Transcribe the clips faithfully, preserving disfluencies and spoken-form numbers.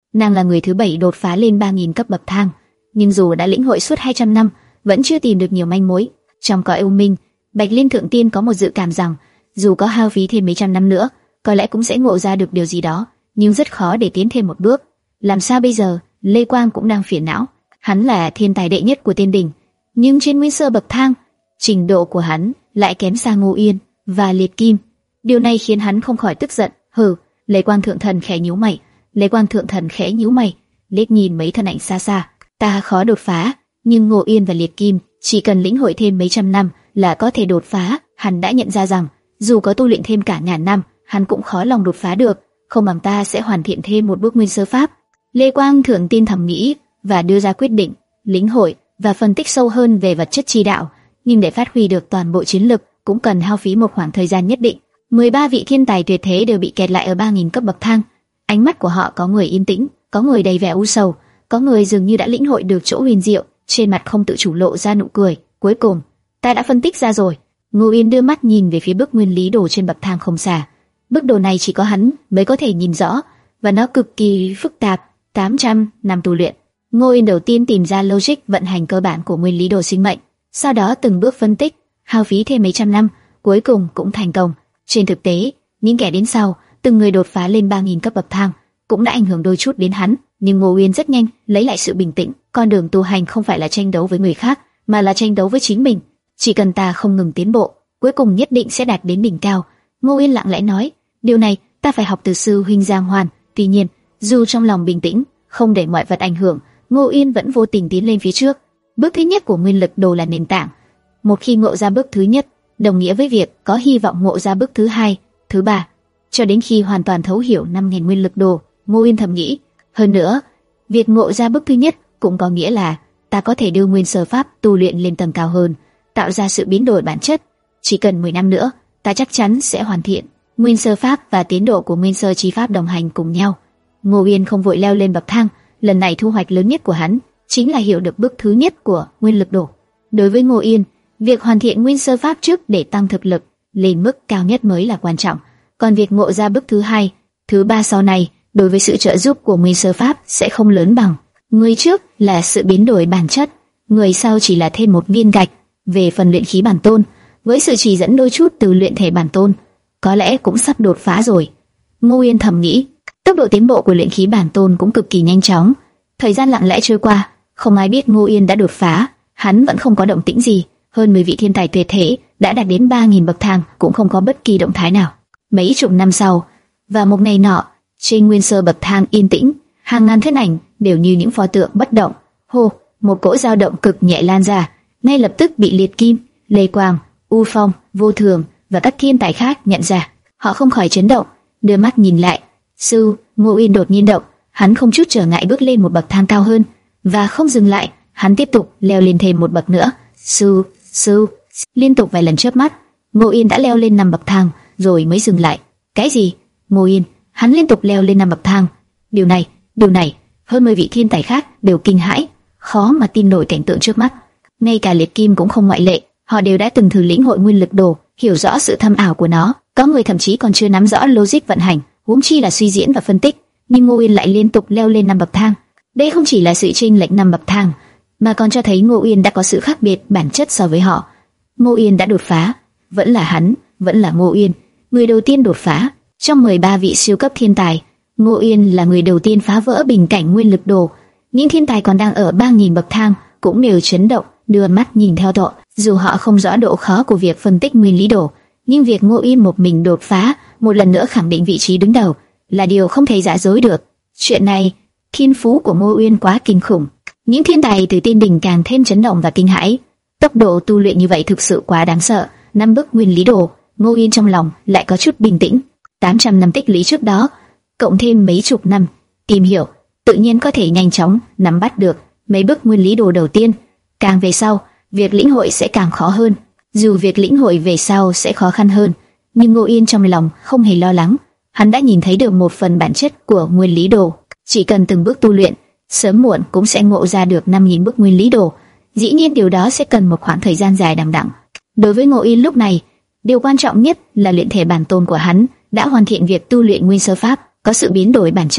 Nàng là người thứ bảy đột phá lên ba nghìn cấp bậc thang, nhưng dù đã lĩnh hội suốt hai trăm năm, vẫn chưa tìm được nhiều manh mối. Trong cõi u minh, Bạch Liên Thượng Tiên có một dự cảm rằng, dù có hao phí thêm mấy trăm năm nữa, có lẽ cũng sẽ ngộ ra được điều gì đó, nhưng rất khó để tiến thêm một bước. Làm sao bây giờ? Lê Quang cũng đang phiền não. Hắn là thiên tài đệ nhất của Tiên Đình, nhưng trên nguyên sơ bậc thang, trình độ của hắn lại kém xa Ngô Yên và Liệt Kim. Điều này khiến hắn không khỏi tức giận. Hừ, Lê Quang Thượng Thần khẽ nhíu mày. Lê Quang Thượng Thần khẽ nhíu mày, liếc nhìn mấy thân ảnh xa xa. Ta khó đột phá, nhưng Ngô Yên và Liệt Kim chỉ cần lĩnh hội thêm mấy trăm năm là có thể đột phá. Hắn đã nhận ra rằng, dù có tu luyện thêm cả ngàn năm, hắn cũng khó lòng đột phá được. Không bằng ta sẽ hoàn thiện thêm một bước nguyên sơ pháp. Lê Quang Thượng Tiên thầm nghĩ và đưa ra quyết định, lĩnh hội và phân tích sâu hơn về vật chất chi đạo. Nhưng để phát huy được toàn bộ chiến lực, cũng cần hao phí một khoảng thời gian nhất định. mười ba vị thiên tài tuyệt thế đều bị kẹt lại ở ba nghìn cấp bậc thang. Ánh mắt của họ có người yên tĩnh, có người đầy vẻ u sầu, có người dường như đã lĩnh hội được chỗ huyền diệu, trên mặt không tự chủ lộ ra nụ cười. Cuối cùng, ta đã phân tích ra rồi. Ngô Yên đưa mắt nhìn về phía bức nguyên lý đồ trên bậc thang không xa. Bức đồ này chỉ có hắn mới có thể nhìn rõ, và nó cực kỳ phức tạp. tám trăm năm tu luyện, Ngô Yên đầu tiên tìm ra logic vận hành cơ bản của nguyên lý đồ sinh mệnh, sau đó từng bước phân tích, hao phí thêm mấy trăm năm, cuối cùng cũng thành công. Trên thực tế, những kẻ đến sau, từng người đột phá lên ba nghìn cấp bậc thang, cũng đã ảnh hưởng đôi chút đến hắn, nhưng Ngô Yên rất nhanh lấy lại sự bình tĩnh. Con đường tu hành không phải là tranh đấu với người khác, mà là tranh đấu với chính mình. Chỉ cần ta không ngừng tiến bộ, cuối cùng nhất định sẽ đạt đến đỉnh cao. Ngô Yên lặng lẽ nói, điều này ta phải học từ sư huynh Giang Hoan. Tuy nhiên, dù trong lòng bình tĩnh, không để mọi vật ảnh hưởng, Ngô Yên vẫn vô tình tiến lên phía trước. Bước thứ nhất của nguyên lực đồ là nền tảng. Một khi ngộ ra bước thứ nhất, đồng nghĩa với việc có hy vọng ngộ ra bước thứ hai, thứ ba, cho đến khi hoàn toàn thấu hiểu năm nghìn nguyên lực đồ. Ngô Yên thầm nghĩ. Hơn nữa, việc ngộ ra bước thứ nhất cũng có nghĩa là ta có thể đưa nguyên sơ pháp tu luyện lên tầng cao hơn, tạo ra sự biến đổi bản chất. Chỉ cần mười năm nữa, ta chắc chắn sẽ hoàn thiện. Nguyên sơ pháp và tiến độ của nguyên sơ chi pháp đồng hành cùng nhau. Ngô Yên không vội leo lên bậc thang. Lần này thu hoạch lớn nhất của hắn chính là hiểu được bước thứ nhất của nguyên lực đồ. Đối với Ngô Yên, việc hoàn thiện nguyên sơ pháp trước để tăng thực lực lên mức cao nhất mới là quan trọng. Còn việc ngộ ra bước thứ hai, thứ ba sau này, đối với sự trợ giúp của nguyên sơ pháp sẽ không lớn bằng. Người trước là sự biến đổi bản chất, người sau chỉ là thêm một viên gạch. Về phần luyện khí bản tôn, với sự chỉ dẫn đôi chút từ luyện thể bản tôn, có lẽ cũng sắp đột phá rồi. Ngô Yên thầm nghĩ. Tốc độ tiến bộ của luyện khí bản tôn cũng cực kỳ nhanh chóng. Thời gian lặng lẽ trôi qua, không ai biết Ngô Yên đã đột phá. Hắn vẫn không có động tĩnh gì. Hơn mười vị thiên tài tuyệt thế đã đạt đến ba nghìn bậc thang cũng không có bất kỳ động thái nào. Mấy chục năm sau, và một ngày nọ, trên nguyên sơ bậc thang yên tĩnh, hàng ngàn thân ảnh đều như những pho tượng bất động. Hô, một cỗ dao động cực nhẹ lan ra, ngay lập tức bị Liệt Kim, Lê Quang, U Phong, Vô Thường và các thiên tài khác nhận ra. Họ không khỏi chấn động, đưa mắt nhìn lại. Sư, Ngô Yên đột nhiên động, hắn không chút trở ngại bước lên một bậc thang cao hơn, và không dừng lại, hắn tiếp tục leo lên thêm một bậc nữa. Sư, sư, liên tục vài lần chớp mắt, Ngô Yên đã leo lên năm bậc thang, rồi mới dừng lại. Cái gì? Ngô Yên, hắn liên tục leo lên năm bậc thang. Điều này, điều này, hơn mười vị thiên tài khác đều kinh hãi, khó mà tin nổi cảnh tượng trước mắt. Ngay cả Liệt Kim cũng không ngoại lệ, họ đều đã từng thử lĩnh hội nguyên lực đồ, hiểu rõ sự thâm ảo của nó. Có người thậm chí còn chưa nắm rõ logic vận hành, huống chi là suy diễn và phân tích. Nhưng Ngô Yên lại liên tục leo lên năm bậc thang. Đây không chỉ là sự chênh lệch năm bậc thang, mà còn cho thấy Ngô Yên đã có sự khác biệt bản chất so với họ. Ngô Yên đã đột phá, vẫn là hắn, vẫn là Ngô Yên, người đầu tiên đột phá. Trong mười ba vị siêu cấp thiên tài, Ngô Yên là người đầu tiên phá vỡ bình cảnh nguyên lực đồ. Những thiên tài còn đang ở ba nghìn bậc thang cũng đều chấn động, đưa mắt nhìn theo họ. Dù họ không rõ độ khó của việc phân tích nguyên lý đồ, nhưng việc Ngô Yên một mình đột phá, một lần nữa khẳng định vị trí đứng đầu, là điều không thể giả dối được. Chuyện này, thiên phú của Ngô Yên quá kinh khủng. Những thiên tài từ Tiên Đình càng thêm chấn động và kinh hãi. Tốc độ tu luyện như vậy thực sự quá đáng sợ. Năm bước nguyên lý đồ, Ngô Yên trong lòng lại có chút bình tĩnh. tám trăm năm tích lũy trước đó, cộng thêm mấy chục năm tìm hiểu, tự nhiên có thể nhanh chóng nắm bắt được mấy bước nguyên lý đồ đầu tiên. Càng về sau, việc lĩnh hội sẽ càng khó hơn. Dù việc lĩnh hội về sau sẽ khó khăn hơn, nhưng Ngô Yên trong lòng không hề lo lắng. Hắn đã nhìn thấy được một phần bản chất của nguyên lý đồ. Chỉ cần từng bước tu luyện, sớm muộn cũng sẽ ngộ ra được năm nghìn bước nguyên lý đồ. Dĩ nhiên điều đó sẽ cần một khoảng thời gian dài đằng đẵng. Đối với Ngô Yên lúc này, điều quan trọng nhất là luyện thể bản tôn của hắn đã hoàn thiện việc tu luyện nguyên sơ pháp, có sự biến đổi bản chất.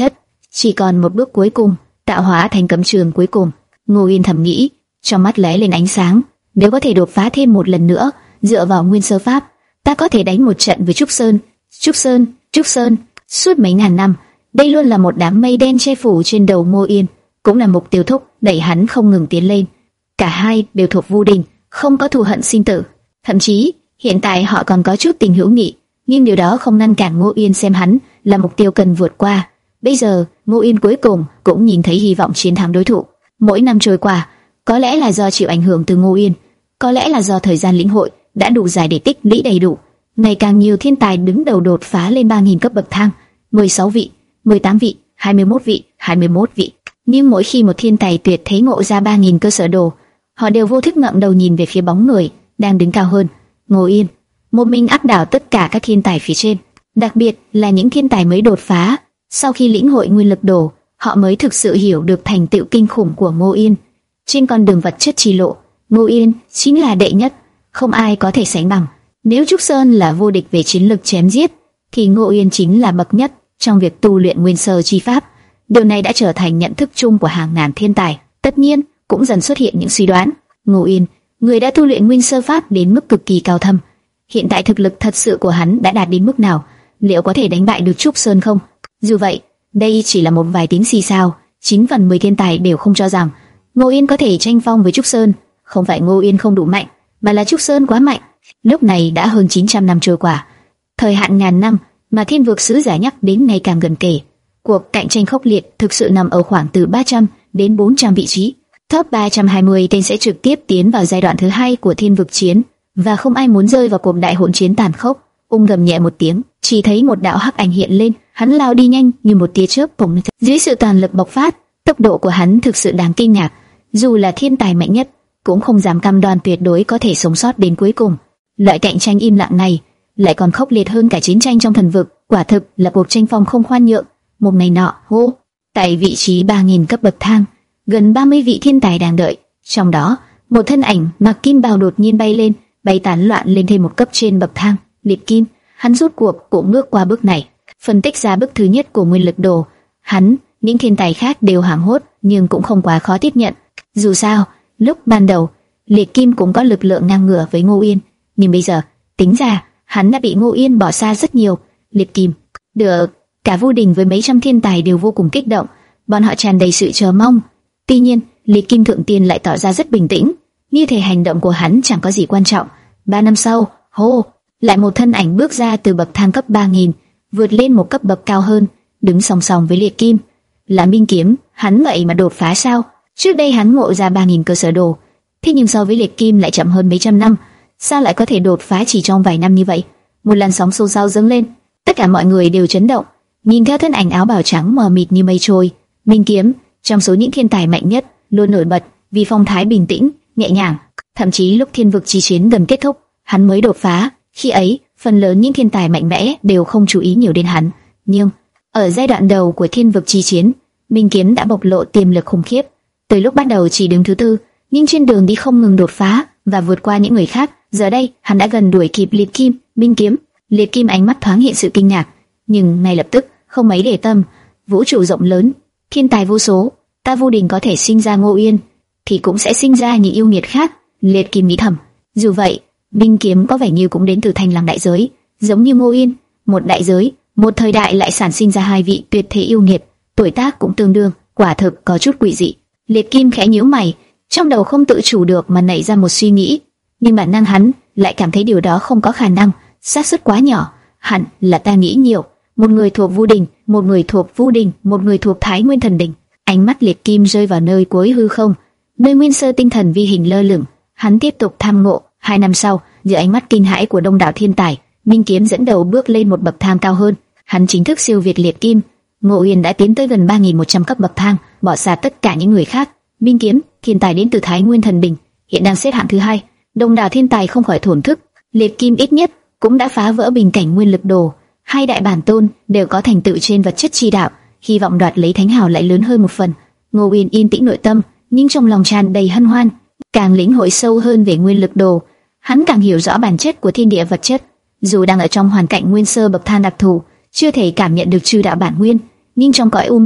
chỉ còn một bước cuối cùng, tạo hóa thành cấm trường cuối cùng. Ngô Yên thầm nghĩ, trong mắt lóe lên ánh sáng. Nếu có thể đột phá thêm một lần nữa, dựa vào nguyên sơ pháp, ta có thể đánh một trận với Trúc Sơn. Trúc Sơn, Trúc Sơn. Suốt mấy ngàn năm, đây luôn là một đám mây đen che phủ trên đầu Ngô Yên, cũng là mục tiêu thúc đẩy hắn không ngừng tiến lên. Cả hai đều thuộc Vu Đình, không có thù hận sinh tử. Thậm chí hiện tại họ còn có chút tình hữu nghị, nhưng điều đó không ngăn cản Ngô Yên xem hắn là mục tiêu cần vượt qua. Bây giờ, Ngô Yên cuối cùng cũng nhìn thấy hy vọng chiến thắng đối thủ. Mỗi năm trôi qua, có lẽ là do chịu ảnh hưởng từ Ngô Yên, có lẽ là do thời gian lĩnh hội đã đủ dài để tích lũy đầy đủ. Ngày càng nhiều thiên tài đứng đầu đột phá lên ba nghìn cấp bậc thang, mười sáu vị, mười tám vị, hai mươi mốt vị, hai mươi mốt vị. Nhưng mỗi khi một thiên tài tuyệt thế ngộ ra ba nghìn cơ sở đồ, họ đều vô thức ngẩng đầu nhìn về phía bóng người đang đứng cao hơn. Ngô Yên, một mình áp đảo tất cả các thiên tài phía trên, đặc biệt là những thiên tài mới đột phá. Sau khi lĩnh hội nguyên lực đồ, họ mới thực sự hiểu được thành tựu kinh khủng của Ngô Yên. Trên con đường vật chất chi lộ, Ngô Yên chính là đệ nhất, không ai có thể sánh bằng. Nếu Trúc Sơn là vô địch về chiến lực chém giết, thì Ngô Yên chính là bậc nhất trong việc tu luyện nguyên sơ chi pháp. Điều này đã trở thành nhận thức chung của hàng ngàn thiên tài. Tất nhiên, cũng dần xuất hiện những suy đoán. Ngô Yên, người đã tu luyện nguyên sơ pháp đến mức cực kỳ cao thâm, hiện tại thực lực thật sự của hắn đã đạt đến mức nào? Liệu có thể đánh bại được Trúc Sơn không? Dù vậy, đây chỉ là một vài tiếng xì xào. Chín phần mười thiên tài đều không cho rằng Ngô Yên có thể tranh phong với Trúc Sơn. Không phải Ngô Yên không đủ mạnh, mà là Trúc Sơn quá mạnh. Lúc này đã hơn chín trăm năm trôi qua, thời hạn ngàn năm mà Thiên Vực Sứ giả nhắc đến ngày càng gần kề. Cuộc cạnh tranh khốc liệt thực sự nằm ở khoảng từ ba trăm đến bốn trăm vị trí. Top ba trăm hai mươi tên sẽ trực tiếp tiến vào giai đoạn thứ hai của Thiên Vực chiến, và không ai muốn rơi vào cuộc đại hỗn chiến tàn khốc. Ung gầm nhẹ một tiếng, chỉ thấy một đạo hắc ảnh hiện lên, hắn lao đi nhanh như một tia chớp bùng. Dưới sự toàn lực bộc phát, tốc độ của hắn thực sự đáng kinh ngạc. Dù là thiên tài mạnh nhất, cũng không dám cam đoan tuyệt đối có thể sống sót đến cuối cùng. Loại cạnh tranh im lặng này lại còn khốc liệt hơn cả chiến tranh trong thần vực, quả thực là cuộc tranh phong không khoan nhượng. Một ngày nọ, hô, tại vị trí ba nghìn cấp bậc thang, gần ba mươi vị thiên tài đang đợi. Trong đó, một thân ảnh mặc kim bào đột nhiên bay lên, bay tán loạn lên thêm một cấp trên bậc thang. Liệt Kim, hắn rốt cuộc cũng bước qua bước này, phân tích ra bước thứ nhất của nguyên lực đồ. Hắn, những thiên tài khác đều hoảng hốt, nhưng cũng không quá khó tiếp nhận. Dù sao, lúc ban đầu, Liệt Kim cũng có lực lượng ngang ngửa với Ngô Yên, nhưng bây giờ, tính ra, hắn đã bị Ngô Yên bỏ xa rất nhiều. Liệt Kim, được, cả Vu Đình với mấy trăm thiên tài đều vô cùng kích động, bọn họ tràn đầy sự chờ mong. Tuy nhiên, Liệt Kim thượng tiên lại tỏ ra rất bình tĩnh, như thể hành động của hắn chẳng có gì quan trọng. Ba năm sau, hô, lại một thân ảnh bước ra từ bậc thang cấp ba nghìn, vượt lên một cấp bậc cao hơn, đứng song song với Liệt Kim. Là Minh Kiếm, hắn vậy mà đột phá sao? Trước đây hắn ngộ ra ba nghìn cơ sở đồ, thế nhưng so với Liệt Kim lại chậm hơn mấy trăm năm, sao lại có thể đột phá chỉ trong vài năm như vậy? Một làn sóng xôn xao dâng lên, tất cả mọi người đều chấn động, nhìn theo thân ảnh áo bào trắng mờ mịt như mây trôi. Minh Kiếm, trong số những thiên tài mạnh nhất, luôn nổi bật vì phong thái bình tĩnh, nhẹ nhàng. Thậm chí lúc Thiên Vực chi chiến gần kết thúc, hắn mới đột phá. Khi ấy, phần lớn những thiên tài mạnh mẽ đều không chú ý nhiều đến hắn. Nhưng ở giai đoạn đầu của Thiên Vực chi chiến, Minh Kiếm đã bộc lộ tiềm lực khủng khiếp. Từ lúc bắt đầu chỉ đứng thứ tư, nhưng trên đường đi không ngừng đột phá và vượt qua những người khác. Giờ đây, hắn đã gần đuổi kịp Liệt Kim. Minh Kiếm, Liệt Kim ánh mắt thoáng hiện sự kinh ngạc, nhưng ngay lập tức không mấy để tâm. Vũ trụ rộng lớn, thiên tài vô số, ta Vu Đình có thể sinh ra Ngô Yên, thì cũng sẽ sinh ra những yêu nghiệt khác. Liệt Kim nghĩ thầm. Dù vậy, Minh Kiếm có vẻ như cũng đến từ Thanh Lăng đại giới, giống như Ngô Yên, một đại giới, một thời đại lại sản sinh ra hai vị tuyệt thế yêu nghiệt, tuổi tác cũng tương đương, quả thực có chút quỷ dị. Liệt Kim khẽ nhíu mày, trong đầu không tự chủ được mà nảy ra một suy nghĩ, nhưng bản năng hắn lại cảm thấy điều đó không có khả năng, xác suất quá nhỏ, hẳn là ta nghĩ nhiều. Một người thuộc Vu Đình, một người thuộc Vu Đình, một người thuộc Thái Nguyên Thần Đình. Ánh mắt Liệt Kim rơi vào nơi cuối hư không, nơi nguyên sơ tinh thần vi hình lơ lửng. Hắn tiếp tục tham ngộ. Hai năm sau, dưới ánh mắt kinh hãi của đông đảo thiên tài, Minh Kiếm dẫn đầu bước lên một bậc thang cao hơn. Hắn chính thức siêu việt Liệt Kim. Ngô Yên đã tiến tới gần ba nghìn một trăm cấp bậc thang, bỏ xa tất cả những người khác. Minh Kiếm, thiên tài đến từ Thái Nguyên Thần Đình, hiện đang xếp hạng thứ hai. Đông đảo thiên tài không khỏi thổn thức. Liệt Kim ít nhất cũng đã phá vỡ bình cảnh nguyên lực đồ. Hai đại bản tôn đều có thành tựu trên vật chất chi đạo, hy vọng đoạt lấy thánh hào lại lớn hơn một phần. Ngô Yên yên tĩnh nội tâm, nhưng trong lòng tràn đầy hân hoan. Càng lĩnh hội sâu hơn về nguyên lực đồ, hắn càng hiểu rõ bản chất của thiên địa vật chất. Dù đang ở trong hoàn cảnh nguyên sơ bậc thang đặc thù, chưa thể cảm nhận được chư đạo bản nguyên, nhưng trong cõi u minh,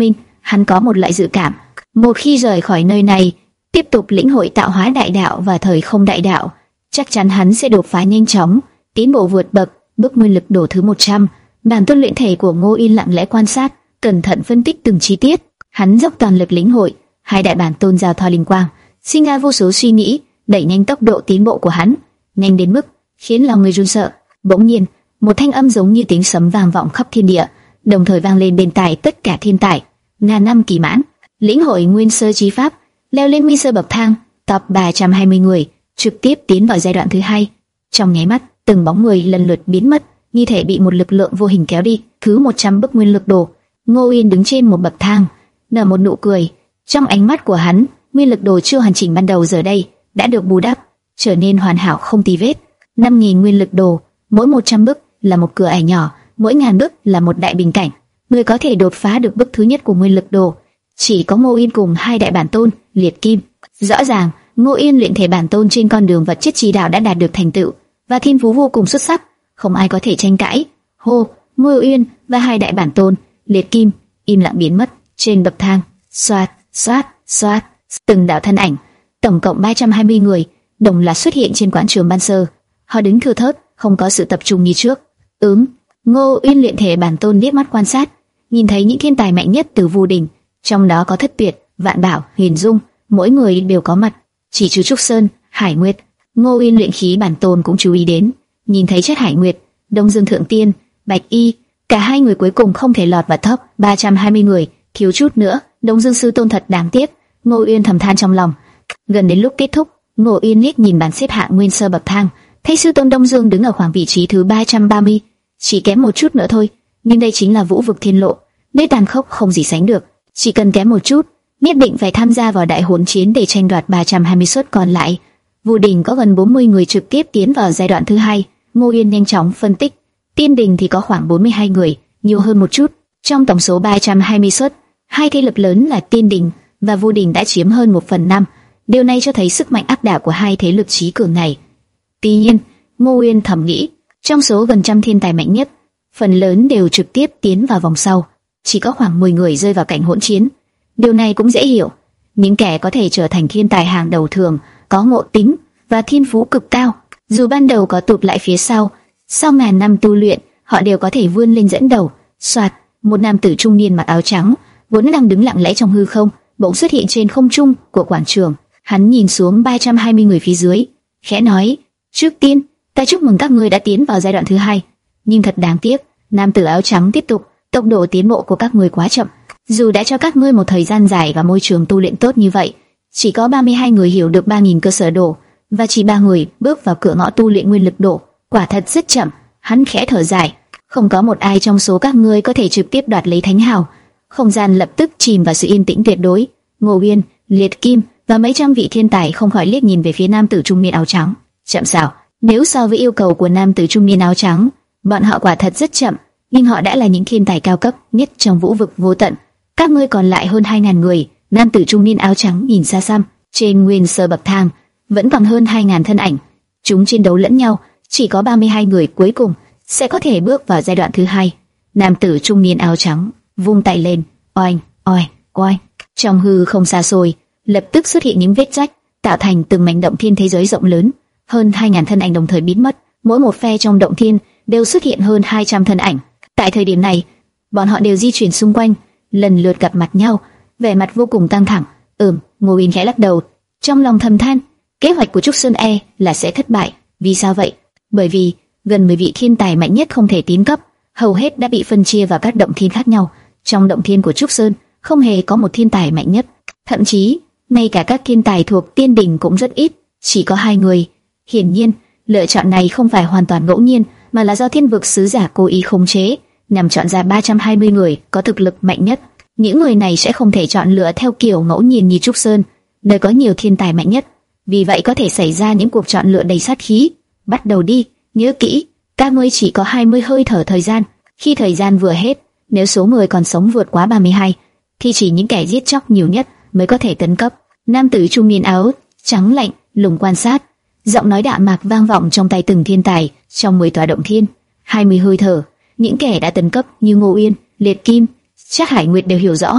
hắn có một loại dự cảm, một khi rời khỏi nơi này, tiếp tục lĩnh hội tạo hóa đại đạo và thời không đại đạo, chắc chắn hắn sẽ đột phá nhanh chóng, tiến bộ vượt bậc, bước nguyên lực đổ thứ một trăm. Bản tôn luyện thể của Ngô Yên lặng lẽ quan sát, cẩn thận phân tích từng chi tiết. Hắn dốc toàn lực lĩnh hội, hai đại bản tôn giao thoa linh quang, sinh ra vô số suy nghĩ, đẩy nhanh tốc độ tiến bộ của hắn, nhanh đến mức khiến lòng người run sợ. Bỗng nhiên, một thanh âm giống như tiếng sấm vang vọng khắp thiên địa, đồng thời vang lên bên tai tất cả thiên tài. Ngàn năm kỳ mãn, lĩnh hội nguyên sơ chí pháp, leo lên nguyên sơ bậc thang, top ba trăm hai mươi người, trực tiếp tiến vào giai đoạn thứ hai. Trong nháy mắt, từng bóng người lần lượt biến mất, như thể bị một lực lượng vô hình kéo đi. Thứ một trăm bức nguyên lực đồ, Ngô Yên đứng trên một bậc thang, nở một nụ cười. Trong ánh mắt của hắn, nguyên lực đồ chưa hoàn chỉnh ban đầu giờ đây đã được bù đắp, trở nên hoàn hảo không tì vết. năm nghìn nguyên lực đồ, mỗi một trăm bước là một cửa ải nhỏ, mỗi ngàn bước là một đại bình cảnh. Người có thể đột phá được bước thứ nhất của nguyên lực đồ chỉ có Ngô Yên cùng hai đại bản tôn liệt kim. Rõ ràng, Ngô Yên luyện thể bản tôn trên con đường vật chất chi đạo đã đạt được thành tựu và thiên phú vô cùng xuất sắc, không ai có thể tranh cãi. Hô, Ngô Yên và hai đại bản tôn liệt kim im lặng biến mất trên bậc thang. Xoát, xoát, xoát, từng đạo thân ảnh, tổng cộng ba trăm hai mươi người, đồng loạt xuất hiện trên quảng trường ban sơ. Họ đứng thưa thớt, không có sự tập trung như trước. Ừm, Ngô Yên luyện thể bản tôn liếc mắt quan sát, nhìn thấy những thiên tài mạnh nhất từ Vu Đình, trong đó có Thất Tuyệt, Vạn Bảo, Huyền Dung, mỗi người đều có mặt, chỉ trừ Trúc Sơn, Hải Nguyệt. Ngô Yên luyện khí bản tôn cũng chú ý đến, nhìn thấy chất Hải Nguyệt, Đông Dương Thượng Tiên, Bạch Y, cả hai người cuối cùng không thể lọt vào top ba trăm hai mươi người, thiếu chút nữa, Đông Dương Sư Tôn thật đáng tiếc. Ngô Yên thầm than trong lòng. Gần đến lúc kết thúc, Ngô Yên liếc nhìn bảng xếp hạng nguyên sơ bậc thang, thấy Sư Tôn Đông Dương đứng ở khoảng vị trí thứ ba trăm ba mươi, chỉ kém một chút nữa thôi, nhưng đây chính là Vũ vực thiên lộ, nơi tàn khốc không gì sánh được, chỉ cần kém một chút, nhất định phải tham gia vào đại hỗn chiến để tranh đoạt ba trăm hai mươi suất còn lại. Vu Đình có gần bốn mươi người trực tiếp tiến vào giai đoạn thứ hai. Ngô Yên nhanh chóng phân tích, Tiên Đình thì có khoảng bốn mươi hai người, nhiều hơn một chút. Trong tổng số ba trăm hai mươi suất, hai thế lực lớn là Tiên Đình và Vu Đình đã chiếm hơn một phần năm. Điều này cho thấy sức mạnh áp đảo của hai thế lực chí cường này. Tuy nhiên, Ngô Yên thầm nghĩ, trong số gần trăm thiên tài mạnh nhất, phần lớn đều trực tiếp tiến vào vòng sau, chỉ có khoảng mười người rơi vào cảnh hỗn chiến. Điều này cũng dễ hiểu, những kẻ có thể trở thành thiên tài hàng đầu thường có ngộ tính và thiên phú cực cao, dù ban đầu có tụt lại phía sau, sau ngàn năm tu luyện, họ đều có thể vươn lên dẫn đầu. Soạt, một nam tử trung niên mặc áo trắng, vốn đang đứng lặng lẽ trong hư không, bỗng xuất hiện trên không trung của quảng trường. Hắn nhìn xuống ba trăm hai mươi người phía dưới, khẽ nói: "Trước tiên, ta chúc mừng các ngươi đã tiến vào giai đoạn thứ hai, nhưng thật đáng tiếc." Nam tử áo trắng tiếp tục: "Tốc độ tiến bộ của các ngươi quá chậm. Dù đã cho các ngươi một thời gian dài và môi trường tu luyện tốt như vậy, chỉ có ba mươi hai người hiểu được ba nghìn cơ sở đồ, và chỉ ba người bước vào cửa ngõ tu luyện nguyên lực độ, quả thật rất chậm." Hắn khẽ thở dài, không có một ai trong số các ngươi có thể trực tiếp đoạt lấy thánh hào. Không gian lập tức chìm vào sự yên tĩnh tuyệt đối. Ngô Yên, Liệt Kim và mấy trăm vị thiên tài không khỏi liếc nhìn về phía nam tử trung niên áo trắng. Chậm sao? Nếu so với yêu cầu của nam tử trung niên áo trắng, bọn họ quả thật rất chậm, nhưng họ đã là những thiên tài cao cấp nhất trong vũ vực vô tận. Các ngươi còn lại hơn hai ngàn người. Nam tử trung niên áo trắng nhìn xa xăm, trên nguyên sơ bậc thang vẫn còn hơn hai ngàn thân ảnh, chúng chiến đấu lẫn nhau, chỉ có ba mươi hai người cuối cùng sẽ có thể bước vào giai đoạn thứ hai. Nam tử trung niên áo trắng vung tay lên, oanh, oanh, oanh, trong hư không xa xôi lập tức xuất hiện những vết rách, tạo thành từng mảnh động thiên thế giới rộng lớn. Hơn hai ngàn thân ảnh đồng thời biến mất, mỗi một phe trong động thiên đều xuất hiện hơn hai trăm thân ảnh. Tại thời điểm này, bọn họ đều di chuyển xung quanh, lần lượt gặp mặt nhau, vẻ mặt vô cùng căng thẳng. Ừm, Ngô Yên khẽ lắc đầu, trong lòng thầm than, kế hoạch của Trúc Sơn e là sẽ thất bại. Vì sao vậy? Bởi vì gần mười vị thiên tài mạnh nhất không thể tiến cấp, hầu hết đã bị phân chia vào các động thiên khác nhau. Trong động thiên của Trúc Sơn không hề có một thiên tài mạnh nhất, thậm chí ngay cả các thiên tài thuộc Tiên Đình cũng rất ít, chỉ có hai người. Hiển nhiên, lựa chọn này không phải hoàn toàn ngẫu nhiên, mà là do Thiên Vực sứ giả cố ý khống chế, nhằm chọn ra ba trăm hai mươi người có thực lực mạnh nhất. Những người này sẽ không thể chọn lựa theo kiểu ngẫu nhiên như Trúc Sơn, nơi có nhiều thiên tài mạnh nhất. Vì vậy có thể xảy ra những cuộc chọn lựa đầy sát khí. Bắt đầu đi, nhớ kỹ, các ngươi chỉ có hai mươi hơi thở thời gian. Khi thời gian vừa hết, nếu số người còn sống vượt quá ba mươi hai, thì chỉ những kẻ giết chóc nhiều nhất mới có thể tấn cấp. Nam tử trung niên áo trắng lạnh lùng quan sát, giọng nói đạm mạc vang vọng trong tay từng thiên tài trong mười tòa động thiên. hai mươi hơi thở, những kẻ đã tấn cấp như Ngô Yên, Liệt Kim, Trác Hải Nguyệt đều hiểu rõ.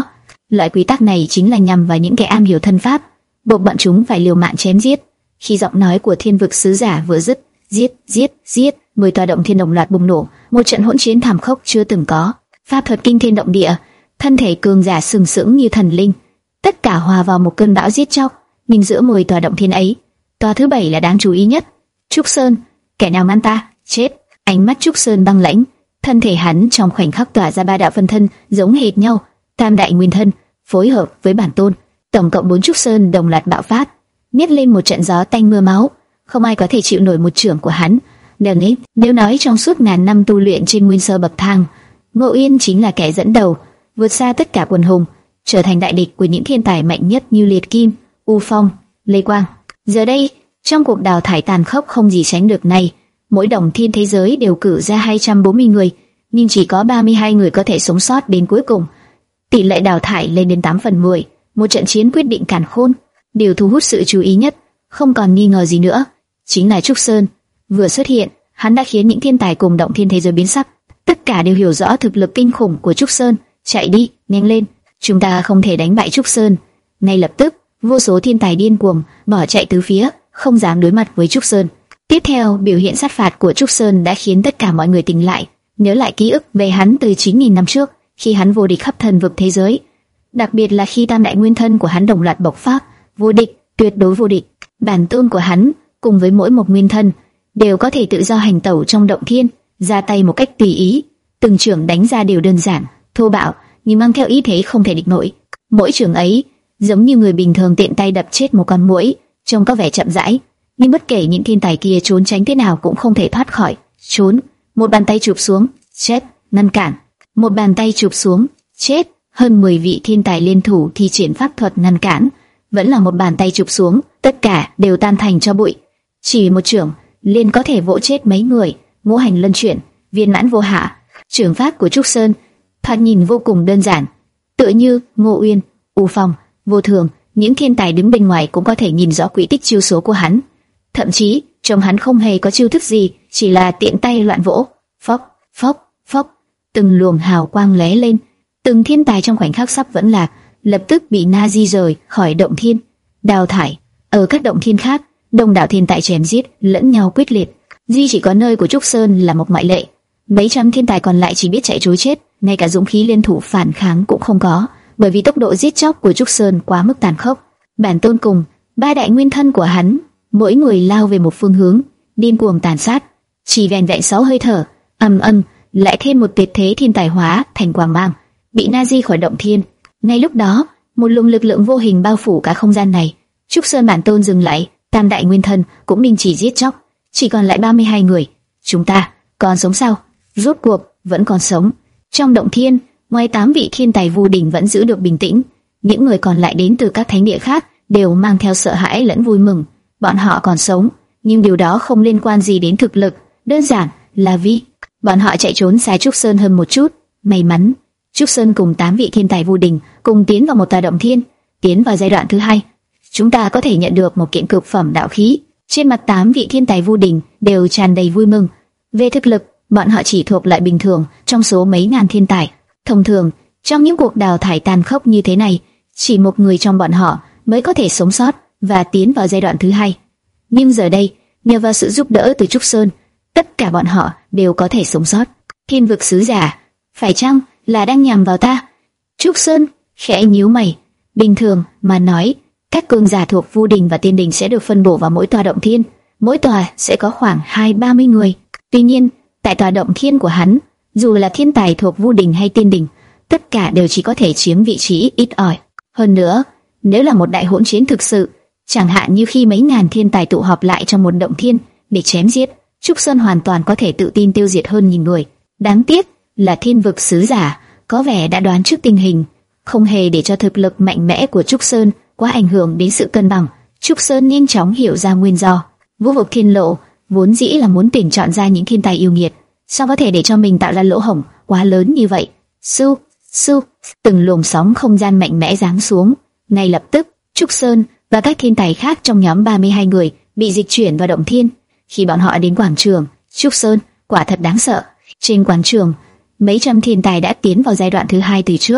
Loại quy tắc này chính là nhằm vào những kẻ am hiểu thân pháp, buộc bọn chúng phải liều mạng chém giết. Khi giọng nói của Thiên Vực Sứ Giả vừa dứt, giết, giết, giết, mười tòa động thiên đồng loạt bùng nổ, một trận hỗn chiến thảm khốc chưa từng có. Pháp thuật kinh thiên động địa, thân thể cường giả sừng sững như thần linh, tất cả hòa vào một cơn bão giết chóc. Nhưng giữa mười tòa động thiên ấy, tòa thứ bảy là đáng chú ý nhất. Trúc Sơn, kẻ nào ngăn ta, chết. Ánh mắt Trúc Sơn băng lãnh, thân thể hắn trong khoảnh khắc tỏa ra ba đạo phân thân giống hệt nhau, tam đại nguyên thân phối hợp với bản tôn, tổng cộng bốn Trúc Sơn đồng loạt bạo phát, miết lên một trận gió tanh mưa máu, không ai có thể chịu nổi một chưởng của hắn. Nếu nghĩ, nếu nói trong suốt ngàn năm tu luyện trên nguyên sơ bậc thang, Ngộ Yên chính là kẻ dẫn đầu, vượt xa tất cả quần hùng, trở thành đại địch của những thiên tài mạnh nhất như Liệt Kim, U Phong, Lê Quang. Giờ đây, trong cuộc đào thải tàn khốc không gì sánh được này, mỗi đồng thiên thế giới đều cử ra hai trăm bốn mươi người, nhưng chỉ có ba mươi hai người có thể sống sót đến cuối cùng. Tỷ lệ đào thải lên đến tám phần mười, một trận chiến quyết định càn khôn. Điều thu hút sự chú ý nhất, không còn nghi ngờ gì nữa, chính là Trúc Sơn. Vừa xuất hiện, hắn đã khiến những thiên tài cùng động thiên thế giới biến sắc. Tất cả đều hiểu rõ thực lực kinh khủng của Trúc Sơn. Chạy đi, nhanh lên, chúng ta không thể đánh bại Trúc Sơn. Ngay lập tức, vô số thiên tài điên cuồng bỏ chạy tứ phía, không dám đối mặt với Trúc Sơn. Tiếp theo, biểu hiện sát phạt của Trúc Sơn đã khiến tất cả mọi người tỉnh lại, nhớ lại ký ức về hắn từ chín nghìn năm trước, khi hắn vô địch khắp thần vực thế giới. Đặc biệt là khi tam đại nguyên thân của hắn đồng loạt bộc phát, vô địch, tuyệt đối vô địch. Bản tôn của hắn cùng với mỗi một nguyên thân đều có thể tự do hành tẩu trong động thiên, ra tay một cách tùy ý. Từng chưởng đánh ra đều đơn giản, thô bạo, nhưng mang theo ý thế không thể địch nổi. Mỗi chưởng ấy giống như người bình thường tiện tay đập chết một con muỗi, trông có vẻ chậm rãi, nhưng bất kể những thiên tài kia trốn tránh thế nào cũng không thể thoát khỏi. Trốn, một bàn tay chụp xuống, chết, ngăn cản, một bàn tay chụp xuống, chết. Hơn mười vị thiên tài liên thủ thi triển pháp thuật ngăn cản, vẫn là một bàn tay chụp xuống, tất cả đều tan thành cho bụi. Chỉ một chưởng liền có thể vỗ chết mấy người. Ngũ hành luân chuyển, viên mãn vô hạ. Chưởng pháp của Trúc Sơn thoạt nhìn vô cùng đơn giản, tựa như Ngô Uyên, U Phong, Vô Thường, những thiên tài đứng bên ngoài cũng có thể nhìn rõ quỹ tích chiêu số của hắn. Thậm chí trong hắn không hề có chiêu thức gì, chỉ là tiện tay loạn vỗ, phốc, phốc, phốc, từng luồng hào quang lóe lên. Từng thiên tài trong khoảnh khắc sắp vẫn lạc, lập tức bị na di rời khỏi động thiên, đào thải. Ở các động thiên khác, đông đảo thiên tài chém giết lẫn nhau quyết liệt, duy chỉ có nơi của Trúc Sơn là một ngoại lệ. Mấy trăm thiên tài còn lại chỉ biết chạy trối chết, ngay cả dũng khí liên thủ phản kháng cũng không có, bởi vì tốc độ giết chóc của Trúc Sơn quá mức tàn khốc. Bản tôn cùng ba đại nguyên thân của hắn, mỗi người lao về một phương hướng, điên cuồng tàn sát. Chỉ vẻn vẹn sáu hơi thở, ầm ầm, lại thêm một tuyệt thế thiên tài hóa thành quang mang, bị na di khỏi động thiên. Ngay lúc đó, một luồng lực lượng vô hình bao phủ cả không gian này. Trúc Sơn bản tôn dừng lại, tam đại nguyên thân cũng đình chỉ giết chóc, chỉ còn lại ba mươi hai người. Chúng ta còn sống sao? Rốt cuộc vẫn còn sống. Trong động thiên, ngoài tám vị thiên tài vô đỉnh vẫn giữ được bình tĩnh, những người còn lại đến từ các thánh địa khác đều mang theo sợ hãi lẫn vui mừng. Bọn họ còn sống, nhưng điều đó không liên quan gì đến thực lực, đơn giản là vì bọn họ chạy trốn xa Trúc Sơn hơn một chút. May mắn, Trúc Sơn cùng tám vị thiên tài vô đỉnh cùng tiến vào một tòa động thiên, tiến vào giai đoạn thứ hai. Chúng ta có thể nhận được một kiện cực phẩm đạo khí. Trên mặt tám vị thiên tài vô đỉnh đều tràn đầy vui mừng. Về thực lực, bọn họ chỉ thuộc loại bình thường trong số mấy ngàn thiên tài. Thông thường, trong những cuộc đào thải tàn khốc như thế này, chỉ một người trong bọn họ mới có thể sống sót và tiến vào giai đoạn thứ hai. Nhưng giờ đây, nhờ vào sự giúp đỡ từ Trúc Sơn, tất cả bọn họ đều có thể sống sót. Thiên Vực Sứ Giả, phải chăng là đang nhằm vào ta? Trúc Sơn khẽ nhíu mày. Bình thường mà nói, các cường giả thuộc Vu Đình và Tiên Đình sẽ được phân bổ vào mỗi tòa động thiên, mỗi tòa sẽ có khoảng hai ba mươi người. Tuy nhiên, tại tòa động thiên của hắn, dù là thiên tài thuộc Vu Đình hay Tiên Đình, tất cả đều chỉ có thể chiếm vị trí ít ỏi. Hơn nữa, nếu là một đại hỗn chiến thực sự, chẳng hạn như khi mấy ngàn thiên tài tụ họp lại trong một động thiên để chém giết, Trúc Sơn hoàn toàn có thể tự tin tiêu diệt hơn nghìn người. Đáng tiếc là Thiên Vực Sứ Giả có vẻ đã đoán trước tình hình, không hề để cho thực lực mạnh mẽ của Trúc Sơn quá ảnh hưởng đến sự cân bằng. Trúc Sơn nhanh chóng hiểu ra nguyên do. Vũ vực thiên lộ vốn dĩ là muốn tuyển chọn ra những thiên tài yêu nghiệt, sao có thể để cho mình tạo ra lỗ hổng quá lớn như vậy? Su, su, từng luồng sóng không gian mạnh mẽ giáng xuống. Ngay lập tức, Trúc Sơn và các thiên tài khác trong nhóm ba mươi hai người bị dịch chuyển vào động thiên. Khi bọn họ đến quảng trường, Trúc Sơn quả thật đáng sợ. Trên quảng trường, mấy trăm thiên tài đã tiến vào giai đoạn thứ hai từ trước.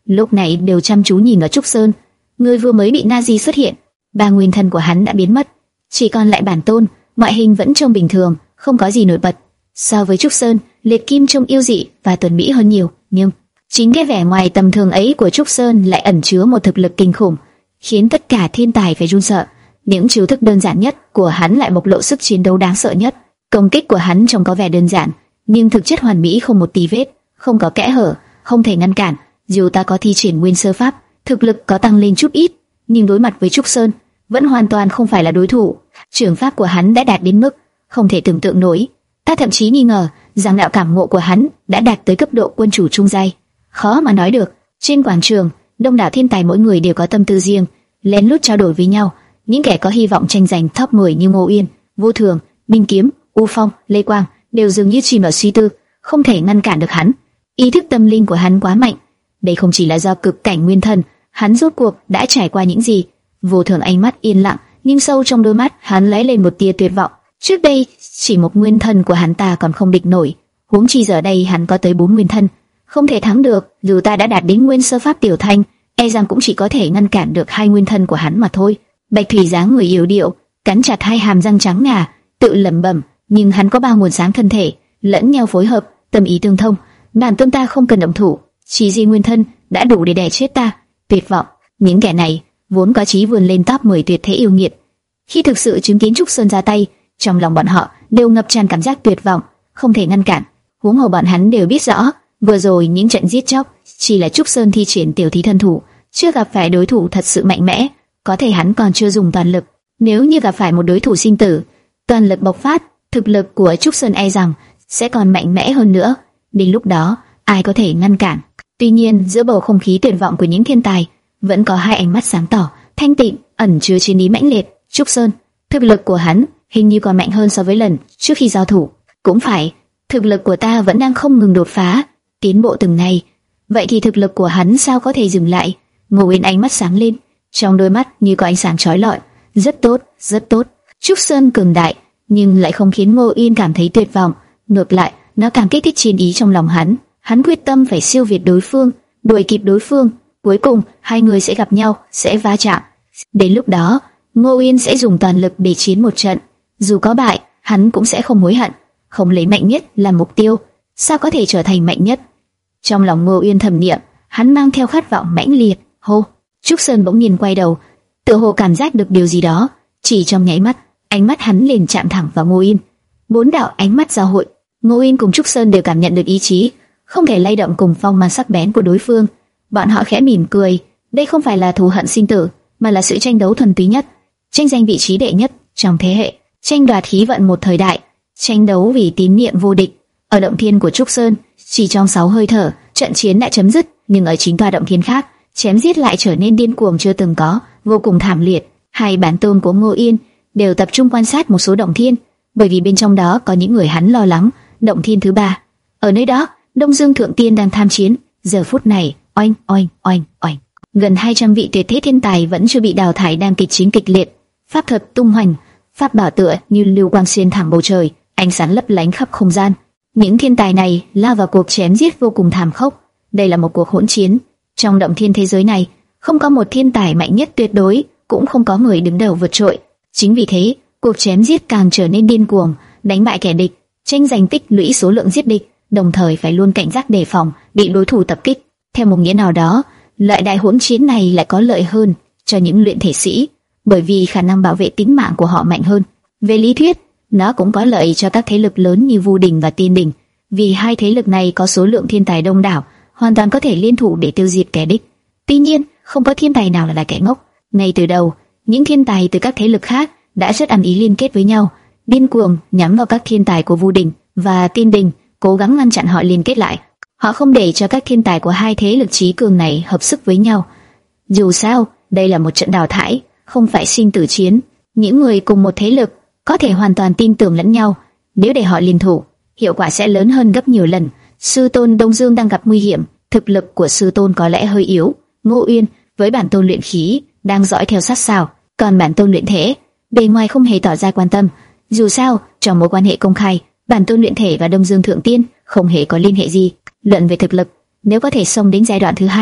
lúc này đều chăm chú nhìn vào Trúc Sơn. Người vừa mới bị Nazi xuất hiện, ba nguyên thân của hắn đã biến mất, chỉ còn lại bản tôn, ngoại hình vẫn trông bình thường, không có gì nổi bật. So với Trúc Sơn, Liệt Kim trông yêu dị và tuấn mỹ hơn nhiều, nhưng chính cái vẻ ngoài tầm thường ấy của Trúc Sơn lại ẩn chứa một thực lực kinh khủng, khiến tất cả thiên tài phải run sợ. Những chiêu thức đơn giản nhất của hắn lại bộc lộ sức chiến đấu đáng sợ nhất. Công kích của hắn trông có vẻ đơn giản, nhưng thực chất hoàn mỹ, không một tí vết, không có kẽ hở, không thể ngăn cản. Dù ta có thi triển nguyên sơ pháp, thực lực có tăng lên chút ít, nhưng đối mặt với Trúc Sơn, vẫn hoàn toàn không phải là đối thủ. Trường pháp của hắn đã đạt đến mức không thể tưởng tượng nổi. Ta thậm chí nghi ngờ rằng đạo cảm ngộ của hắn đã đạt tới cấp độ quân chủ trung giai. Khó mà nói được. Trên quảng trường, đông đảo thiên tài mỗi người đều có tâm tư riêng, lén lút trao đổi với nhau. Những kẻ có hy vọng tranh giành top mười như Ngô Uyên, Vô Thường, Minh Kiếm, U Phong, Lê Quang đều dường như chìm vào suy tư, không thể ngăn cản được hắn. Ý thức tâm linh của hắn quá mạnh. Đây không chỉ là do cực cảnh nguyên thần, hắn rốt cuộc đã trải qua những gì. Vô Thường ánh mắt yên lặng, nhưng sâu trong đôi mắt hắn lóe lên một tia tuyệt vọng. Trước đây, chỉ một nguyên thân của hắn ta còn không địch nổi, huống chi giờ đây hắn có tới bốn nguyên thân, không thể thắng được. Dù ta đã đạt đến nguyên sơ pháp tiểu thành, e rằng cũng chỉ có thể ngăn cản được hai nguyên thân của hắn mà thôi. Bạch Thủy dáng người yếu điệu, cắn chặt hai hàm răng trắng ngà, tự lẩm bẩm, nhưng hắn có ba nguồn sáng thân thể, lẫn nhau phối hợp, tâm ý tương thông. Bản tôn ta không cần động thủ, chỉ riêng nguyên thân đã đủ để đè chết ta. Tuyệt vọng. Những kẻ này vốn có chí vươn lên top mười tuyệt thế yêu nghiệt, khi thực sự chứng kiến Trúc Sơn ra tay, trong lòng bọn họ đều ngập tràn cảm giác tuyệt vọng, không thể ngăn cản. Huống hồ bọn hắn đều biết rõ, vừa rồi những trận giết chóc chỉ là Trúc Sơn thi triển tiểu thí thân thủ, chưa gặp phải đối thủ thật sự mạnh mẽ. Có thể hắn còn chưa dùng toàn lực, nếu như gặp phải một đối thủ sinh tử, toàn lực bộc phát, thực lực của Trúc Sơn e rằng sẽ còn mạnh mẽ hơn nữa. Đến lúc đó, ai có thể ngăn cản? Tuy nhiên, giữa bầu không khí tuyệt vọng của những thiên tài, vẫn có hai ánh mắt sáng tỏ, thanh tịnh, ẩn chứa chiến ý mãnh liệt. Trúc Sơn, thực lực của hắn hình như còn mạnh hơn so với lần trước khi giao thủ. Cũng phải, thực lực của ta vẫn đang không ngừng đột phá, tiến bộ từng ngày. Vậy thì thực lực của hắn sao có thể dừng lại? Ngô Uyên ánh mắt sáng lên, trong đôi mắt như có ánh sáng chói lọi. Rất tốt, rất tốt. Trúc Sơn cường đại, nhưng lại không khiến Ngô Uyên cảm thấy tuyệt vọng. Ngược lại, nó càng kích thích chiến ý trong lòng hắn. Hắn quyết tâm phải siêu việt đối phương, đuổi kịp đối phương. Cuối cùng, hai người sẽ gặp nhau, sẽ va chạm. Đến lúc đó, Ngô Uyên sẽ dùng toàn lực để chiến một trận. Dù có bại, hắn cũng sẽ không hối hận. Không lấy mạnh nhất làm mục tiêu, sao có thể trở thành mạnh nhất? Trong lòng Ngô Uyên thầm niệm, hắn mang theo khát vọng mãnh liệt. Hô! Trúc Sơn bỗng nhiên quay đầu, tựa hồ cảm giác được điều gì đó. Chỉ trong nháy mắt, ánh mắt hắn liền chạm thẳng vào Ngô Uyên. Bốn đạo ánh mắt giao hội, Ngô Uyên cùng Trúc Sơn đều cảm nhận được ý chí không thể lay động cùng phong mang sắc bén của đối phương. Bọn họ khẽ mỉm cười, đây không phải là thù hận sinh tử, mà là sự tranh đấu thuần túy nhất, tranh giành vị trí đệ nhất trong thế hệ, tranh đoạt khí vận một thời đại, tranh đấu vì tín niệm vô địch. Ở động thiên của Trúc Sơn, chỉ trong sáu hơi thở, trận chiến đã chấm dứt, nhưng ở chính tòa động thiên khác, chém giết lại trở nên điên cuồng chưa từng có, vô cùng thảm liệt. Hai bản tôn của Ngô Uyên đều tập trung quan sát một số động thiên, bởi vì bên trong đó có những người hắn lo lắng. Động thiên thứ ba, ở nơi đó, Đông Dương Thượng Tiên đang tham chiến. Giờ phút này, oanh oanh oanh oanh, gần hai trăm vị tuyệt thế thiên tài vẫn chưa bị đào thải đang kịch chiến kịch liệt. Pháp thuật tung hoành, pháp bảo tựa như lưu quang xuyên thẳng bầu trời, ánh sáng lấp lánh khắp không gian. Những thiên tài này lao vào cuộc chém giết vô cùng thảm khốc. Đây là một cuộc hỗn chiến. Trong động thiên thế giới này, không có một thiên tài mạnh nhất tuyệt đối, cũng không có người đứng đầu vượt trội. Chính vì thế, cuộc chém giết càng trở nên điên cuồng, đánh bại kẻ địch, tranh giành tích lũy số lượng giết địch, đồng thời phải luôn cảnh giác đề phòng bị đối thủ tập kích. Theo một nghĩa nào đó, loại đại hỗn chiến này lại có lợi hơn cho những luyện thể sĩ, bởi vì khả năng bảo vệ tính mạng của họ mạnh hơn. Về lý thuyết, nó cũng có lợi cho các thế lực lớn như Vu Đình và Tiên Đình, vì hai thế lực này có số lượng thiên tài đông đảo, hoàn toàn có thể liên thủ để tiêu diệt kẻ địch. Tuy nhiên, không có thiên tài nào là, là kẻ ngốc. Ngay từ đầu, những thiên tài từ các thế lực khác đã rất ăn ý liên kết với nhau, điên cuồng nhắm vào các thiên tài của Vu Đình và Tiên Đình, cố gắng ngăn chặn họ liên kết lại. Họ không để cho các thiên tài của hai thế lực chí cường này hợp sức với nhau. Dù sao, đây là một trận đào thải, không phải sinh tử chiến. Những người cùng một thế lực có thể hoàn toàn tin tưởng lẫn nhau. Nếu để họ liên thủ, hiệu quả sẽ lớn hơn gấp nhiều lần. Sư tôn Đông Dương đang gặp nguy hiểm, thực lực của sư tôn có lẽ hơi yếu. Ngô Uyên với bản tôn luyện khí đang dõi theo sát sao, còn bản tôn luyện thể bề ngoài không hề tỏ ra quan tâm. Dù sao, trong mối quan hệ công khai, bản tôn luyện thể và Đông Dương Thượng Tiên không hề có liên hệ gì. Luận về thực lực, nếu có thể xông đến giai đoạn thứ hai,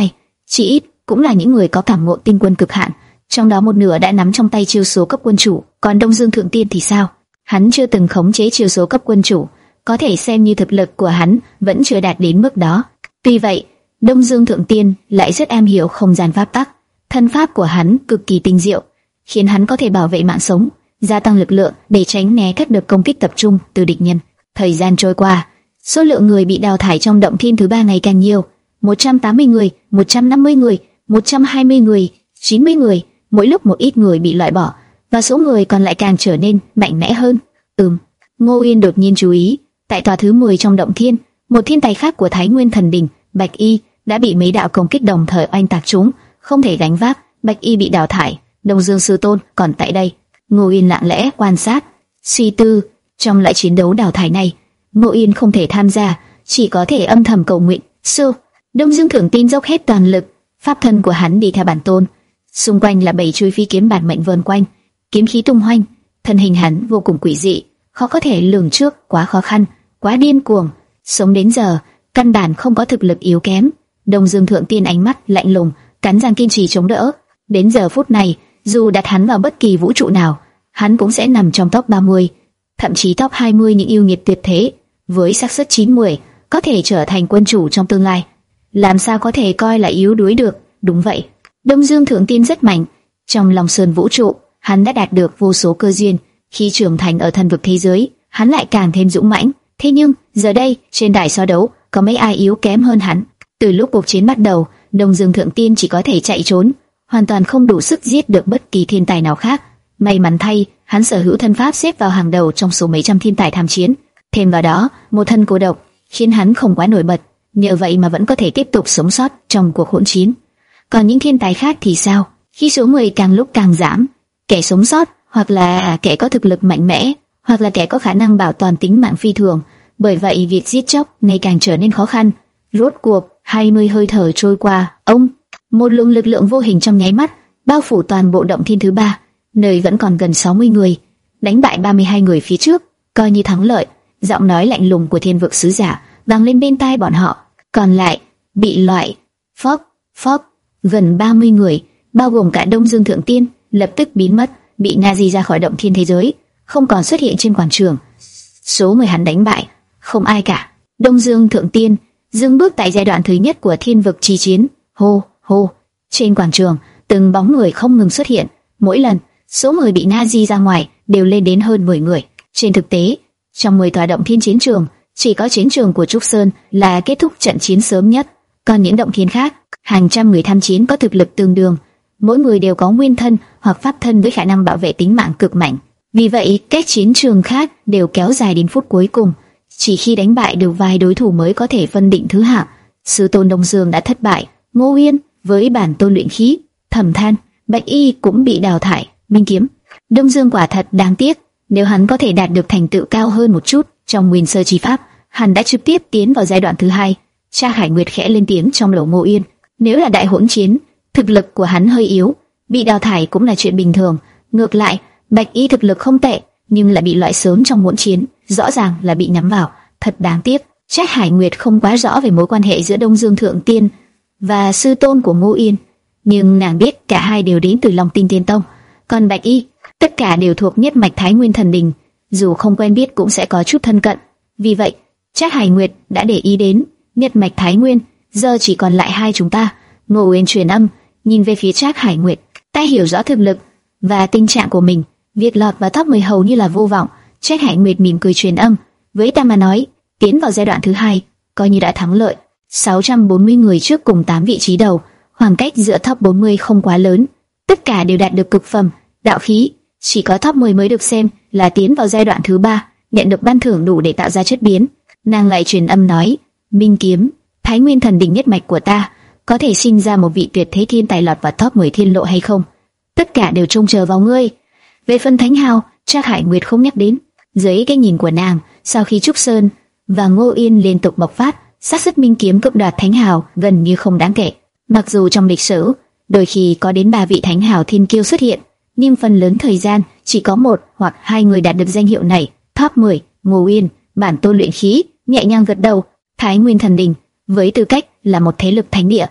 chỉ ít cũng là những người có cảm ngộ tinh quân cực hạn, trong đó một nửa đã nắm trong tay chiêu số cấp quân chủ. Còn Đông Dương Thượng Tiên thì sao? Hắn chưa từng khống chế chiêu số cấp quân chủ, có thể xem như thực lực của hắn vẫn chưa đạt đến mức đó. Tuy vậy, Đông Dương Thượng Tiên lại rất am hiểu không gian pháp tắc, thân pháp của hắn cực kỳ tinh diệu, khiến hắn có thể bảo vệ mạng sống, gia tăng lực lượng để tránh né các đợt công kích tập trung từ địch nhân. Thời gian trôi qua, số lượng người bị đào thải trong động thiên thứ ba ngày càng nhiều, một trăm tám mươi người, một trăm năm mươi người, một trăm hai mươi người, chín mươi người, mỗi lúc một ít người bị loại bỏ, và số người còn lại càng trở nên mạnh mẽ hơn. Ừm, Ngô Uyên đột nhiên chú ý, tại tòa thứ mười trong động thiên, một thiên tài khác của Thái Nguyên Thần Đình, Bạch Y, đã bị mấy đạo công kích đồng thời oanh tạc trúng, không thể gánh vác. Bạch Y bị đào thải. Đông Dương Sư Tôn còn tại đây. Ngô Uyên lặng lẽ quan sát, suy tư. Trong loại chiến đấu đào thải này, Ngô Uyên không thể tham gia, chỉ có thể âm thầm cầu nguyện. Sư Đông Dương Thượng Tiên dốc hết toàn lực, pháp thân của hắn đi theo bản tôn, xung quanh là bảy chuôi phi kiếm bản mệnh vờn quanh, kiếm khí tung hoành, thân hình hắn vô cùng quỷ dị, khó có thể lường trước, quá khó khăn, quá điên cuồng. Sống đến giờ, căn bản không có thực lực yếu kém. Đông Dương Thượng Tiên ánh mắt lạnh lùng, cắn răng kiên trì chống đỡ. Đến giờ phút này, dù đặt hắn vào bất kỳ vũ trụ nào, hắn cũng sẽ nằm trong top ba mươi, thậm chí top hai mươi những yêu nghiệt tuyệt thế, với xác suất chín mươi có thể trở thành quân chủ trong tương lai. Làm sao có thể coi là yếu đuối được? Đúng vậy, Đông Dương Thượng Tiên rất mạnh. Trong lòng sơn vũ trụ, hắn đã đạt được vô số cơ duyên. Khi trưởng thành ở thần vực thế giới, hắn lại càng thêm dũng mãnh. Thế nhưng giờ đây, trên đài so đấu, có mấy ai yếu kém hơn hắn? Từ lúc cuộc chiến bắt đầu, Đông Dương Thượng Tiên chỉ có thể chạy trốn, hoàn toàn không đủ sức giết được bất kỳ thiên tài nào khác. May mắn thay, hắn sở hữu thân pháp xếp vào hàng đầu trong số mấy trăm thiên tài tham chiến. Thêm vào đó, một thân cô độc khiến hắn không quá nổi bật, nhờ vậy mà vẫn có thể tiếp tục sống sót trong cuộc hỗn chiến. Còn những thiên tài khác thì sao? Khi số người càng lúc càng giảm, kẻ sống sót hoặc là kẻ có thực lực mạnh mẽ, hoặc là kẻ có khả năng bảo toàn tính mạng phi thường. Bởi vậy việc giết chóc ngày càng trở nên khó khăn. Rốt cuộc hai mươi hơi thở trôi qua, ông một luồng lực lượng vô hình trong nháy mắt bao phủ toàn bộ động thiên thứ ba, nơi vẫn còn gần sáu mươi người, đánh bại ba mươi hai người phía trước, coi như thắng lợi. Giọng nói lạnh lùng của thiên vực sứ giả vang lên bên tai bọn họ. Còn lại bị loại phốc phốc gần ba mươi người, bao gồm cả Đông Dương Thượng Tiên, lập tức biến mất, bị Nazi ra khỏi động thiên thế giới, không còn xuất hiện trên quảng trường. Số người hắn đánh bại không ai cả. Đông Dương Thượng Tiên dừng bước tại giai đoạn thứ nhất của thiên vực chi chiến. Hô hô, trên quảng trường từng bóng người không ngừng xuất hiện, mỗi lần số người bị Nazi ra ngoài đều lên đến hơn mười người. Trên thực tế, trong mười tòa động thiên chiến trường, chỉ có chiến trường của Trúc Sơn là kết thúc trận chiến sớm nhất, còn những động thiên khác, hàng trăm người tham chiến có thực lực tương đương, mỗi người đều có nguyên thân hoặc pháp thân với khả năng bảo vệ tính mạng cực mạnh. Vì vậy, các chiến trường khác đều kéo dài đến phút cuối cùng, chỉ khi đánh bại được vài đối thủ mới có thể phân định thứ hạng. Sư tôn Đông Dương đã thất bại, Ngô Uyên với bản tôn luyện khí, Thẩm Than, Bạch Y cũng bị đào thải. Minh Kiếm, Đông Dương quả thật đáng tiếc. Nếu hắn có thể đạt được thành tựu cao hơn một chút trong Nguyên Sơ Chi Pháp, hắn đã trực tiếp tiến vào giai đoạn thứ hai. Trác Hải Nguyệt khẽ lên tiếng trong lỗ Ngô Uyên. Nếu là đại hỗn chiến, thực lực của hắn hơi yếu, bị đào thải cũng là chuyện bình thường. Ngược lại, Bạch Y thực lực không tệ, nhưng lại bị loại sớm trong hỗn chiến, rõ ràng là bị nhắm vào. Thật đáng tiếc. Trác Hải Nguyệt không quá rõ về mối quan hệ giữa Đông Dương Thượng Tiên và sư tôn của Ngô Uyên, nhưng nàng biết cả hai đều đến từ Long Tinh Tiên Tông. Còn Bạch Y, tất cả đều thuộc nhất mạch Thái Nguyên Thần Đình, dù không quen biết cũng sẽ có chút thân cận. Vì vậy, Trác Hải Nguyệt đã để ý đến nhất mạch Thái Nguyên. Giờ chỉ còn lại hai chúng ta. Ngô Uyên truyền âm, nhìn về phía Trác Hải Nguyệt. Ta hiểu rõ thực lực và tình trạng của mình, việc lọt vào top mười hầu như là vô vọng. Trác Hải Nguyệt mỉm cười truyền âm, với ta mà nói, tiến vào giai đoạn thứ hai coi như đã thắng lợi. sáu trăm bốn mươi người trước cùng tám vị trí đầu, khoảng cách giữa top bốn mươi không quá lớn, tất cả đều đạt được cực phẩm đạo khí. Chỉ có top mười mới được xem là tiến vào giai đoạn thứ ba, nhận được ban thưởng đủ để tạo ra chất biến. Nàng lại truyền âm nói, Minh Kiếm, Thái Nguyên Thần Đình nhất mạch của ta, có thể sinh ra một vị tuyệt thế thiên tài lọt vào top mười thiên lộ hay không? Tất cả đều trông chờ vào ngươi. Về phần Thánh Hào, Trác Hải Nguyệt không nhắc đến. Dưới cái nhìn của nàng, sau khi Trúc Sơn và Ngô Yên liên tục bộc phát, xác suất Minh Kiếm cướp đoạt Thánh Hào gần như không đáng kể. Mặc dù trong lịch sử đôi khi có đến ba vị Thánh Hào thiên kiêu xuất hiện, nhưng phần lớn thời gian chỉ có một hoặc hai người đạt được danh hiệu này. Top mười, Ngô Uyên, bản tôn luyện khí, nhẹ nhàng gật đầu. Thái Nguyên Thần Đình với tư cách là một thế lực thánh địa,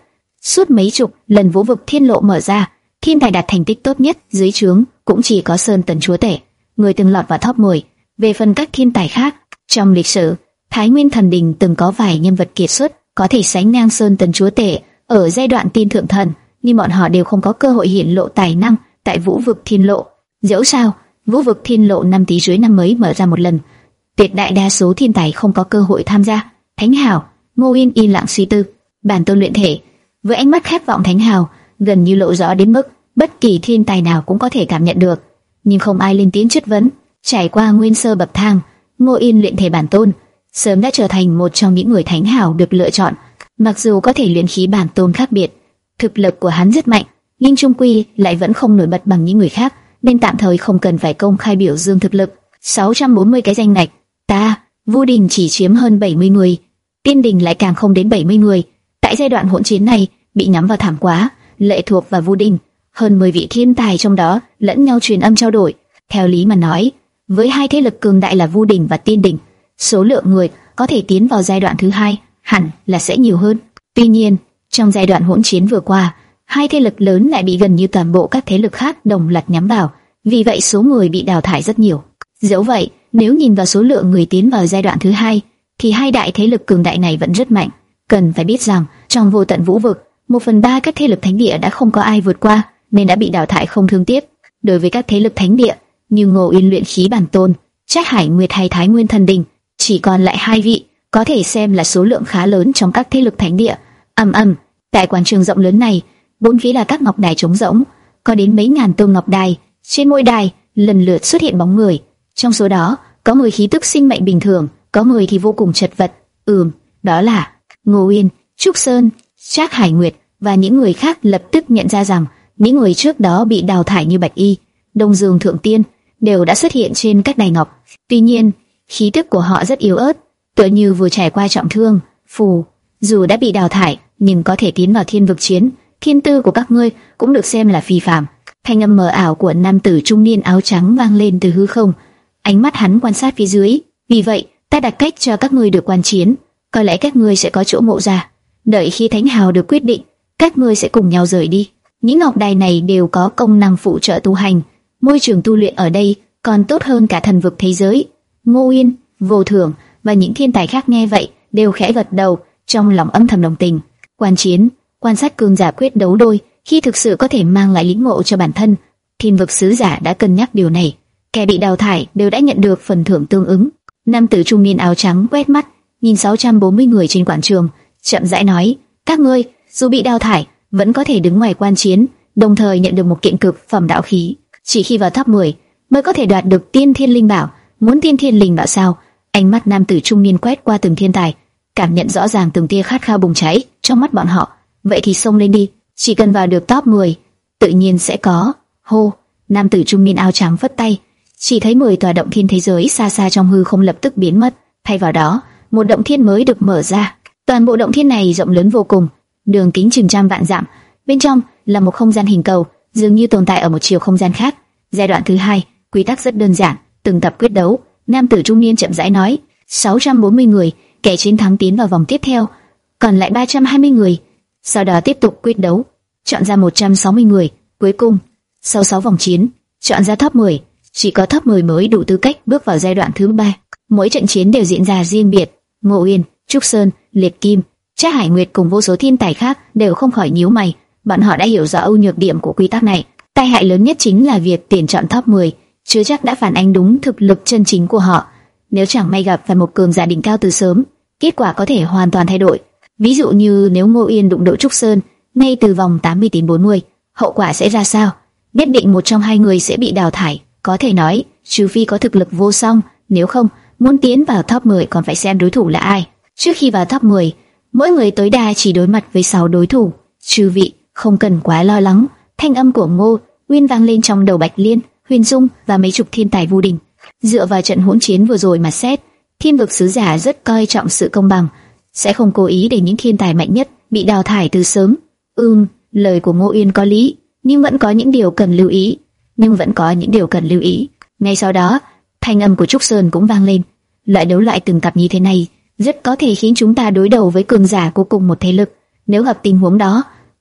Suốt mấy chục lần vũ vực thiên lộ mở ra, thiên tài đạt thành tích tốt nhất dưới trướng cũng chỉ có Sơn Tần chúa tể, người từng lọt vào top mười. Về phần các thiên tài khác, trong lịch sử, Thái Nguyên Thần Đình từng có vài nhân vật kiệt xuất có thể sánh ngang Sơn Tần chúa tể ở giai đoạn tiên thượng thần, nhưng bọn họ đều không có cơ hội hiển lộ tài năng tại vũ vực thiên lộ. Dẫu sao, vũ vực thiên lộ năm tí dưới năm mới mở ra một lần, tuyệt đại đa số thiên tài không có cơ hội tham gia. Thánh Hào, Ngô Yên yên lặng suy tư. Bản tôn luyện thể, với ánh mắt khát vọng Thánh Hào gần như lộ rõ đến mức bất kỳ thiên tài nào cũng có thể cảm nhận được, nhưng không ai lên tiếng chất vấn. Trải qua nguyên sơ bậc thang, Ngô Yên luyện thể bản tôn sớm đã trở thành một trong những người Thánh Hào được lựa chọn. Mặc dù có thể luyện khí bản tôn khác biệt, thực lực của hắn rất mạnh, nhưng chung quy lại vẫn không nổi bật bằng những người khác, nên tạm thời không cần phải công khai biểu dương thực lực. sáu trăm bốn mươi cái danh ngạch, ta, Vu Đình chỉ chiếm hơn bảy mươi người, Tiên Đình lại càng không đến bảy mươi người. Tại giai đoạn hỗn chiến này, bị nhắm vào thảm quá, lệ thuộc vào Vu Đình, hơn mười vị thiên tài trong đó lẫn nhau truyền âm trao đổi. Theo lý mà nói, với hai thế lực cường đại là Vu Đình và Tiên Đình, số lượng người có thể tiến vào giai đoạn thứ hai hẳn là sẽ nhiều hơn. Tuy nhiên, trong giai đoạn hỗn chiến vừa qua, hai thế lực lớn lại bị gần như toàn bộ các thế lực khác đồng loạt nhắm vào, vì vậy số người bị đào thải rất nhiều. Dẫu vậy, nếu nhìn vào số lượng người tiến vào giai đoạn thứ hai, thì hai đại thế lực cường đại này vẫn rất mạnh. Cần phải biết rằng, trong vô tận vũ vực, một phần ba các thế lực thánh địa đã không có ai vượt qua, nên đã bị đào thải không thương tiếc. Đối với các thế lực thánh địa như Ngô Yên luyện khí bản tôn, Trác Hải Nguyệt hay Thái Nguyên Thần Đình, chỉ còn lại hai vị, có thể xem là số lượng khá lớn trong các thế lực thánh địa. Ầm ầm, tại quảng trường rộng lớn này, bốn phía là các ngọc đài trống rỗng, có đến mấy ngàn tôn ngọc đài, trên mỗi đài lần lượt xuất hiện bóng người. Trong số đó, có mười khí tức sinh mệnh bình thường, có mười thì vô cùng chật vật. Ừm, đó là Ngô Yên, Trúc Sơn, Trác Hải Nguyệt và những người khác lập tức nhận ra rằng những người trước đó bị đào thải như Bạch Y, Đông Dương Thượng Tiên đều đã xuất hiện trên các đài ngọc. Tuy nhiên, khí tức của họ rất yếu ớt, tựa như vừa trải qua trọng thương. Phù, dù đã bị đào thải, nhưng có thể tiến vào thiên vực chiến, thiên tư của các ngươi cũng được xem là phi phàm. Thanh âm mờ ảo của nam tử trung niên áo trắng vang lên từ hư không. Ánh mắt hắn quan sát phía dưới. Vì vậy, ta đặt cách cho các ngươi được quan chiến, có lẽ các ngươi sẽ có chỗ ngộ ra. Đợi khi Thánh Hào được quyết định, các ngươi sẽ cùng nhau rời đi. Những ngọc đài này đều có công năng phụ trợ tu hành, môi trường tu luyện ở đây còn tốt hơn cả thần vực thế giới. Ngô Yên, Vô Thường và những thiên tài khác nghe vậy đều khẽ gật đầu, trong lòng âm thầm đồng tình. Quan chiến, quan sát cường giả quyết đấu đôi, khi thực sự có thể mang lại lĩnh ngộ cho bản thân. Thiên vực sứ giả đã cân nhắc điều này, kẻ bị đào thải đều đã nhận được phần thưởng tương ứng. Nam tử trung niên áo trắng quét mắt, nhìn sáu trăm bốn mươi người trên quảng trường, chậm rãi nói: các ngươi dù bị đào thải vẫn có thể đứng ngoài quan chiến, đồng thời nhận được một kiện cực phẩm đạo khí. Chỉ khi vào top mười mới có thể đoạt được tiên thiên linh bảo. Muốn tiên thiên linh bảo sao? Ánh mắt nam tử trung niên quét qua từng thiên tài, cảm nhận rõ ràng từng tia khát khao bùng cháy trong mắt bọn họ. Vậy thì xông lên đi, chỉ cần vào được top mười, tự nhiên sẽ có. Hô! Nam tử trung niên áo trắng phất tay, chỉ thấy mười tòa động thiên thế giới xa xa trong hư không lập tức biến mất, thay vào đó một động thiên mới được mở ra. Toàn bộ động thiên này rộng lớn vô cùng, đường kính chừng trăm vạn dặm. Bên trong là một không gian hình cầu, dường như tồn tại ở một chiều không gian khác. Giai đoạn thứ hai, quy tắc rất đơn giản, từng tập quyết đấu. Nam tử trung niên chậm rãi nói: sáu trăm bốn mươi người, kẻ chiến thắng tiến vào vòng tiếp theo, còn lại ba trăm hai mươi người. Sau đó tiếp tục quyết đấu, chọn ra một trăm sáu mươi người. Cuối cùng, sau sáu vòng chiến, chọn ra top mười. Chỉ có top mười mới đủ tư cách bước vào giai đoạn thứ ba. Mỗi trận chiến đều diễn ra riêng biệt. Ngô Yên, Trúc Sơn, Liệt Kim, Trác Hải Nguyệt cùng vô số thiên tài khác đều không khỏi nhíu mày. Bọn họ đã hiểu rõ ưu nhược điểm của quy tắc này. Tai hại lớn nhất chính là việc tuyển chọn top mười chưa chắc đã phản ánh đúng thực lực chân chính của họ. Nếu chẳng may gặp phải một cường giả đỉnh cao từ sớm, kết quả có thể hoàn toàn thay đổi. Ví dụ như nếu Ngô Yên đụng độ Trúc Sơn ngay từ vòng tám mươi đến bốn mươi, hậu quả sẽ ra sao? Nhất định một trong hai người sẽ bị đào thải. Có thể nói, trừ phi có thực lực vô song, nếu không, muốn tiến vào top mười còn phải xem đối thủ là ai. Trước khi vào top mười, mỗi người tối đa chỉ đối mặt với sáu đối thủ. Chư vị không cần quá lo lắng. Thanh âm của Ngô Nguyên vang lên trong đầu Bạch Liên, Huyền Dung và mấy chục thiên tài Vu Đình. Dựa vào trận hỗn chiến vừa rồi mà xét, thiên vực sứ giả rất coi trọng sự công bằng, sẽ không cố ý để những thiên tài mạnh nhất bị đào thải từ sớm. Ừm, lời của Ngô Yên có lý, nhưng vẫn có những điều cần lưu ý. Nhưng vẫn có những điều cần lưu ý. Ngay sau đó, thanh âm của Trúc Sơn cũng vang lên. Loại đấu loại từng cặp như thế này rất có thể khiến chúng ta đối đầu với cường giả của cùng một thế lực. Nếu gặp tình huống đó,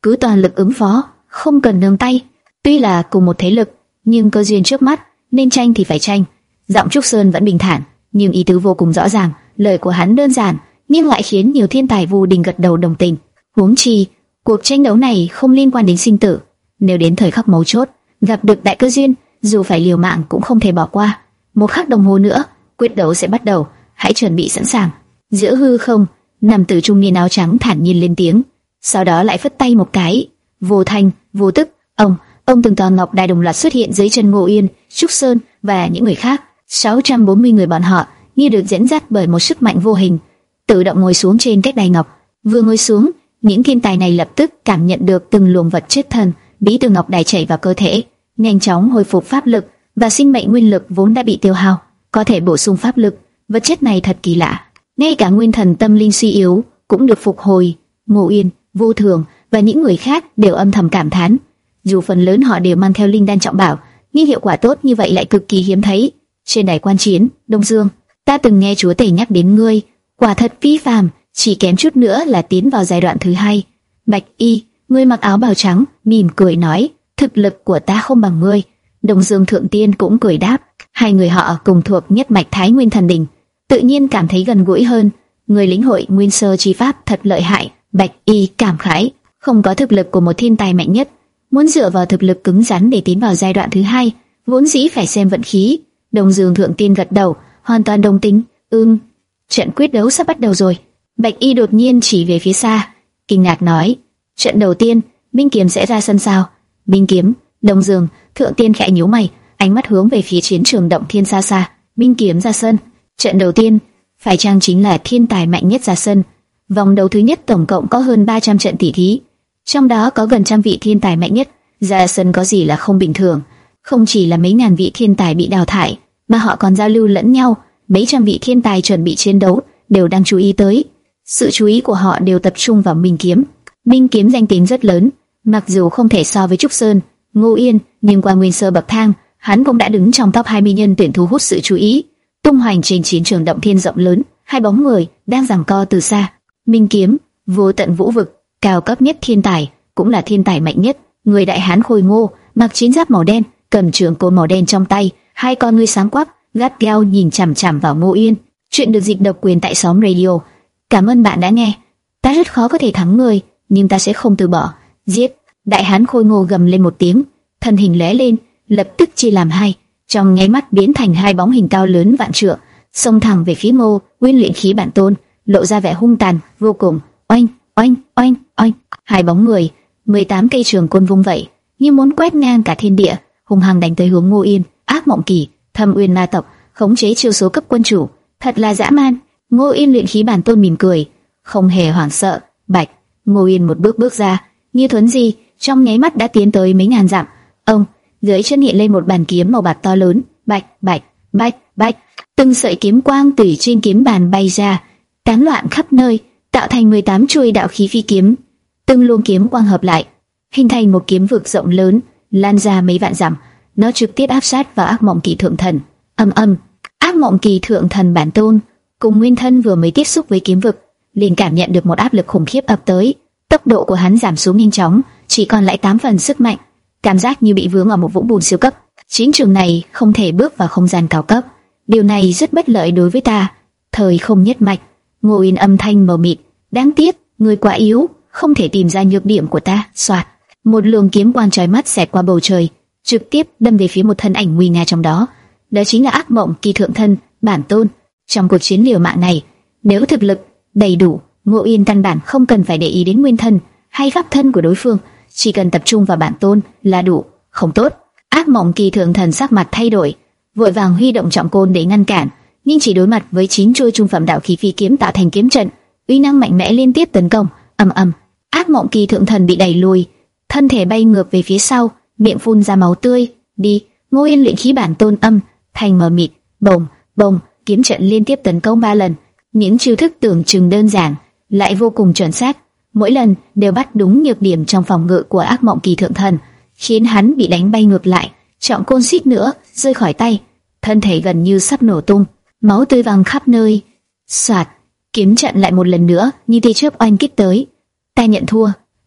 cứ toàn lực ứng phó, không cần nương tay. Tuy là cùng một thế lực, nhưng cơ duyên trước mắt, nên tranh thì phải tranh. Giọng Trúc Sơn vẫn bình thản, nhưng ý tứ vô cùng rõ ràng. Lời của hắn đơn giản, nhưng lại khiến nhiều thiên tài Vu Đình gật đầu đồng tình. Huống chi, cuộc tranh đấu này không liên quan đến sinh tử. Nếu đến thời khắc mấu chốt, gặp được đại cơ duyên, dù phải liều mạng cũng không thể bỏ qua. Một khắc đồng hồ nữa, quyết đấu sẽ bắt đầu, hãy chuẩn bị sẵn sàng. Giữa hư không, nam tử trung niên áo trắng thản nhiên lên tiếng, sau đó lại phất tay một cái, vô thanh vô tức, ông, ông từng toàn ngọc đài đồng loạt xuất hiện dưới chân Ngô Yên, Trúc Sơn và những người khác. sáu trăm bốn mươi người bọn họ như được dẫn dắt bởi một sức mạnh vô hình, tự động ngồi xuống trên các đài ngọc. Vừa ngồi xuống, những thiên tài này lập tức cảm nhận được từng luồng vật chất thần bí từ ngọc đài chảy vào cơ thể, nhanh chóng hồi phục pháp lực và sinh mệnh nguyên lực vốn đã bị tiêu hao, có thể bổ sung pháp lực. Vật chất này thật kỳ lạ, ngay cả nguyên thần tâm linh suy yếu cũng được phục hồi. Ngô Yên, Vô Thường và những người khác đều âm thầm cảm thán. Dù phần lớn họ đều mang theo linh đan trọng bảo, nhưng hiệu quả tốt như vậy lại cực kỳ hiếm thấy. Trên đài quan chiến, Đông Dương, ta từng nghe chúa tể nhắc đến ngươi, quả thật phi phàm, chỉ kém chút nữa là tiến vào giai đoạn thứ hai. Bạch Y, ngươi mặc áo bào trắng, mỉm cười nói, thực lực của ta không bằng ngươi. Đông Dương Thượng Tiên cũng cười đáp, hai người họ cùng thuộc nhất mạch Thái Nguyên Thần Đình, tự nhiên cảm thấy gần gũi hơn. Người lĩnh hội Nguyên Sơ chi pháp thật lợi hại. Bạch Y cảm khái, không có thực lực của một thiên tài mạnh nhất, muốn dựa vào thực lực cứng rắn để tiến vào giai đoạn thứ hai, vốn dĩ phải xem vận khí. Đông Dương Thượng Tiên gật đầu, hoàn toàn đồng tính. Ừm, trận quyết đấu sắp bắt đầu rồi. Bạch Y đột nhiên chỉ về phía xa, kinh ngạc nói, trận đầu tiên, Minh Kiếm sẽ ra sân sao? Minh Kiếm? Đông Dương Thượng Tiên khẽ nhíu mày, ánh mắt hướng về phía chiến trường Động Thiên xa xa. Minh Kiếm ra sân, trận đầu tiên, phải chăng chính là thiên tài mạnh nhất ra sân? Vòng đấu thứ nhất tổng cộng có hơn ba trăm trận tỷ thí, trong đó có gần trăm vị thiên tài mạnh nhất ra sân, có gì là không bình thường? Không chỉ là mấy ngàn vị thiên tài bị đào thải, mà họ còn giao lưu lẫn nhau. Mấy trăm vị thiên tài chuẩn bị chiến đấu đều đang chú ý tới. Sự chú ý của họ đều tập trung vào Minh Kiếm. Minh Kiếm danh tiếng rất lớn, mặc dù không thể so với Trúc Sơn, Ngô Yên, nhưng qua nguyên sơ bậc thang, hắn cũng đã đứng trong top hai mươi nhân tuyển thu hút sự chú ý. Tung hoành trên chiến trường Động Thiên rộng lớn, hai bóng người đang giằng co từ xa. Minh Kiếm, vô tận vũ vực, cao cấp nhất thiên tài, cũng là thiên tài mạnh nhất. Người đại hán khôi ngô, mặc chiến giáp màu đen, cầm trường côn màu đen trong tay, hai con ngươi sáng quắc, gắt gao nhìn chằm chằm vào Ngô Yên. Chuyện được dịch độc quyền tại xóm radio. Cảm ơn bạn đã nghe. Ta rất khó có thể thắng người, nhưng ta sẽ không từ bỏ. Giết! Đại hán khôi ngô gầm lên một tiếng, thân hình lóe lên, lập tức chia làm hai, trong nháy mắt biến thành hai bóng hình cao lớn vạn trượng, xông thẳng về phía Ngô Nguyên luyện khí bản tôn, lộ ra vẻ hung tàn vô cùng. Oanh, oanh, oanh, oanh! Hai bóng người, mười tám cây trường côn vung vậy, như muốn quét ngang cả thiên địa, hung hăng đánh tới hướng Ngô Yên. Ác mộng kỳ, Thâm Uyên ma tộc, khống chế chiêu số cấp quân chủ, thật là dã man. Ngô Yên luyện khí bản tôn mỉm cười, không hề hoảng sợ. Bạch, Ngô Yên một bước bước ra, như thuấn di, trong nháy mắt đã tiến tới mấy ngàn dặm. Ông, dưới chân hiện lên một bàn kiếm màu bạc to lớn. Bạch, bạch, bạch, bạch, từng sợi kiếm quang từ trên kiếm bàn bay ra, tán loạn khắp nơi, tạo thành mười tám chuôi đạo khí phi kiếm. Từng luồng kiếm quang hợp lại, hình thành một kiếm vực rộng lớn, lan ra mấy vạn dặm. Nó trực tiếp áp sát vào ác mộng kỳ thượng thần. Âm âm, ác mộng kỳ thượng thần bản tôn cùng nguyên thân vừa mới tiếp xúc với kiếm vực, liền cảm nhận được một áp lực khủng khiếp ập tới. Tốc độ của hắn giảm xuống nhanh chóng, chỉ còn lại tám phần sức mạnh, cảm giác như bị vướng ở một vũng bùn siêu cấp. Chiến trường này không thể bước vào không gian cao cấp, điều này rất bất lợi đối với ta. Thời không nhất mạch. Ngô Yên âm thanh mờ mịt, đáng tiếc, người quá yếu, không thể tìm ra nhược điểm của ta. Soạt, một luồng kiếm quang chói mắt xẹt qua bầu trời, trực tiếp đâm về phía một thân ảnh nguy nga trong đó. Đó chính là ác mộng kỳ thượng thân bản tôn. Trong cuộc chiến liều mạng này, nếu thực lực đầy đủ, Ngô Yên căn bản không cần phải để ý đến nguyên thân hay pháp thân của đối phương, chỉ cần tập trung vào bản tôn là đủ. Không tốt. Ác mộng kỳ thượng thần sắc mặt thay đổi, vội vàng huy động trọng côn để ngăn cản, nhưng chỉ đối mặt với chín chuôi trung phẩm đạo khí phi kiếm tạo thành kiếm trận, uy năng mạnh mẽ liên tiếp tấn công. Ầm ầm, ác mộng kỳ thượng thần bị đẩy lùi, thân thể bay ngược về phía sau, miệng phun ra máu tươi. Đi! Ngô Yên luyện khí bản tôn âm thanh mờ mịt, bồng bồng, kiếm trận liên tiếp tấn công ba lần. Những chiêu thức tưởng chừng đơn giản lại vô cùng chuẩn xác, mỗi lần đều bắt đúng nhược điểm trong phòng ngự của ác mộng kỳ thượng thần, khiến hắn bị đánh bay ngược lại, trọng côn suýt nữa rơi khỏi tay, thân thể gần như sắp nổ tung, máu tươi văng khắp nơi. Soạt, kiếm trận lại một lần nữa như tia chớp oanh kích tới. Ta nhận thua.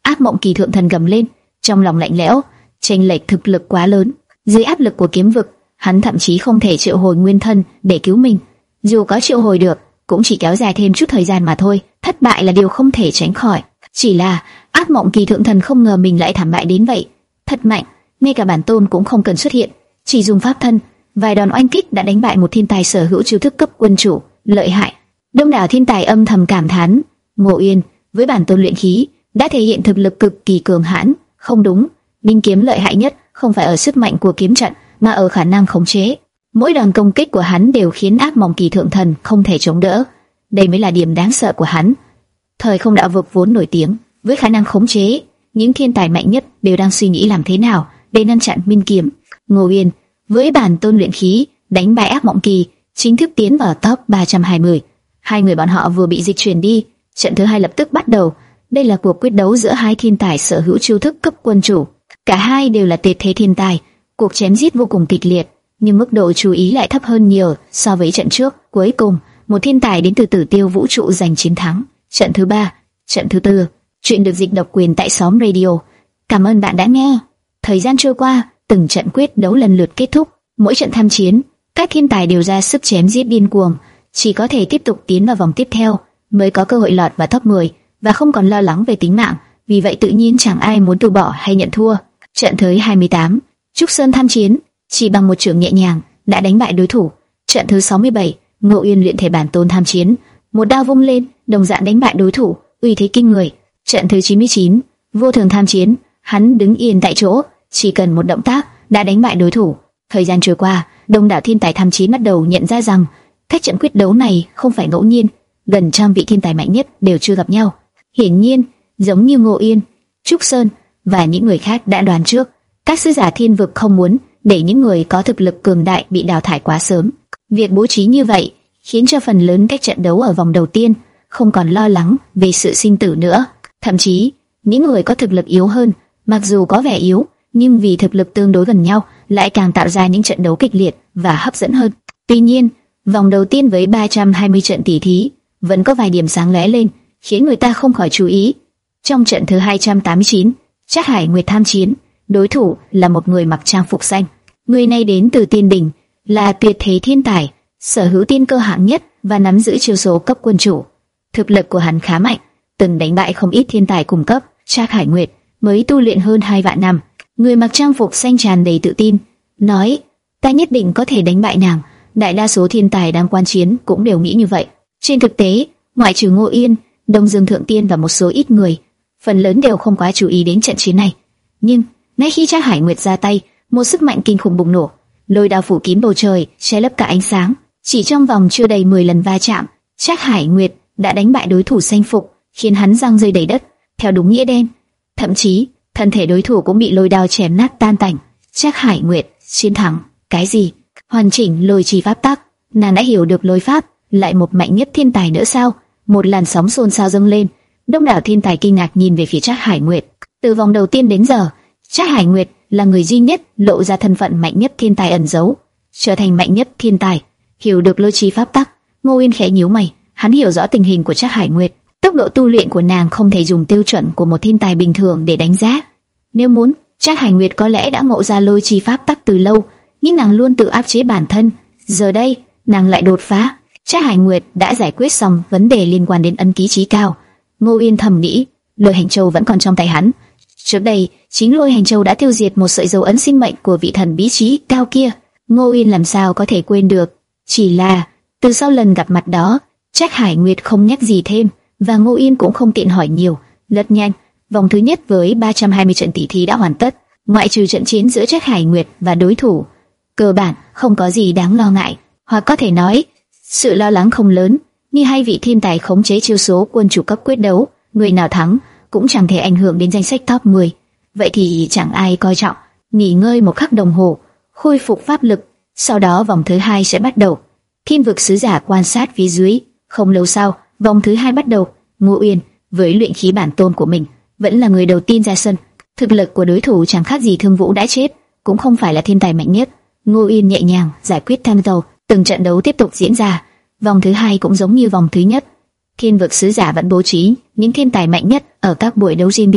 Ác Mộng Kỳ Thượng Thần gầm lên, trong lòng lạnh lẽo, chênh lệch thực lực quá lớn. Dưới áp lực của kiếm vực, hắn thậm chí không thể triệu hồi nguyên thân để cứu mình. Dù có triệu hồi được, cũng chỉ kéo dài thêm chút thời gian mà thôi. Thất bại là điều không thể tránh khỏi. Chỉ là Ác Mộng Kỳ Thượng Thần không ngờ mình lại thảm bại đến vậy. Thật mạnh, ngay cả bản tôn cũng không cần xuất hiện, chỉ dùng pháp thân, vài đòn oanh kích đã đánh bại một thiên tài sở hữu chiêu thức cấp quân chủ, lợi hại. Đông đảo thiên tài âm thầm cảm thán. Ngô Uyên với bản tôn luyện khí đã thể hiện thực lực cực kỳ cường hãn. Không đúng, binh kiếm lợi hại nhất không phải ở sức mạnh của kiếm trận, mà ở khả năng khống chế. Mỗi đòn công kích của hắn đều khiến Ác Mộng Kỳ Thượng Thần không thể chống đỡ. Đây mới là điểm đáng sợ của hắn. Thời không đạo vực vốn nổi tiếng với khả năng khống chế, những thiên tài mạnh nhất đều đang suy nghĩ làm thế nào để ngăn chặn minh kiếm. Ngô Uyên với bản tôn luyện khí đánh bại Ác Mộng Kỳ, chính thức tiến vào top ba trăm hai mươi. Hai người bọn họ vừa bị dịch chuyển đi, trận thứ hai lập tức bắt đầu. Đây là cuộc quyết đấu giữa hai thiên tài sở hữu chiêu thức cấp quân chủ. Cả hai đều là tuyệt thế thiên tài, cuộc chém giết vô cùng kịch liệt, nhưng mức độ chú ý lại thấp hơn nhiều so với trận trước. Cuối cùng, một thiên tài đến từ Tử Tiêu vũ trụ giành chiến thắng. Trận thứ ba, trận thứ tư. Chuyện được dịch độc quyền tại Xóm Radio. Cảm ơn bạn đã nghe. Thời gian trôi qua, từng trận quyết đấu lần lượt kết thúc. Mỗi trận tham chiến, các thiên tài đều ra sức chém giết điên cuồng, chỉ có thể tiếp tục tiến vào vòng tiếp theo mới có cơ hội lọt vào top mười và không còn lo lắng về tính mạng. Vì vậy tự nhiên chẳng ai muốn từ bỏ hay nhận thua. Trận thứ hai mươi tám, Trúc Sơn tham chiến, chỉ bằng một chưởng nhẹ nhàng đã đánh bại đối thủ. Trận thứ sáu mươi bảy, Ngô Uyên luyện thể bản tôn tham chiến, một đao vung lên, đồng dạng đánh bại đối thủ, uy thế kinh người. Trận thứ chín mươi chín, Vô Thường tham chiến, hắn đứng yên tại chỗ, chỉ cần một động tác đã đánh bại đối thủ. Thời gian trôi qua, đông đảo thiên tài tham chiến bắt đầu nhận ra rằng các trận quyết đấu này không phải ngẫu nhiên, gần trăm vị thiên tài mạnh nhất đều chưa gặp nhau. Hiển nhiên, giống như Ngô Uyên, Trúc Sơn và những người khác đã đoán trước, các sứ giả thiên vực không muốn để những người có thực lực cường đại bị đào thải quá sớm. Việc bố trí như vậy khiến cho phần lớn các trận đấu ở vòng đầu tiên không còn lo lắng về sự sinh tử nữa. Thậm chí, những người có thực lực yếu hơn, mặc dù có vẻ yếu, nhưng vì thực lực tương đối gần nhau, lại càng tạo ra những trận đấu kịch liệt và hấp dẫn hơn. Tuy nhiên, vòng đầu tiên với ba trăm hai mươi trận tỷ thí vẫn có vài điểm sáng lóe lên, khiến người ta không khỏi chú ý. Trong trận thứ hai trăm tám mươi chín, Trác Hải Nguyệt tham chiến, đối thủ là một người mặc trang phục xanh. Người này đến từ Tiên Đình, là tuyệt thế thiên tài, sở hữu tiên cơ hạng nhất và nắm giữ chiêu số cấp quân chủ. Thực lực của hắn khá mạnh, từng đánh bại không ít thiên tài cùng cấp. Trác Hải Nguyệt mới tu luyện hơn hai vạn năm. Người mặc trang phục xanh tràn đầy tự tin, nói: "Ta nhất định có thể đánh bại nàng." Đại đa số thiên tài đang quan chiến cũng đều nghĩ như vậy. Trên thực tế, ngoại trừ Ngô Yên, Đông Dương Thượng Tiên và một số ít người, phần lớn đều không quá chú ý đến trận chiến này. Nhưng ngay khi Trác Hải Nguyệt ra tay, một sức mạnh kinh khủng bùng nổ, lôi đao phủ kín bầu trời, che lấp cả ánh sáng. Chỉ trong vòng chưa đầy mười lần va chạm, Trác Hải Nguyệt đã đánh bại đối thủ xanh phục, khiến hắn răng rơi đầy đất, theo đúng nghĩa đen. Thậm chí, thân thể đối thủ cũng bị lôi đao chém nát tan tành. Trác Hải Nguyệt chiến thắng. Cái gì? Hoàn chỉnh lôi chi pháp tắc? Nàng đã hiểu được lôi pháp, lại một mạnh nhất thiên tài nữa sao? Một làn sóng xôn xao dâng lên, đông đảo thiên tài kinh ngạc nhìn về phía Trác Hải Nguyệt. Từ vòng đầu tiên đến giờ, Trác Hải Nguyệt là người duy nhất lộ ra thân phận mạnh nhất thiên tài ẩn giấu, trở thành mạnh nhất thiên tài, hiểu được lôi chi pháp tắc. Ngô Uyên khẽ nhíu mày, hắn hiểu rõ tình hình của Trác Hải Nguyệt, tốc độ tu luyện của nàng không thể dùng tiêu chuẩn của một thiên tài bình thường để đánh giá. Nếu muốn, Trác Hải Nguyệt có lẽ đã ngộ ra lôi chi pháp tắc từ lâu, nhưng nàng luôn tự áp chế bản thân. Giờ đây, nàng lại đột phá. Trác Hải Nguyệt đã giải quyết xong vấn đề liên quan đến ấn ký chí cao. Ngô Uyên thầm nghĩ, Lôi Hành Châu vẫn còn trong tay hắn. Trước đây, chính Lôi Hành Châu đã tiêu diệt một sợi dấu ấn sinh mệnh của vị thần bí chí cao kia. Ngô Uyên làm sao có thể quên được? Chỉ là từ sau lần gặp mặt đó, Trác Hải Nguyệt không nhắc gì thêm, và Ngô Uyên cũng không tiện hỏi nhiều. Rất nhanh, vòng thứ nhất với ba trăm hai mươi trận tỷ thí đã hoàn tất. Ngoại trừ trận chiến giữa Trác Hải Nguyệt và đối thủ, cơ bản không có gì đáng lo ngại, hoặc có thể nói sự lo lắng không lớn. Như hai vị thiên tài khống chế chiêu số quân chủ cấp quyết đấu, người nào thắng cũng chẳng thể ảnh hưởng đến danh sách top mười. Vậy thì chẳng ai coi trọng. Nghỉ ngơi một khắc đồng hồ, khôi phục pháp lực, sau đó vòng thứ hai sẽ bắt đầu. Thiên vực sứ giả quan sát phía dưới. Không lâu sau, vòng thứ hai bắt đầu. Ngô Uyên với luyện khí bản tôn của mình vẫn là người đầu tiên ra sân. Thực lực của đối thủ chẳng khác gì Thương Vũ đã chết, cũng không phải là thiên tài mạnh nhất. Ngô Uyên nhẹ nhàng giải quyết tham đầu. Từng trận đấu tiếp tục diễn ra. Vòng thứ hai cũng giống như vòng thứ nhất. Thiên vực sứ giả vẫn bố trí những thiên tài mạnh nhất ở các buổi đấu riêng biệt,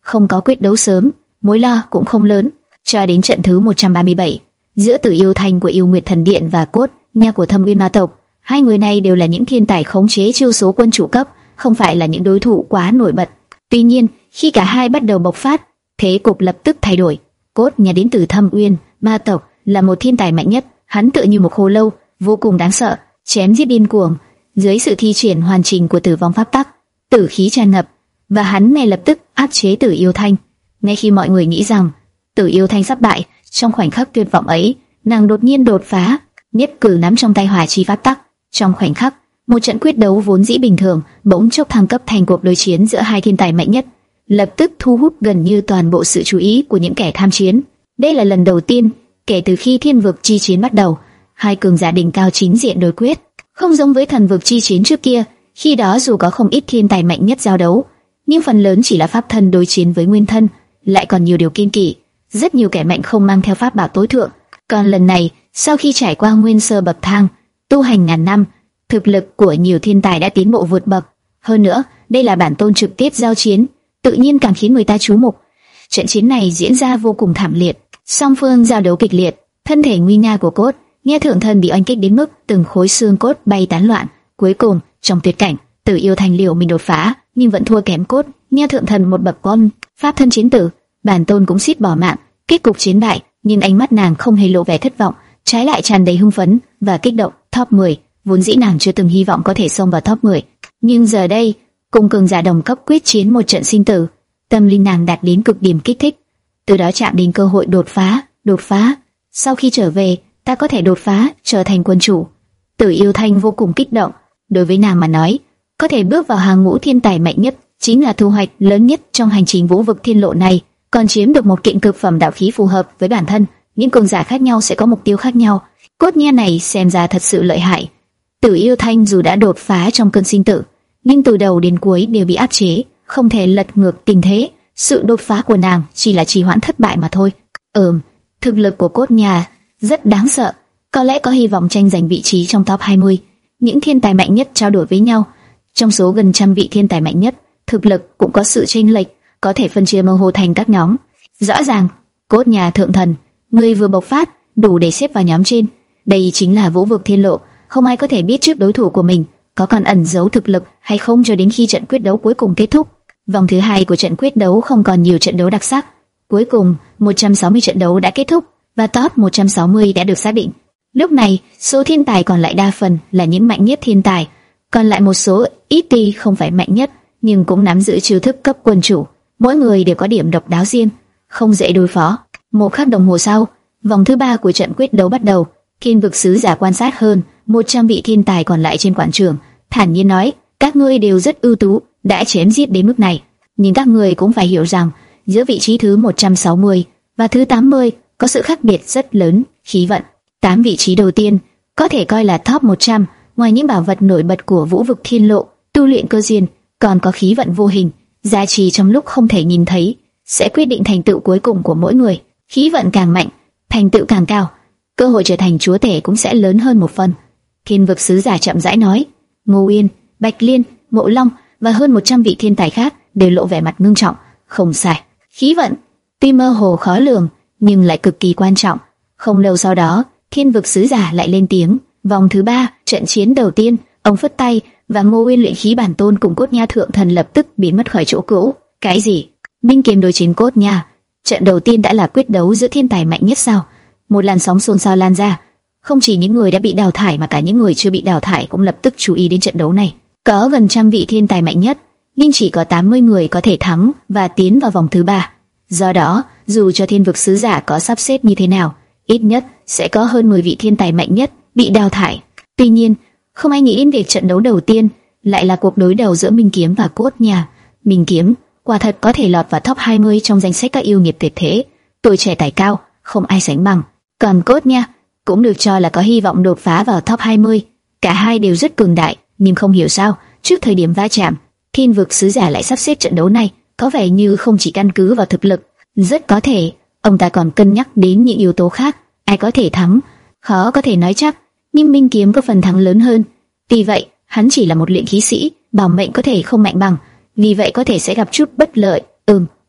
không có quyết đấu sớm, mối lo cũng không lớn. Cho đến trận thứ một trăm ba mươi bảy, giữa Tử Yêu Thanh của Yêu Nguyệt Thần Điện và Cốt Nha của Thâm Uyên Ma tộc, hai người này đều là những thiên tài khống chế chiêu số quân chủ cấp, không phải là những đối thủ quá nổi bật. Tuy nhiên, khi cả hai bắt đầu bộc phát, thế cục lập tức thay đổi. Cốt Nha đến từ Thâm Uyên Ma tộc, là một thiên tài mạnh nhất, hắn tựa như một khô lâu, vô cùng đáng sợ, chém giết điên cuồng. Dưới sự thi triển hoàn chỉnh của Tử Vong pháp tắc, tử khí tràn ngập, và hắn ngay lập tức áp chế Tử Yêu Thanh. Ngay khi mọi người nghĩ rằng Tử Yêu Thanh sắp bại, trong khoảnh khắc tuyệt vọng ấy, nàng đột nhiên đột phá, nhất cử nắm trong tay hỏa chi pháp tắc. Trong khoảnh khắc, một trận quyết đấu vốn dĩ bình thường bỗng chốc thăng cấp thành cuộc đối chiến giữa hai thiên tài mạnh nhất, lập tức thu hút gần như toàn bộ sự chú ý của những kẻ tham chiến. Đây là lần đầu tiên kể từ khi thiên vực chi chiến bắt đầu, hai cường giả đỉnh cao chính diện đối quyết. Không giống với thần vực chi chiến trước kia, khi đó dù có không ít thiên tài mạnh nhất giao đấu, nhưng phần lớn chỉ là pháp thân đối chiến với nguyên thân, lại còn nhiều điều kiêng kỵ, rất nhiều kẻ mạnh không mang theo pháp bảo tối thượng. Còn lần này, sau khi trải qua nguyên sơ bậc thang, tu hành ngàn năm, thực lực của nhiều thiên tài đã tiến bộ vượt bậc. Hơn nữa, đây là bản tôn trực tiếp giao chiến, tự nhiên càng khiến người ta chú mục. Trận chiến này diễn ra vô cùng thảm liệt, song phương giao đấu kịch liệt, thân thể nguy nga của Cốt Nha thượng thần bị oanh kích đến mức từng khối xương cốt bay tán loạn. Cuối cùng, trong tuyệt cảnh, Tử Yêu Thanh liều mình đột phá, nhưng vẫn thua kém Cốt Nha thượng thần một bậc. Con pháp thân chiến tử, bản tôn cũng suýt bỏ mạng. Kết cục chiến bại, nhưng ánh mắt nàng không hề lộ vẻ thất vọng, trái lại tràn đầy hưng phấn và kích động. Top mười, vốn dĩ nàng chưa từng hy vọng có thể xông vào top mười, nhưng giờ đây, cùng cường giả đồng cấp quyết chiến một trận sinh tử, tâm linh nàng đạt đến cực điểm kích thích, từ đó chạm đến cơ hội đột phá. Đột phá, sau khi trở về, ta có thể đột phá trở thành quân chủ. Tử Yêu Thanh vô cùng kích động. Đối với nàng mà nói, có thể bước vào hàng ngũ thiên tài mạnh nhất chính là thu hoạch lớn nhất trong hành trình vũ vực thiên lộ này. Còn chiếm được một kiện cực phẩm đạo khí phù hợp với bản thân, những cường giả khác nhau sẽ có mục tiêu khác nhau. Cốt Nha này xem ra thật sự lợi hại. Tử Yêu Thanh dù đã đột phá trong cơn sinh tử, nhưng từ đầu đến cuối đều bị áp chế, không thể lật ngược tình thế. Sự đột phá của nàng chỉ là trì hoãn thất bại mà thôi. Ừm, thực lực của Cốt Nha rất đáng sợ, có lẽ có hy vọng tranh giành vị trí trong top hai mươi. Những thiên tài mạnh nhất trao đổi với nhau. Trong số gần trăm vị thiên tài mạnh nhất, thực lực cũng có sự chênh lệch, có thể phân chia mơ hồ thành các nhóm. Rõ ràng, Cốt Nha thượng thần, người vừa bộc phát, đủ để xếp vào nhóm trên. Đây chính là vũ vực thiên lộ, không ai có thể biết trước đối thủ của mình có còn ẩn giấu thực lực hay không cho đến khi trận quyết đấu cuối cùng kết thúc. Vòng thứ hai của trận quyết đấu không còn nhiều trận đấu đặc sắc. Cuối cùng, một trăm sáu mươi trận đấu đã kết thúc và top một trăm sáu mươi đã được xác định. Lúc này, số thiên tài còn lại đa phần là những mạnh nhất thiên tài, còn lại một số ít đi không phải mạnh nhất, nhưng cũng nắm giữ chiêu thức cấp quân chủ. Mỗi người đều có điểm độc đáo riêng, không dễ đối phó. Một khắc đồng hồ sau, vòng thứ ba của trận quyết đấu bắt đầu. Thiên vực sứ giả quan sát hơn một trăm vị thiên tài còn lại trên quảng trường, thản nhiên nói: các ngươi đều rất ưu tú, đã chém giết đến mức này, nhưng các ngươi cũng phải hiểu rằng giữa vị trí thứ một trăm sáu mươi và thứ tám mươi có sự khác biệt rất lớn. Khí vận, tám vị trí đầu tiên có thể coi là top một trăm, ngoài những bảo vật nổi bật của vũ vực thiên lộ, tu luyện cơ duyên, còn có khí vận vô hình, giá trị trong lúc không thể nhìn thấy, sẽ quyết định thành tựu cuối cùng của mỗi người. Khí vận càng mạnh, thành tựu càng cao, cơ hội trở thành chúa tể cũng sẽ lớn hơn một phần. Thiên vực sứ giả chậm rãi nói. Ngô Uyên, Bạch Liên, Mộ Long và hơn một trăm vị thiên tài khác đều lộ vẻ mặt ngưng trọng. Không sai, khí vận tuy mơ hồ khó lường nhưng lại cực kỳ quan trọng. Không lâu sau đó, thiên vực sứ giả lại lên tiếng. Vòng thứ ba, trận chiến đầu tiên, ông phất tay và Ngô Uyên luyện khí bản tôn cùng Cốt Nha thượng thần lập tức biến mất khỏi chỗ cũ. Cái gì? Minh kiếm đối chiến Cốt Nha? Trận đầu tiên đã là quyết đấu giữa thiên tài mạnh nhất sao? Một làn sóng xôn xao lan ra. Không chỉ những người đã bị đào thải mà cả những người chưa bị đào thải cũng lập tức chú ý đến trận đấu này. Có gần trăm vị thiên tài mạnh nhất, nhưng chỉ có tám mươi người có thể thắng và tiến vào vòng thứ ba. Do đó, dù cho thiên vực sứ giả có sắp xếp như thế nào, ít nhất sẽ có hơn mười vị thiên tài mạnh nhất bị đào thải. Tuy nhiên, không ai nghĩ đến việc trận đấu đầu tiên lại là cuộc đối đầu giữa Minh Kiếm và Cốt Nha. Minh Kiếm quả thật có thể lọt vào top hai mươi trong danh sách các yêu nghiệt tuyệt thế, tuổi trẻ tài cao, không ai sánh bằng. Còn Cốt Nha cũng được cho là có hy vọng đột phá vào top hai mươi. Cả hai đều rất cường đại, nhưng không hiểu sao, trước thời điểm va chạm, thiên vực sứ giả lại sắp xếp trận đấu này có vẻ như không chỉ căn cứ vào thực lực. Rất có thể ông ta còn cân nhắc đến những yếu tố khác. Ai có thể thắng, khó có thể nói chắc, nhưng Minh Kiếm có phần thắng lớn hơn. Vì vậy, hắn chỉ là một luyện khí sĩ, bảo mệnh có thể không mạnh bằng, vì vậy có thể sẽ gặp chút bất lợi. Ừm,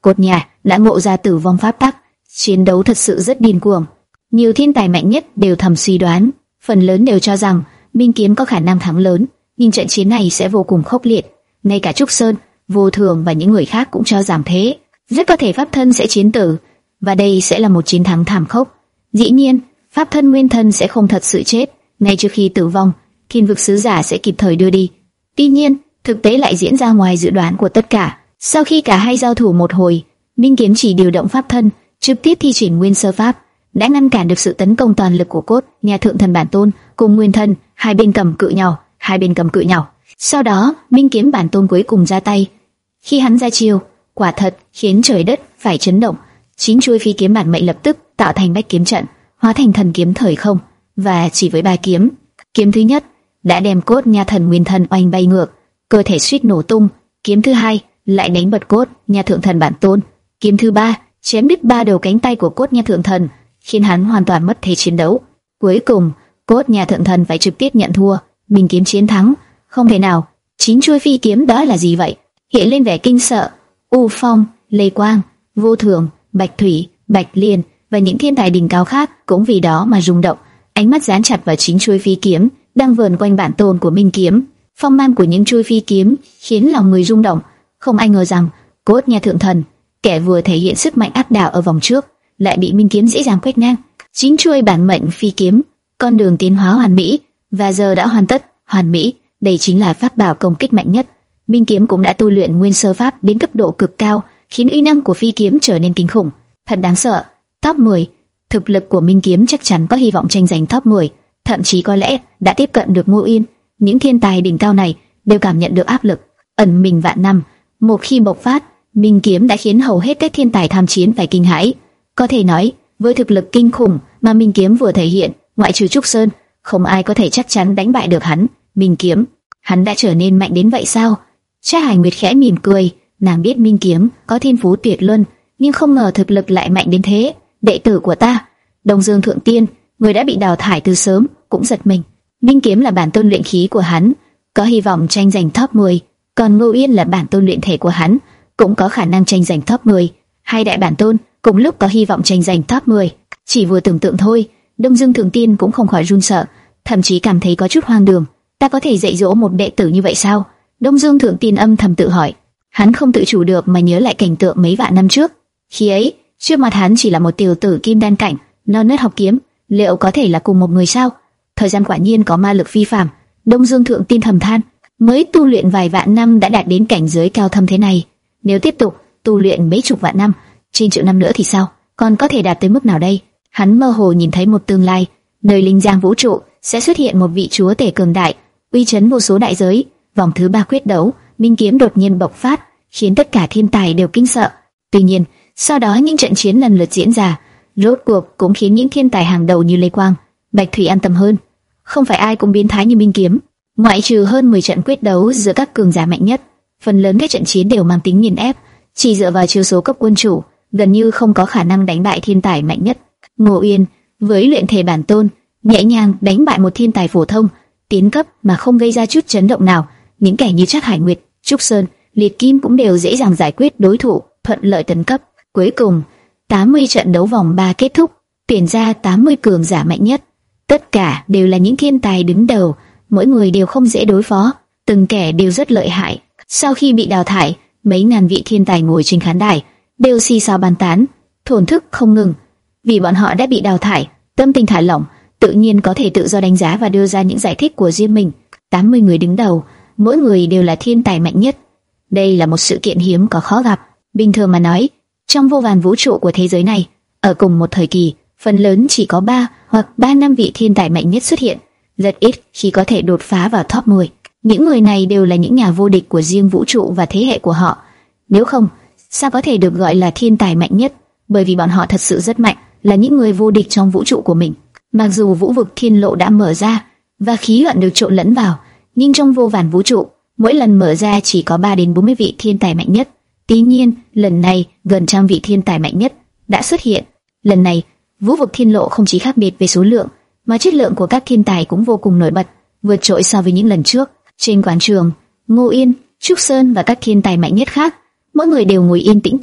Cốt nhà đã ngộ ra tử vong pháp tắc, chiến đấu thật sự rất điên cuồng. Nhiều thiên tài mạnh nhất đều thầm suy đoán, phần lớn đều cho rằng Minh Kiếm có khả năng thắng lớn, nhưng trận chiến này sẽ vô cùng khốc liệt. Ngay cả Trúc Sơn, Vô Thường và những người khác cũng cho rằng thế, rất có thể pháp thân sẽ chiến tử, và đây sẽ là một chiến thắng thảm khốc. Dĩ nhiên, pháp thân nguyên thân sẽ không thật sự chết, ngay trước khi tử vong, Thiên Vực Sứ Giả sẽ kịp thời đưa đi. Tuy nhiên, thực tế lại diễn ra ngoài dự đoán của tất cả. Sau khi cả hai giao thủ một hồi, Minh Kiếm chỉ điều động pháp thân, trực tiếp thi triển nguyên sơ pháp, đã ngăn cản được sự tấn công toàn lực của Cốt Nhà Thượng Thần Bản Tôn cùng nguyên thân. Hai bên cầm cự nhau, hai bên cầm cự nhau. Sau đó, Minh Kiếm Bản Tôn cuối cùng ra tay. Khi hắn ra chiêu, quả thật khiến trời đất phải chấn động. Chín chuôi phi kiếm bản mệnh lập tức tạo thành bách kiếm trận, hóa thành thần kiếm thời không, và chỉ với ba kiếm, kiếm thứ nhất đã đem Cốt Nha Thần Nguyên Thân oanh bay ngược, cơ thể suýt nổ tung. Kiếm thứ hai lại đánh bật Cốt Nha Thượng Thần Bản Tôn. Kiếm thứ ba chém đứt ba đầu cánh tay của Cốt Nha Thượng Thần, khiến hắn hoàn toàn mất thế chiến đấu. Cuối cùng, Cốt Nha Thượng Thần phải trực tiếp nhận thua. Minh Kiếm chiến thắng, không thể nào. Chín chuôi phi kiếm đó là gì vậy? Hiện lên vẻ kinh sợ. U Phong, Lê Quang, Vô Thường, Bạch Thủy, Bạch Liên và những thiên tài đỉnh cao khác cũng vì đó mà rung động, ánh mắt dán chặt vào chín chuôi phi kiếm đang vờn quanh bản tôn của Minh Kiếm. Phong mang của những chuôi phi kiếm khiến lòng người rung động. Không ai ngờ rằng Cốt Nha Thượng Thần, kẻ vừa thể hiện sức mạnh áp đảo ở vòng trước, lại bị Minh Kiếm dễ dàng quét ngang. Chín chuôi bản mệnh phi kiếm, con đường tiến hóa hoàn mỹ, và giờ đã hoàn tất, hoàn mỹ. Đây chính là pháp bảo công kích mạnh nhất. Minh Kiếm cũng đã tu luyện nguyên sơ pháp đến cấp độ cực cao, khiến uy năng của phi kiếm trở nên kinh khủng, thật đáng sợ. Top mười, thực lực của Minh Kiếm chắc chắn có hy vọng tranh giành top mười, thậm chí có lẽ đã tiếp cận được Ngô Yên. Những thiên tài đỉnh cao này đều cảm nhận được áp lực ẩn mình vạn năm. Một khi bộc phát, Minh Kiếm đã khiến hầu hết các thiên tài tham chiến phải kinh hãi. Có thể nói, với thực lực kinh khủng mà Minh Kiếm vừa thể hiện, ngoại trừ Trúc Sơn, không ai có thể chắc chắn đánh bại được hắn. Minh Kiếm, hắn đã trở nên mạnh đến vậy sao? Trác Hải Nguyệt khẽ mỉm cười, nàng biết Minh Kiếm có thiên phú tuyệt luân, nhưng không ngờ thực lực lại mạnh đến thế. Đệ tử của ta, Đông Dương Thượng Tiên, người đã bị đào thải từ sớm, cũng giật mình. Minh Kiếm là bản tôn luyện khí của hắn, có hy vọng tranh giành top mười, còn Ngô Yên là bản tôn luyện thể của hắn, cũng có khả năng tranh giành top mười. Hai đại bản tôn cùng lúc có hy vọng tranh giành top mười. Chỉ vừa tưởng tượng thôi, Đông Dương Thượng Tiên cũng không khỏi run sợ, thậm chí cảm thấy có chút hoang đường. Ta có thể dạy dỗ một đệ tử như vậy sao? Đông Dương Thượng Tiên âm thầm tự hỏi. Hắn không tự chủ được mà nhớ lại cảnh tượng mấy vạn năm trước. Khi ấy, trước mặt hắn chỉ là một tiểu tử kim đan cảnh, non nớt học kiếm, liệu có thể là cùng một người sao? Thời gian quả nhiên có ma lực phi phàm. Đông Dương Thượng Tiên thầm than, mới tu luyện vài vạn năm đã đạt đến cảnh giới cao thâm thế này. Nếu tiếp tục tu luyện mấy chục vạn năm, trên triệu năm nữa thì sao? Còn có thể đạt tới mức nào đây? Hắn mơ hồ nhìn thấy một tương lai, nơi linh giang vũ trụ sẽ xuất hiện một vị chúa tể cường đại, uy chấn vô số đại giới. Vòng thứ ba quyết đấu, Minh Kiếm đột nhiên bộc phát, khiến tất cả thiên tài đều kinh sợ. Tuy nhiên, sau đó những trận chiến lần lượt diễn ra, rốt cuộc cũng khiến những thiên tài hàng đầu như Lê Quang, Bạch Thủy an tâm hơn. Không phải ai cũng biến thái như Minh Kiếm. Ngoại trừ hơn mười trận quyết đấu giữa các cường giả mạnh nhất, phần lớn các trận chiến đều mang tính nghiền ép, chỉ dựa vào chiêu số cấp quân chủ, gần như không có khả năng đánh bại thiên tài mạnh nhất. Ngô Yên với luyện thể bản tôn, nhẹ nhàng đánh bại một thiên tài phổ thông, tiến cấp mà không gây ra chút chấn động nào. Những kẻ như Trác Hải Nguyệt, Trúc Sơn, Liệt Kim cũng đều dễ dàng giải quyết đối thủ, thuận lợi tấn cấp. Cuối cùng, tám mươi trận đấu vòng ba kết thúc, tuyển ra tám mươi cường giả mạnh nhất. Tất cả đều là những thiên tài đứng đầu, mỗi người đều không dễ đối phó, từng kẻ đều rất lợi hại. Sau khi bị đào thải, mấy ngàn vị thiên tài ngồi trên khán đài đều xì xào bàn tán, thổn thức không ngừng. Vì bọn họ đã bị đào thải, tâm tình thả lỏng, tự nhiên có thể tự do đánh giá và đưa ra những giải thích của riêng mình. tám mươi người đứng đầu, mỗi người đều là thiên tài mạnh nhất. Đây là một sự kiện hiếm có khó gặp. Bình thường mà nói, trong vô vàn vũ trụ của thế giới này, ở cùng một thời kỳ, phần lớn chỉ có ba hoặc ba năm vị thiên tài mạnh nhất xuất hiện, rất ít khi có thể đột phá vào top mười. Những người này đều là những nhà vô địch của riêng vũ trụ và thế hệ của họ. Nếu không, sao có thể được gọi là thiên tài mạnh nhất? Bởi vì bọn họ thật sự rất mạnh, là những người vô địch trong vũ trụ của mình. Mặc dù vũ vực thiên lộ đã mở ra và khí vận được trộn lẫn vào, nhưng trong vô vàn vũ trụ, mỗi lần mở ra chỉ có ba đến bốn mươi vị thiên tài mạnh nhất. Tuy nhiên, lần này gần trăm vị thiên tài mạnh nhất đã xuất hiện. Lần này, vũ vực thiên lộ không chỉ khác biệt về số lượng, mà chất lượng của các thiên tài cũng vô cùng nổi bật, vượt trội so với những lần trước. Trên quảng trường, Ngô Yên, Trúc Sơn và các thiên tài mạnh nhất khác, mỗi người đều ngồi yên tĩnh tu,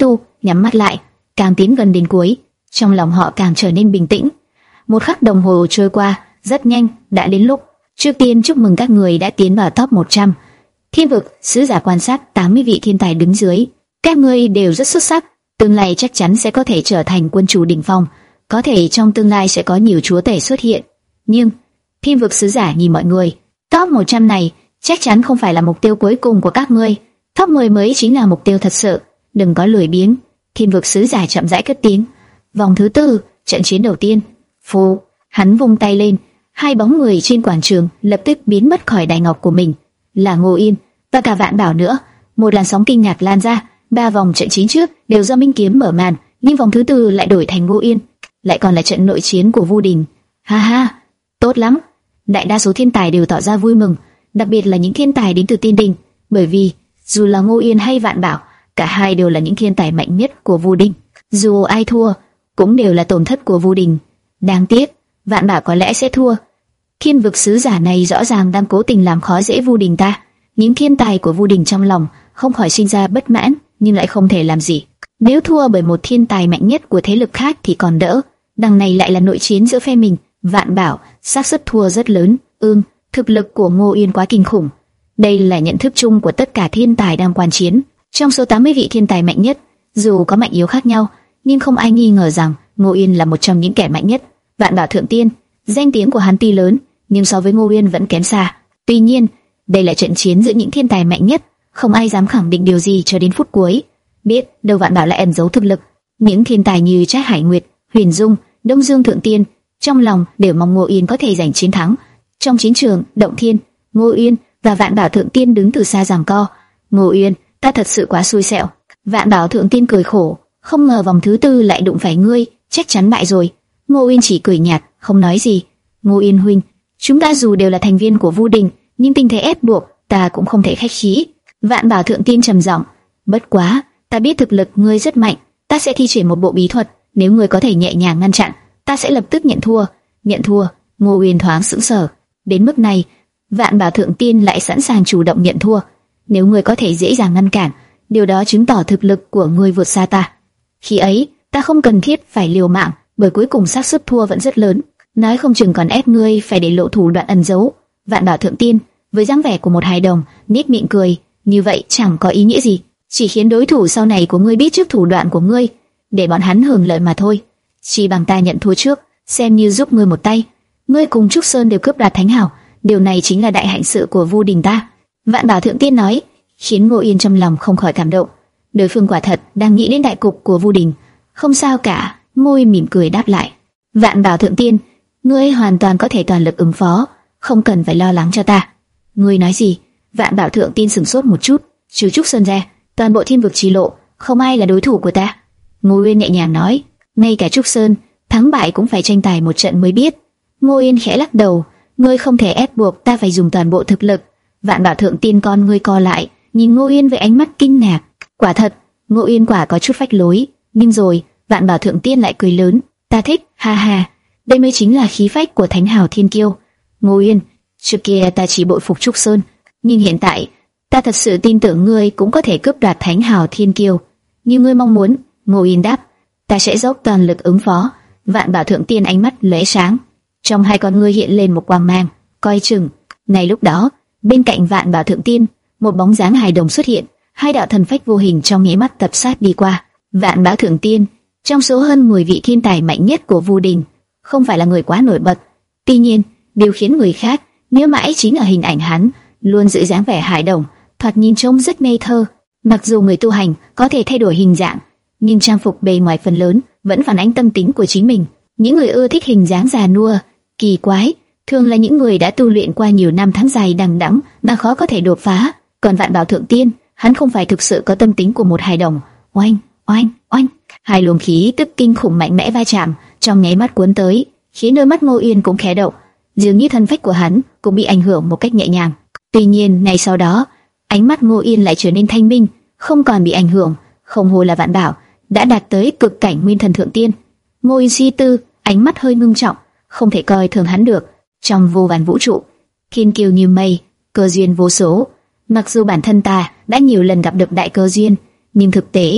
nhắm mắt lại, càng tiến gần đến cuối, trong lòng họ càng trở nên bình tĩnh. Một khắc đồng hồ trôi qua, rất nhanh, đã đến lúc. Trước tiên chúc mừng các người đã tiến vào top một trăm. Thiên vực sứ giả quan sát tám mươi vị thiên tài đứng dưới. Các ngươi đều rất xuất sắc, tương lai chắc chắn sẽ có thể trở thành quân chủ đỉnh phong, có thể trong tương lai sẽ có nhiều chúa tể xuất hiện. Nhưng Thiên vực sứ giả nhìn mọi người, top một trăm này chắc chắn không phải là mục tiêu cuối cùng của các ngươi, top mười mới chính là mục tiêu thật sự. Đừng có lười biếng. Thiên vực sứ giả chậm rãi cất tiếng. Vòng thứ tư, trận chiến đầu tiên. Phù, hắn vung tay lên, hai bóng người trên quảng trường lập tức biến mất khỏi đài ngọc của mình, là Ngô Yên và cả Vạn Bảo nữa. Một làn sóng kinh ngạc lan ra. Ba vòng trận chiến trước đều do Minh Kiếm mở màn, nhưng vòng thứ tư lại đổi thành Ngô Yên, lại còn là trận nội chiến của Vu Đình. Ha ha, tốt lắm. Đại đa số thiên tài đều tỏ ra vui mừng, đặc biệt là những thiên tài đến từ Tiên Đình, bởi vì dù là Ngô Yên hay Vạn Bảo, cả hai đều là những thiên tài mạnh nhất của Vu Đình. Dù ai thua, cũng đều là tổn thất của Vu Đình. Đáng tiếc, Vạn Bảo có lẽ sẽ thua. Thiên vực sứ giả này rõ ràng đang cố tình làm khó dễ Vu Đình ta. Những thiên tài của Vu Đình trong lòng không khỏi sinh ra bất mãn, nhưng lại không thể làm gì. Nếu thua bởi một thiên tài mạnh nhất của thế lực khác thì còn đỡ, đằng này lại là nội chiến giữa phe mình. Vạn Bảo xác suất thua rất lớn. Ừm, thực lực của Ngô Yên quá kinh khủng. Đây là nhận thức chung của tất cả thiên tài đang quan chiến. Trong số tám mươi vị thiên tài mạnh nhất, dù có mạnh yếu khác nhau, nhưng không ai nghi ngờ rằng Ngô Yên là một trong những kẻ mạnh nhất. Vạn Bảo thượng tiên, danh tiếng của hắn tuy lớn, nhưng so với Ngô Yên vẫn kém xa. Tuy nhiên, đây là trận chiến giữa những thiên tài mạnh nhất, không ai dám khẳng định điều gì cho đến phút cuối. Biết đâu Vạn Bảo lại ẩn giấu thực lực. Những thiên tài như Trác Hải Nguyệt, Huyền Dung, Đông Dương thượng tiên trong lòng đều mong Ngô Yên có thể giành chiến thắng. Trong chiến trường Động Thiên, Ngô Yên và Vạn Bảo thượng tiên đứng từ xa giằng co. Ngô Yên, ta thật sự quá xui xẻo. Vạn Bảo thượng tiên cười khổ, không ngờ vòng thứ tư lại đụng phải ngươi, chắc chắn bại rồi. Ngô Yên chỉ cười nhạt, không nói gì. Ngô Yên huynh, chúng ta dù đều là thành viên của Vu Đình, nhưng tình thế ép buộc, ta cũng không thể khách khí. Vạn Bảo thượng tiên trầm giọng, bất quá, ta biết thực lực ngươi rất mạnh, ta sẽ thi triển một bộ bí thuật, nếu ngươi có thể nhẹ nhàng ngăn chặn, ta sẽ lập tức nhận thua. Nhận thua? Ngô Uyên thoáng sững sờ. Đến mức này, Vạn Bảo thượng tiên lại sẵn sàng chủ động nhận thua. Nếu ngươi có thể dễ dàng ngăn cản, điều đó chứng tỏ thực lực của ngươi vượt xa ta. Khi ấy, ta không cần thiết phải liều mạng, bởi cuối cùng xác suất thua vẫn rất lớn. Nói không chừng còn ép ngươi phải để lộ thủ đoạn ẩn giấu. Vạn Bảo thượng tiên, với dáng vẻ của một hài đồng, nhếch miệng cười, như vậy chẳng có ý nghĩa gì, chỉ khiến đối thủ sau này của ngươi biết trước thủ đoạn của ngươi, để bọn hắn hưởng lợi mà thôi. Chỉ bằng ta nhận thua trước, xem như giúp ngươi một tay. Ngươi cùng Trúc Sơn đều cướp đoạt thánh hào, điều này chính là đại hạnh sự của Vu Đình ta. Vạn Bảo thượng tiên nói, khiến Ngô Yên trong lòng không khỏi cảm động. Đối phương quả thật đang nghĩ đến đại cục của Vu Đình. Không sao cả, Ngô Yên mỉm cười đáp lại. Vạn Bảo thượng tiên, ngươi hoàn toàn có thể toàn lực ứng phó, không cần phải lo lắng cho ta. Ngươi nói gì? Vạn Bảo thượng tiên sửng sốt một chút. Trừ Trúc Sơn ra, toàn bộ thiên vực trì lộ, không ai là đối thủ của ta. Ngô Yên nhẹ nhàng nói, ngay cả Trúc Sơn, thắng bại cũng phải tranh tài một trận mới biết. Ngô Yên khẽ lắc đầu, ngươi không thể ép buộc ta phải dùng toàn bộ thực lực. Vạn Bảo thượng tiên con ngươi co lại, nhìn Ngô Yên với ánh mắt kinh ngạc. Quả thật, Ngô Yên quả có chút phách lối, nhưng rồi Vạn Bảo thượng tiên lại cười lớn, ta thích, ha ha, đây mới chính là khí phách của Thánh Hào Thiên Kiêu. Ngô Yên, trước kia ta chỉ bội phục Trúc Sơn, nhưng hiện tại ta thật sự tin tưởng ngươi cũng có thể cướp đoạt Thánh Hào Thiên Kiêu, như ngươi mong muốn. Ngô Yên đáp, ta sẽ dốc toàn lực ứng phó. Vạn Bảo thượng tiên ánh mắt lóe sáng, trong hai con ngươi hiện lên một quang mang, coi chừng. Ngay lúc đó, bên cạnh Vạn Bảo thượng tiên, một bóng dáng hài đồng xuất hiện, hai đạo thần phách vô hình trong nháy mắt tập sát đi qua. Vạn Bảo thượng tiên, trong số hơn mười vị thiên tài mạnh nhất của Vu Đình, không phải là người quá nổi bật. Tuy nhiên, điều khiến người khác nhớ mãi chính là hình ảnh hắn luôn giữ dáng vẻ hài đồng, thoạt nhìn trông rất ngây thơ. Mặc dù người tu hành có thể thay đổi hình dạng, nhưng trang phục bề ngoài phần lớn vẫn phản ánh tâm tính của chính mình. Những người ưa thích hình dáng già nua, kỳ quái, thường là những người đã tu luyện qua nhiều năm tháng dài đằng đẵng mà khó có thể đột phá. Còn Vạn Bảo thượng tiên, hắn không phải thực sự có tâm tính của một hài đồng. Oanh, oanh, oanh, hai luồng khí tức kinh khủng mạnh mẽ va chạm, trong nháy mắt cuốn tới, khiến đôi mắt Ngô Yên cũng khẽ động, dường như thân phách của hắn cũng bị ảnh hưởng một cách nhẹ nhàng. Tuy nhiên, ngay sau đó, ánh mắt Ngô Yên lại trở nên thanh minh, không còn bị ảnh hưởng. Không hồ là Vạn Bảo đã đạt tới cực cảnh nguyên thần thượng tiên. Ngô Yên suy tư, ánh mắt hơi ngưng trọng, không thể coi thường hắn được. Trong vô vàn vũ trụ, thiên kiêu như mây, cơ duyên vô số. Mặc dù bản thân ta đã nhiều lần gặp được đại cơ duyên, nhưng thực tế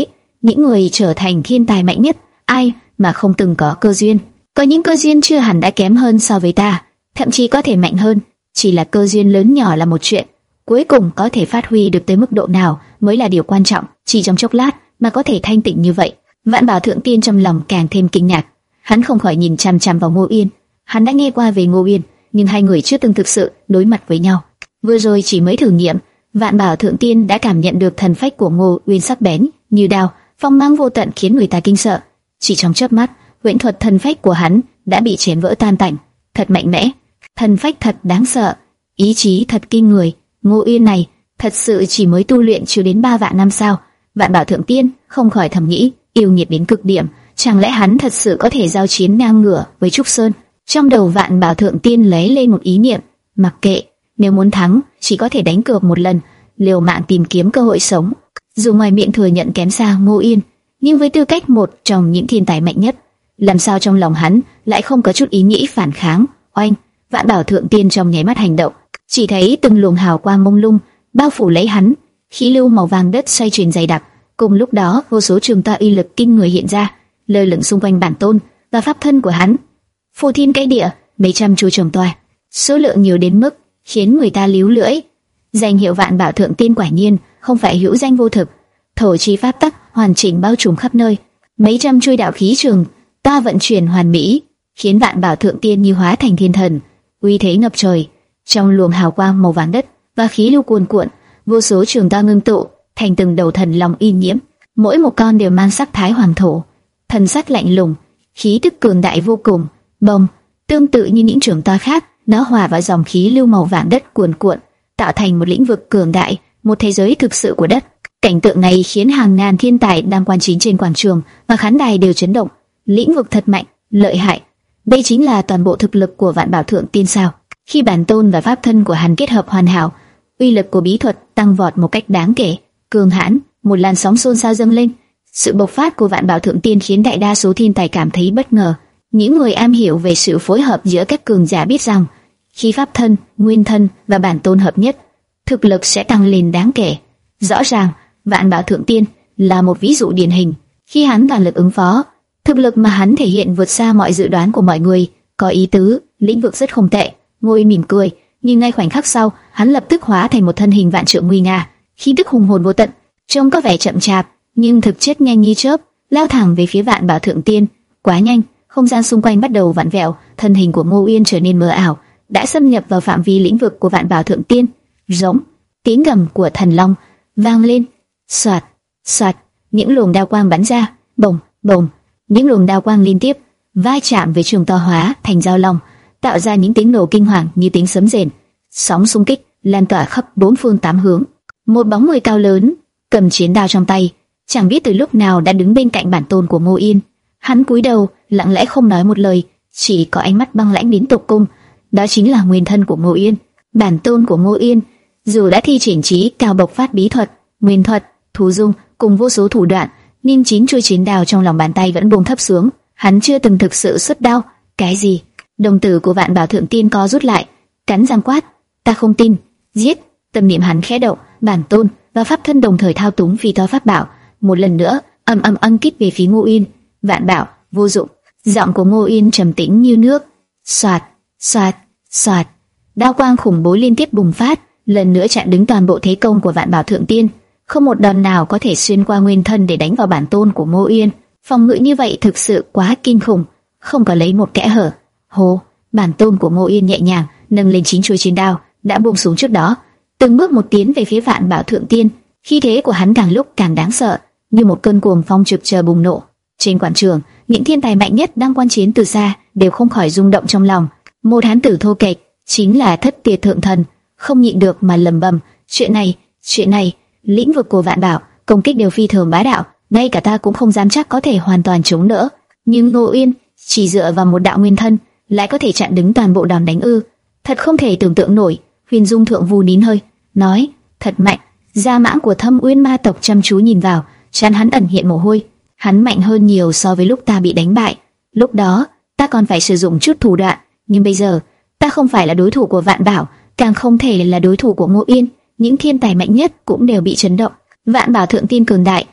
những người trở thành thiên tài mạnh nhất, ai mà không từng có cơ duyên. Có những cơ duyên chưa hẳn đã kém hơn so với ta, thậm chí có thể mạnh hơn. Chỉ là cơ duyên lớn nhỏ là một chuyện, cuối cùng có thể phát huy được tới mức độ nào mới là điều quan trọng. Chỉ trong chốc lát mà có thể thanh tịnh như vậy. Vạn Bảo Thượng Tiên trong lòng càng thêm kinh ngạc, hắn không khỏi nhìn chằm chằm vào Ngô Uyên. Hắn đã nghe qua về Ngô Uyên, nhưng hai người chưa từng thực sự đối mặt với nhau. Vừa rồi chỉ mới thử nghiệm, Vạn Bảo Thượng Tiên đã cảm nhận được thần phách của Ngô Uyên sắc bén như đao, phong mang vô tận khiến người ta kinh sợ. Chỉ trong chớp mắt, huyễn thuật thần phách của hắn đã bị chém vỡ tan tành. Thật mạnh mẽ, thần phách thật đáng sợ, ý chí thật kinh người. Ngô Uyên này thật sự chỉ mới tu luyện chưa đến ba vạn năm sao? Vạn Bảo Thượng Tiên không khỏi thầm nghĩ, yêu nghiệt đến cực điểm, chẳng lẽ hắn thật sự có thể giao chiến ngang ngửa với Trúc Sơn? Trong đầu Vạn Bảo Thượng Tiên lấy lên một ý niệm, mặc kệ, nếu muốn thắng, chỉ có thể đánh cược một lần, liều mạng tìm kiếm cơ hội sống. Dù ngoài miệng thừa nhận kém xa Ngô Uyên, nhưng với tư cách một trong những thiên tài mạnh nhất, làm sao trong lòng hắn lại không có chút ý nghĩ phản kháng? Oanh! Vạn Bảo Thượng Tiên trong nháy mắt hành động, chỉ thấy từng luồng hào quang mông lung bao phủ lấy hắn, khí lưu màu vàng đất xoay chuyển dày đặc. Cùng lúc đó, vô số trường tọa uy lực kinh người hiện ra, lơ lửng xung quanh bản tôn và pháp thân của hắn. Phô thiên cái địa, mấy trăm chu trường tọa, số lượng nhiều đến mức khiến người ta líu lưỡi. Danh hiệu Vạn Bảo Thượng Tiên quả nhiên không phải hữu danh vô thực, thổ chi pháp tắc hoàn chỉnh bao trùm khắp nơi. Mấy trăm chuôi đạo khí trường ta vận chuyển hoàn mỹ, khiến Vạn Bảo Thượng Tiên như hóa thành thiên thần, uy thế ngập trời. Trong luồng hào quang màu vàng đất và khí lưu cuồn cuộn, vô số trường ta ngưng tụ thành từng đầu thần long uy nhiễm, mỗi một con đều mang sắc thái hoàng thổ, thần sắc lạnh lùng, khí tức cường đại vô cùng. Bông, tương tự như những trường ta khác, nó hòa vào dòng khí lưu màu vàng đất cuồn cuộn, tạo thành một lĩnh vực cường đại, một thế giới thực sự của đất. Cảnh tượng này khiến hàng ngàn thiên tài đang quan chiến trên quảng trường và khán đài đều chấn động. Lĩnh vực thật mạnh, lợi hại. Đây chính là toàn bộ thực lực của Vạn Bảo Thượng Tiên sao? Khi bản tôn và pháp thân của hắn kết hợp hoàn hảo, uy lực của bí thuật tăng vọt một cách đáng kể, cường hãn. Một làn sóng xôn xao dâng lên. Sự bộc phát của Vạn Bảo Thượng Tiên khiến đại đa số thiên tài cảm thấy bất ngờ. Những người am hiểu về sự phối hợp giữa các cường giả biết rằng, khi pháp thân, nguyên thân và bản tôn hợp nhất, thực lực sẽ tăng lên đáng kể. Rõ ràng, Vạn Bảo Thượng Tiên là một ví dụ điển hình. Khi hắn toàn lực ứng phó, thực lực mà hắn thể hiện vượt xa mọi dự đoán của mọi người. Có ý tứ, lĩnh vực rất không tệ. Ngô Uyên mỉm cười, nhưng ngay khoảnh khắc sau, hắn lập tức hóa thành một thân hình vạn trượng nguy nga, khí tức hùng hồn vô tận, trông có vẻ chậm chạp, nhưng thực chất nhanh như chớp, lao thẳng về phía Vạn Bảo Thượng Tiên. Quá nhanh, không gian xung quanh bắt đầu vặn vẹo, thân hình của Ngô Uyên trở nên mờ ảo, đã xâm nhập vào phạm vi lĩnh vực của Vạn Bảo Thượng Tiên. Giống, tiếng gầm của thần long vang lên, xoạt, xoạt, những luồng đao quang bắn ra, bồng, bồng, những luồng đao quang liên tiếp va chạm với trường to hóa thành dao long, tạo ra những tiếng nổ kinh hoàng như tiếng sấm rền. Sóng xung kích lan tỏa khắp bốn phương tám hướng. Một bóng người cao lớn, cầm chiến đao trong tay, chẳng biết từ lúc nào đã đứng bên cạnh bản tôn của Ngô Uyên. Hắn cúi đầu, lặng lẽ không nói một lời, chỉ có ánh mắt băng lãnh đến tột cùng. Đó chính là nguyên thân của Ngô Uyên, bản tôn của Ngô Uyên. Dù đã thi triển trí cao bộc phát bí thuật, nguyên thuật, thú dung cùng vô số thủ đoạn, nhưng chính chuôi chiến đao trong lòng bàn tay vẫn buông thấp xuống. Hắn chưa từng thực sự xuất đao. Cái gì? Đồng tử của Vạn Bảo Thượng Tiên co rút lại, cắn răng quát: ta không tin. Giết! Tâm niệm hắn khẽ động, bản tôn và pháp thân đồng thời thao túng phi to pháp bảo, một lần nữa ầm ầm ân kích về phía Ngô Uyên. Vạn bảo vô dụng. Giọng của Ngô Uyên trầm tĩnh như nước. Xoạt, xoạt, xoạt, đao quang khủng bố liên tiếp bùng phát, lần nữa chặn đứng toàn bộ thế công của Vạn Bảo Thượng Tiên. Không một đòn nào có thể xuyên qua nguyên thân để đánh vào bản tôn của Ngô Uyên. Phòng ngự như vậy thực sự quá kinh khủng, không có lấy một kẽ hở. Hô, bản tôn của Ngô Uyên nhẹ nhàng nâng lên chính chuôi chiến đao đã buông xuống trước đó, từng bước một tiến về phía Vạn Bảo Thượng Tiên. Khí thế của hắn càng lúc càng đáng sợ, như một cơn cuồng phong trực chờ bùng nổ. Trên quảng trường, những thiên tài mạnh nhất đang quan chiến từ xa đều không khỏi rung động trong lòng. Một hán tử thô kệch, chính là Thất Tiệt Thượng Thần, không nhịn được mà lẩm bẩm: chuyện này, chuyện này, lĩnh vực của Vạn Bảo công kích đều phi thường bá đạo, ngay cả ta cũng không dám chắc có thể hoàn toàn chống đỡ. Nhưng Ngô Uyên chỉ dựa vào một đạo nguyên thân lại có thể chặn đứng toàn bộ đòn đánh ư? Thật không thể tưởng tượng nổi. Huyền Dung Thượng Vu nín hơi, nói: thật mạnh. Gia mãng của Thâm Uyên ma tộc chăm chú nhìn vào, trán hắn ẩn hiện mồ hôi. Hắn mạnh hơn nhiều so với lúc ta bị đánh bại. Lúc đó ta còn phải sử dụng chút thủ đoạn, nhưng bây giờ ta không phải là đối thủ của Vạn Bảo, càng không thể là đối thủ của Ngô Uyên. Những thiên tài mạnh nhất cũng đều bị chấn động. Vạn Bảo Thượng Tiên cường đại,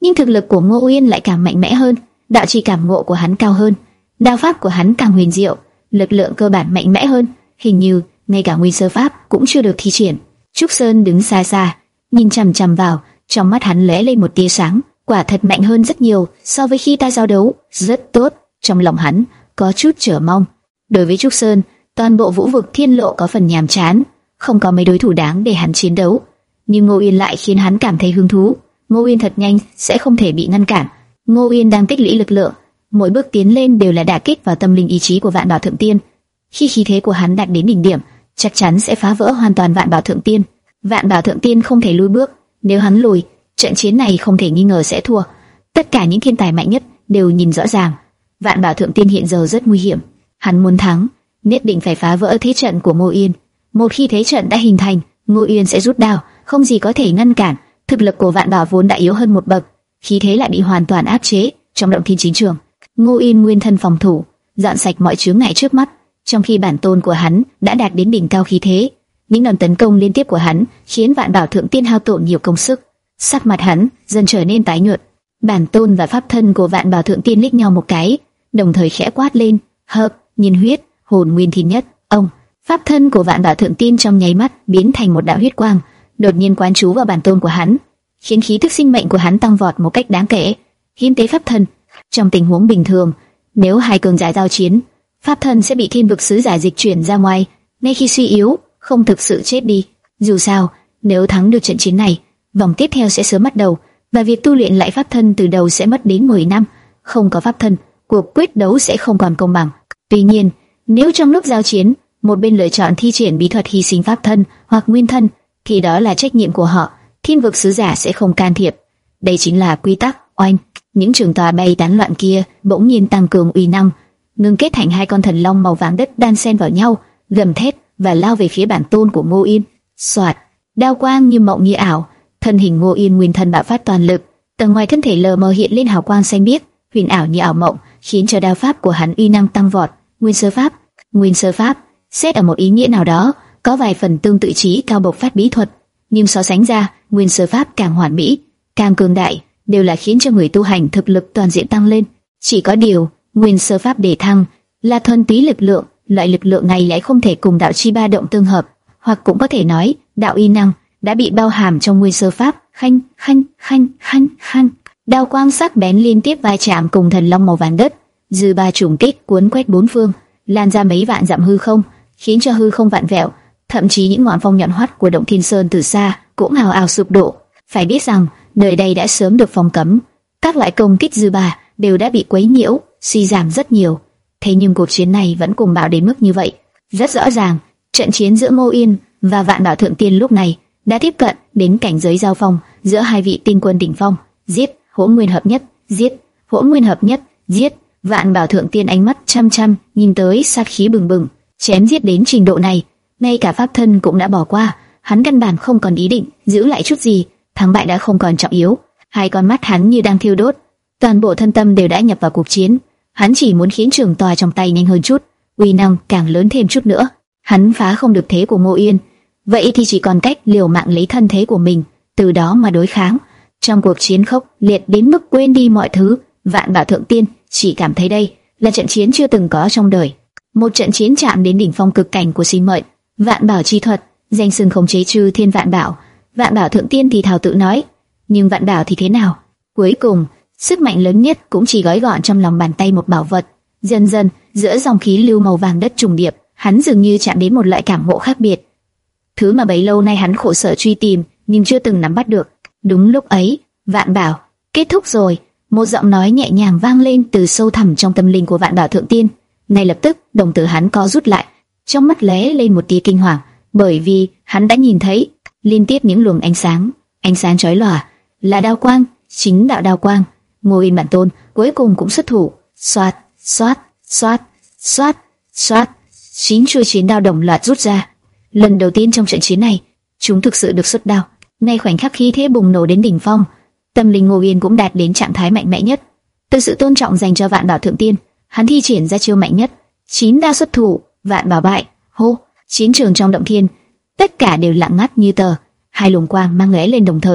nhưng thực lực của Ngô Uyên lại càng mạnh mẽ hơn, đạo chi cảm ngộ của hắn cao hơn, đao pháp của hắn càng huyền diệu, lực lượng cơ bản mạnh mẽ hơn, hình như ngay cả nguyên sơ pháp cũng chưa được thi triển. Trúc Sơn đứng xa xa, nhìn chằm chằm vào, trong mắt hắn lóe lên một tia sáng, quả thật mạnh hơn rất nhiều so với khi ta giao đấu, rất tốt. Trong lòng hắn có chút chờ mong. Đối với Trúc Sơn, toàn bộ vũ vực thiên lộ có phần nhàm chán, không có mấy đối thủ đáng để hắn chiến đấu. Nhưng Ngô Uyên lại khiến hắn cảm thấy hứng thú. Ngô Uyên thật nhanh sẽ không thể bị ngăn cản. Ngô Uyên đang tích lũy lực lượng, mỗi bước tiến lên đều là đả kích vào tâm linh ý chí của Vạn Bảo Thượng Tiên. Khi khí thế của hắn đạt đến đỉnh điểm, chắc chắn sẽ phá vỡ hoàn toàn Vạn Bảo Thượng Tiên. Vạn Bảo Thượng Tiên không thể lùi bước, nếu hắn lùi, trận chiến này không thể nghi ngờ sẽ thua. Tất cả những thiên tài mạnh nhất đều nhìn rõ ràng, Vạn Bảo Thượng Tiên hiện giờ rất nguy hiểm. Hắn muốn thắng, nhất định phải phá vỡ thế trận của Ngô Uyên. Một khi thế trận đã hình thành, Ngô Uyên sẽ rút đao, không gì có thể ngăn cản. Thực lực của Vạn Bảo vốn đã yếu hơn một bậc, khí thế lại bị hoàn toàn áp chế. Trong động thiên chính trường, Ngô Uyên nguyên thân phòng thủ, dọn sạch mọi chướng ngại trước mắt, trong khi bản tôn của hắn đã đạt đến đỉnh cao khí thế. Những đòn tấn công liên tiếp của hắn khiến Vạn Bảo Thượng Tiên hao tổn nhiều công sức, sắc mặt hắn dần trở nên tái nhợt. Bản tôn và pháp thân của Vạn Bảo Thượng Tiên liếc nhau một cái, đồng thời khẽ quát lên: "Hợp, nhiên huyết, hồn nguyên thiên nhất." Ông, pháp thân của Vạn Bảo Thượng Tiên trong nháy mắt biến thành một đạo huyết quang, đột nhiên quán trú vào bản tôn của hắn, khiến khí tức sinh mệnh của hắn tăng vọt một cách đáng kể. Hiến tế pháp thân. Trong tình huống bình thường, nếu hai cường giả giao chiến, pháp thân sẽ bị thiên vực sứ giả dịch chuyển ra ngoài, ngay khi suy yếu, không thực sự chết đi. Dù sao, nếu thắng được trận chiến này, vòng tiếp theo sẽ sớm bắt đầu, và việc tu luyện lại pháp thân từ đầu sẽ mất đến mười năm. Không có pháp thân, cuộc quyết đấu sẽ không còn công bằng. Tuy nhiên, nếu trong lúc giao chiến, một bên lựa chọn thi triển bí thuật hy sinh pháp thân hoặc nguyên thân, thì đó là trách nhiệm của họ, thiên vực sứ giả sẽ không can thiệp. Đây chính là quy tắc. Oanh, những trường tòa bay tán loạn kia bỗng nhiên tăng cường uy năng, ngưng kết thành hai con thần long màu vàng đất đan xen vào nhau, gầm thét và lao về phía bản tôn của Ngô Uyên. Soạt, đao quang như mộng như ảo, thân hình Ngô Uyên nguyên thân bạo phát toàn lực, tầng ngoài thân thể lờ mờ hiện lên hào quang xanh biếc, huyền ảo như ảo mộng, khiến cho đao pháp của hắn uy năng tăng vọt. Nguyên sơ pháp, nguyên sơ pháp, xét ở một ý nghĩa nào đó, có vài phần tương tự trí cao bộc phát bí thuật, nhưng so sánh ra, nguyên sơ pháp càng hoàn mỹ, càng cường đại, đều là khiến cho người tu hành thực lực toàn diện tăng lên. Chỉ có điều, nguyên sơ pháp để thăng là thuần túy lực lượng, loại lực lượng này lại không thể cùng đạo chi ba động tương hợp, hoặc cũng có thể nói, đạo uy năng đã bị bao hàm trong nguyên sơ pháp. Khanh, khanh, khanh, khanh, khanh, đao quang sắc bén liên tiếp va chạm cùng thần long màu vàng đất, dư ba trùng kích cuốn quét bốn phương, lan ra mấy vạn dặm hư không, khiến cho hư không vạn vẹo, thậm chí những ngọn phong nhọn hoắt của động Thiên Sơn từ xa cũng ào ào sụp đổ. Phải biết rằng nơi đây đã sớm được phong cấm, các loại công kích dư ba đều đã bị quấy nhiễu, suy giảm rất nhiều. Thế nhưng cuộc chiến này vẫn cùng bạo đến mức như vậy. Rất rõ ràng, trận chiến giữa Ngô Uyên và Vạn Bảo Thượng Tiên lúc này đã tiếp cận đến cảnh giới giao phong giữa hai vị tiên quân đỉnh phong. Giết, hỗn nguyên hợp nhất, giết, hỗn nguyên hợp nhất, giết. Vạn Bảo Thượng Tiên ánh mắt chăm chăm nhìn tới, sát khí bừng bừng. Chém giết đến trình độ này, ngay cả pháp thân cũng đã bỏ qua, hắn căn bản không còn ý định giữ lại chút gì. Thắng bại đã không còn trọng yếu, hai con mắt hắn như đang thiêu đốt, toàn bộ thân tâm đều đã nhập vào cuộc chiến. Hắn chỉ muốn khiến trường tòa trong tay nhanh hơn chút, uy năng càng lớn thêm chút nữa. Hắn phá không được thế của Ngô Uyên, vậy thì chỉ còn cách liều mạng lấy thân thế của mình, từ đó mà đối kháng. Trong cuộc chiến khốc liệt đến mức quên đi mọi thứ, Vạn Bảo Thượng Tiên chỉ cảm thấy đây là trận chiến chưa từng có trong đời, một trận chiến chạm đến đỉnh phong cực cảnh của sinh mệnh. Vạn Bảo chi thuật, danh xưng khống chế chư thiên vạn bảo. Vạn Bảo Thượng Tiên thì thào tự nói, nhưng Vạn Bảo thì thế nào? Cuối cùng, sức mạnh lớn nhất cũng chỉ gói gọn trong lòng bàn tay một bảo vật. Dần dần, giữa dòng khí lưu màu vàng đất trùng điệp, hắn dường như chạm đến một loại cảm ngộ khác biệt, thứ mà bấy lâu nay hắn khổ sở truy tìm nhưng chưa từng nắm bắt được. Đúng lúc ấy, Vạn Bảo kết thúc rồi. Một giọng nói nhẹ nhàng vang lên từ sâu thẳm trong tâm linh của Vạn Bảo Thượng Tiên. Ngay lập tức, đồng tử hắn co rút lại, trong mắt lóe lên một tia kinh hoàng, bởi vì hắn đã nhìn thấy liên tiếp những luồng ánh sáng, ánh sáng chói lòa, là đao quang, chính đạo đao quang. Ngô Uyên bản tôn cuối cùng cũng xuất thủ, xoát, xoát, xoát, xoát, xoát, chín chuôi chiến đao đồng loạt rút ra. Lần đầu tiên trong trận chiến này, chúng thực sự được xuất đao. Ngay khoảnh khắc khí thế bùng nổ đến đỉnh phong, tâm linh Ngô Uyên cũng đạt đến trạng thái mạnh mẽ nhất. Từ sự tôn trọng dành cho Vạn Bảo Thượng Tiên, hắn thi triển ra chiêu mạnh nhất, chín đao xuất thủ, Vạn Bảo bại. Hô, chiến trường trong động thiên, tất cả đều lặng ngắt như tờ. Hai luồng quang mang lóe lên đồng thời,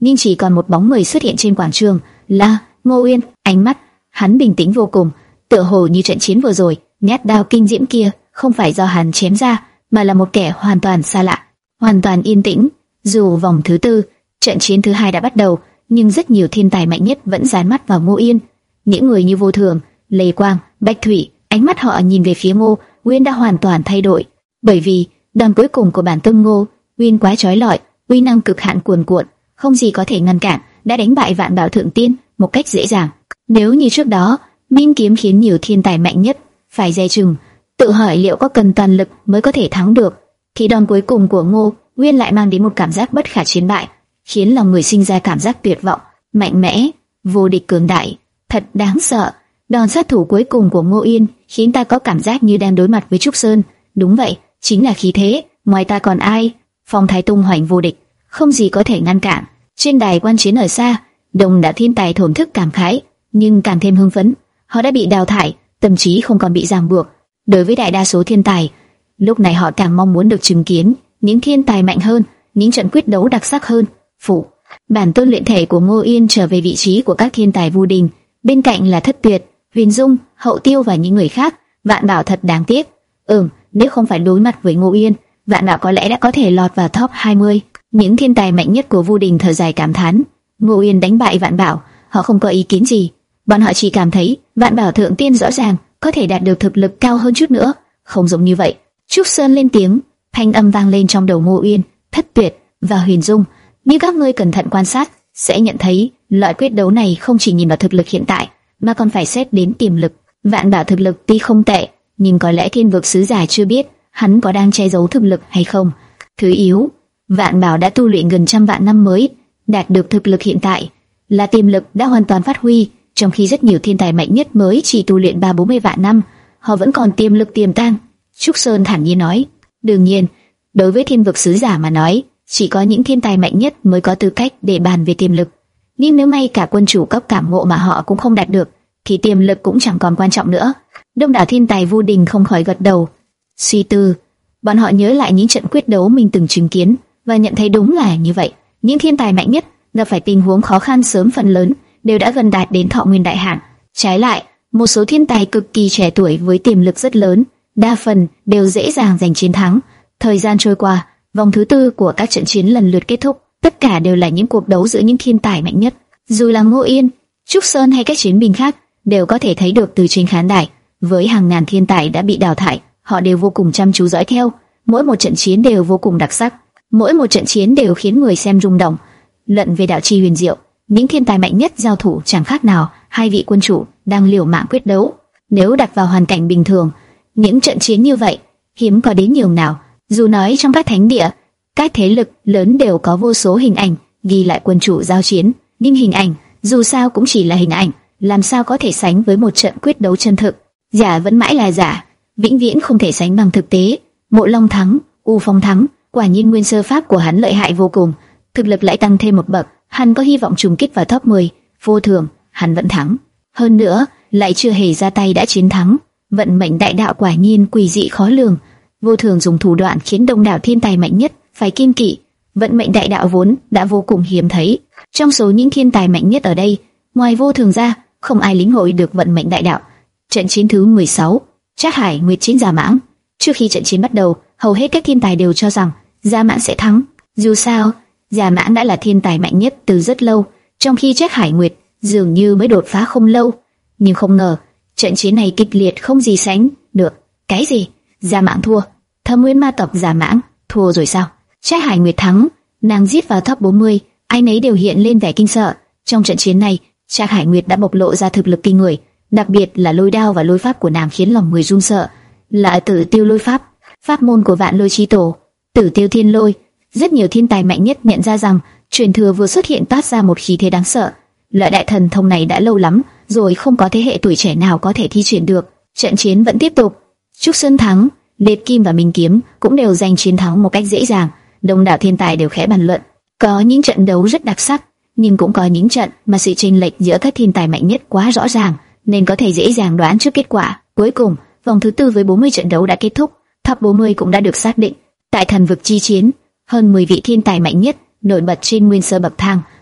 nhưng chỉ còn một bóng người xuất hiện trên quảng trường, là Ngô Uyên. Ánh mắt hắn bình tĩnh vô cùng, tựa hồ như trận chiến vừa rồi, nhát đao kinh diễm kia không phải do hắn chém ra, mà là một kẻ hoàn toàn xa lạ. Hoàn toàn yên tĩnh. Dù vòng thứ tư, trận chiến thứ hai đã bắt đầu, nhưng rất nhiều thiên tài mạnh nhất vẫn dán mắt vào Ngô Uyên. Những người như Vô Thường, Lê Quang, Bạch Thủy, ánh mắt họ nhìn về phía Ngô Uyên đã hoàn toàn thay đổi, bởi vì đòn cuối cùng của bản tôn Ngô Uyên quá chói lọi, uy năng cực hạn cuồn cuộn, không gì có thể ngăn cản, đã đánh bại Vạn Bảo Thượng Tiên một cách dễ dàng. Nếu như trước đó, Minh Kiếm khiến nhiều thiên tài mạnh nhất phải dè chừng, tự hỏi liệu có cần toàn lực mới có thể thắng được, thì đòn cuối cùng của Ngô Uyên lại mang đến một cảm giác bất khả chiến bại, khiến lòng người sinh ra cảm giác tuyệt vọng, mạnh mẽ, vô địch cường đại, thật đáng sợ. Đòn sát thủ cuối cùng của Ngô Uyên khiến ta có cảm giác như đang đối mặt với Trúc Sơn. Đúng vậy, chính là khí thế, ngoài ta còn ai? Phong thái tung hoành vô địch, không gì có thể ngăn cản. Trên đài quan chiến ở xa, đông đảo thiên tài thổn thức cảm khái, nhưng càng thêm hưng phấn. Họ đã bị đào thải, tâm trí không còn bị ràng buộc. Đối với đại đa số thiên tài, lúc này họ càng mong muốn được chứng kiến những thiên tài mạnh hơn, những trận quyết đấu đặc sắc hơn. Phụ, bản tôn luyện thể của Ngô Uyên trở về vị trí của các thiên tài Vu Đình, bên cạnh là Thất Tuyệt, Huyền Dung, Hậu Tiêu và những người khác. Vạn Bảo thật đáng tiếc. Ừm, nếu không phải đối mặt với Ngô Uyên, Vạn Bảo có lẽ đã có thể lọt vào top hai mươi. Những thiên tài mạnh nhất của Vu Đình thở dài cảm thán. Ngô Uyên đánh bại Vạn Bảo, họ không có ý kiến gì. Bọn họ chỉ cảm thấy Vạn Bảo Thượng Tiên rõ ràng có thể đạt được thực lực cao hơn chút nữa, không giống như vậy. Trúc Sơn lên tiếng, thanh âm vang lên trong đầu Ngô Uyên, Thất Tuyệt và Huyền Dung. Nếu các ngươi cẩn thận quan sát, sẽ nhận thấy loại quyết đấu này không chỉ nhìn vào thực lực hiện tại, mà còn phải xét đến tiềm lực. Vạn Bảo thực lực tuy không tệ, nhưng có lẽ Thiên Vực Sứ Giả chưa biết hắn có đang che giấu thực lực hay không. Thứ yếu, Vạn Bảo đã tu luyện gần trăm vạn năm mới đạt được thực lực hiện tại, là tiềm lực đã hoàn toàn phát huy, trong khi rất nhiều thiên tài mạnh nhất mới chỉ tu luyện ba bốn mươi vạn năm, họ vẫn còn tiềm lực tiềm tàng. Trúc Sơn thản nhiên nói. Đương nhiên, đối với Thiên Vực Sứ Giả mà nói, chỉ có những thiên tài mạnh nhất mới có tư cách để bàn về tiềm lực. Nhưng nếu may cả quân chủ cấp cảm ngộ mà họ cũng không đạt được, thì tiềm lực cũng chẳng còn quan trọng nữa. Đông đảo thiên tài Vu Đình không khỏi gật đầu, suy tư. Bọn họ nhớ lại những trận quyết đấu mình từng chứng kiến và nhận thấy đúng là như vậy. Những thiên tài mạnh nhất gặp phải tình huống khó khăn sớm phần lớn đều đã gần đạt đến thọ nguyên đại hạn. Trái lại, một số thiên tài cực kỳ trẻ tuổi với tiềm lực rất lớn, đa phần đều dễ dàng giành chiến thắng. Thời gian trôi qua, vòng thứ tư của các trận chiến lần lượt kết thúc, tất cả đều là những cuộc đấu giữa những thiên tài mạnh nhất. Dù là Ngô Uyên, Trúc Sơn hay các chiến binh khác, đều có thể thấy được từ trên khán đài, với hàng ngàn thiên tài đã bị đào thải, họ đều vô cùng chăm chú dõi theo. Mỗi một trận chiến đều vô cùng đặc sắc, mỗi một trận chiến đều khiến người xem rung động. Luận về đạo chi huyền diệu, những thiên tài mạnh nhất giao thủ chẳng khác nào hai vị quân chủ đang liều mạng quyết đấu. Nếu đặt vào hoàn cảnh bình thường, những trận chiến như vậy hiếm có đến nhường nào. Dù nói trong các thánh địa, các thế lực lớn đều có vô số hình ảnh ghi lại quân chủ giao chiến, nhưng hình ảnh dù sao cũng chỉ là hình ảnh, làm sao có thể sánh với một trận quyết đấu chân thực. Giả vẫn mãi là giả, vĩnh viễn không thể sánh bằng thực tế. Mộ Long thắng, U Phong thắng, quả nhiên nguyên sơ pháp của hắn lợi hại vô cùng, thực lực lại tăng thêm một bậc, hắn có hy vọng trùng kích vào top mười. Vô Thường, hắn vẫn thắng, hơn nữa lại chưa hề ra tay đã chiến thắng. Vận mệnh đại đạo quả nhiên quỷ dị khó lường. Vô Thường dùng thủ đoạn khiến đông đảo thiên tài mạnh nhất phải kiêng kỵ. Vận mệnh đại đạo vốn đã vô cùng hiếm thấy, trong số những thiên tài mạnh nhất ở đây, ngoài Vô Thường ra, không ai lĩnh hội được vận mệnh đại đạo. Trận chiến thứ mười sáu, Trác Hải Nguyệt chiến Giả Mãng. Trước khi trận chiến bắt đầu, hầu hết các thiên tài đều cho rằng Giả Mãng sẽ thắng. Dù sao, Giả Mãng đã là thiên tài mạnh nhất từ rất lâu, trong khi Trác Hải Nguyệt dường như mới đột phá không lâu. Nhưng không ngờ, trận chiến này kịch liệt không gì sánh được. Cái gì? Giả Mãng thua? Thâm Nguyên ma tộc Giả Mãng thua rồi sao? Trác Hải Nguyệt thắng, nàng giết vào top bốn mươi, ai nấy đều hiện lên vẻ kinh sợ. Trong trận chiến này, Trác Hải Nguyệt đã bộc lộ ra thực lực kinh người, đặc biệt là lôi đao và lôi pháp của nàng khiến lòng người run sợ. Là Tử Tiêu lôi pháp, pháp môn của Vạn Lôi Chi Tổ, Tử Tiêu Thiên Lôi. Rất nhiều thiên tài mạnh nhất nhận ra rằng truyền thừa vừa xuất hiện toát ra một khí thế đáng sợ. Loại đại thần thông này đã lâu lắm rồi không có thế hệ tuổi trẻ nào có thể thi triển được. Trận chiến vẫn tiếp tục. Trúc Sơn thắng, Liệt Kim và Minh Kiếm cũng đều giành chiến thắng một cách dễ dàng. Đông đảo thiên tài đều khẽ bàn luận. Có những trận đấu rất đặc sắc, nhưng cũng có những trận mà sự chênh lệch giữa các thiên tài mạnh nhất quá rõ ràng, nên có thể dễ dàng đoán trước kết quả. Cuối cùng, vòng thứ tư với bốn mươi trận đấu đã kết thúc, top bốn mươi cũng đã được xác định. Tại thần vực chi chiến, hơn mười vị thiên tài mạnh nhất nổi bật trên nguyên sơ bậc thang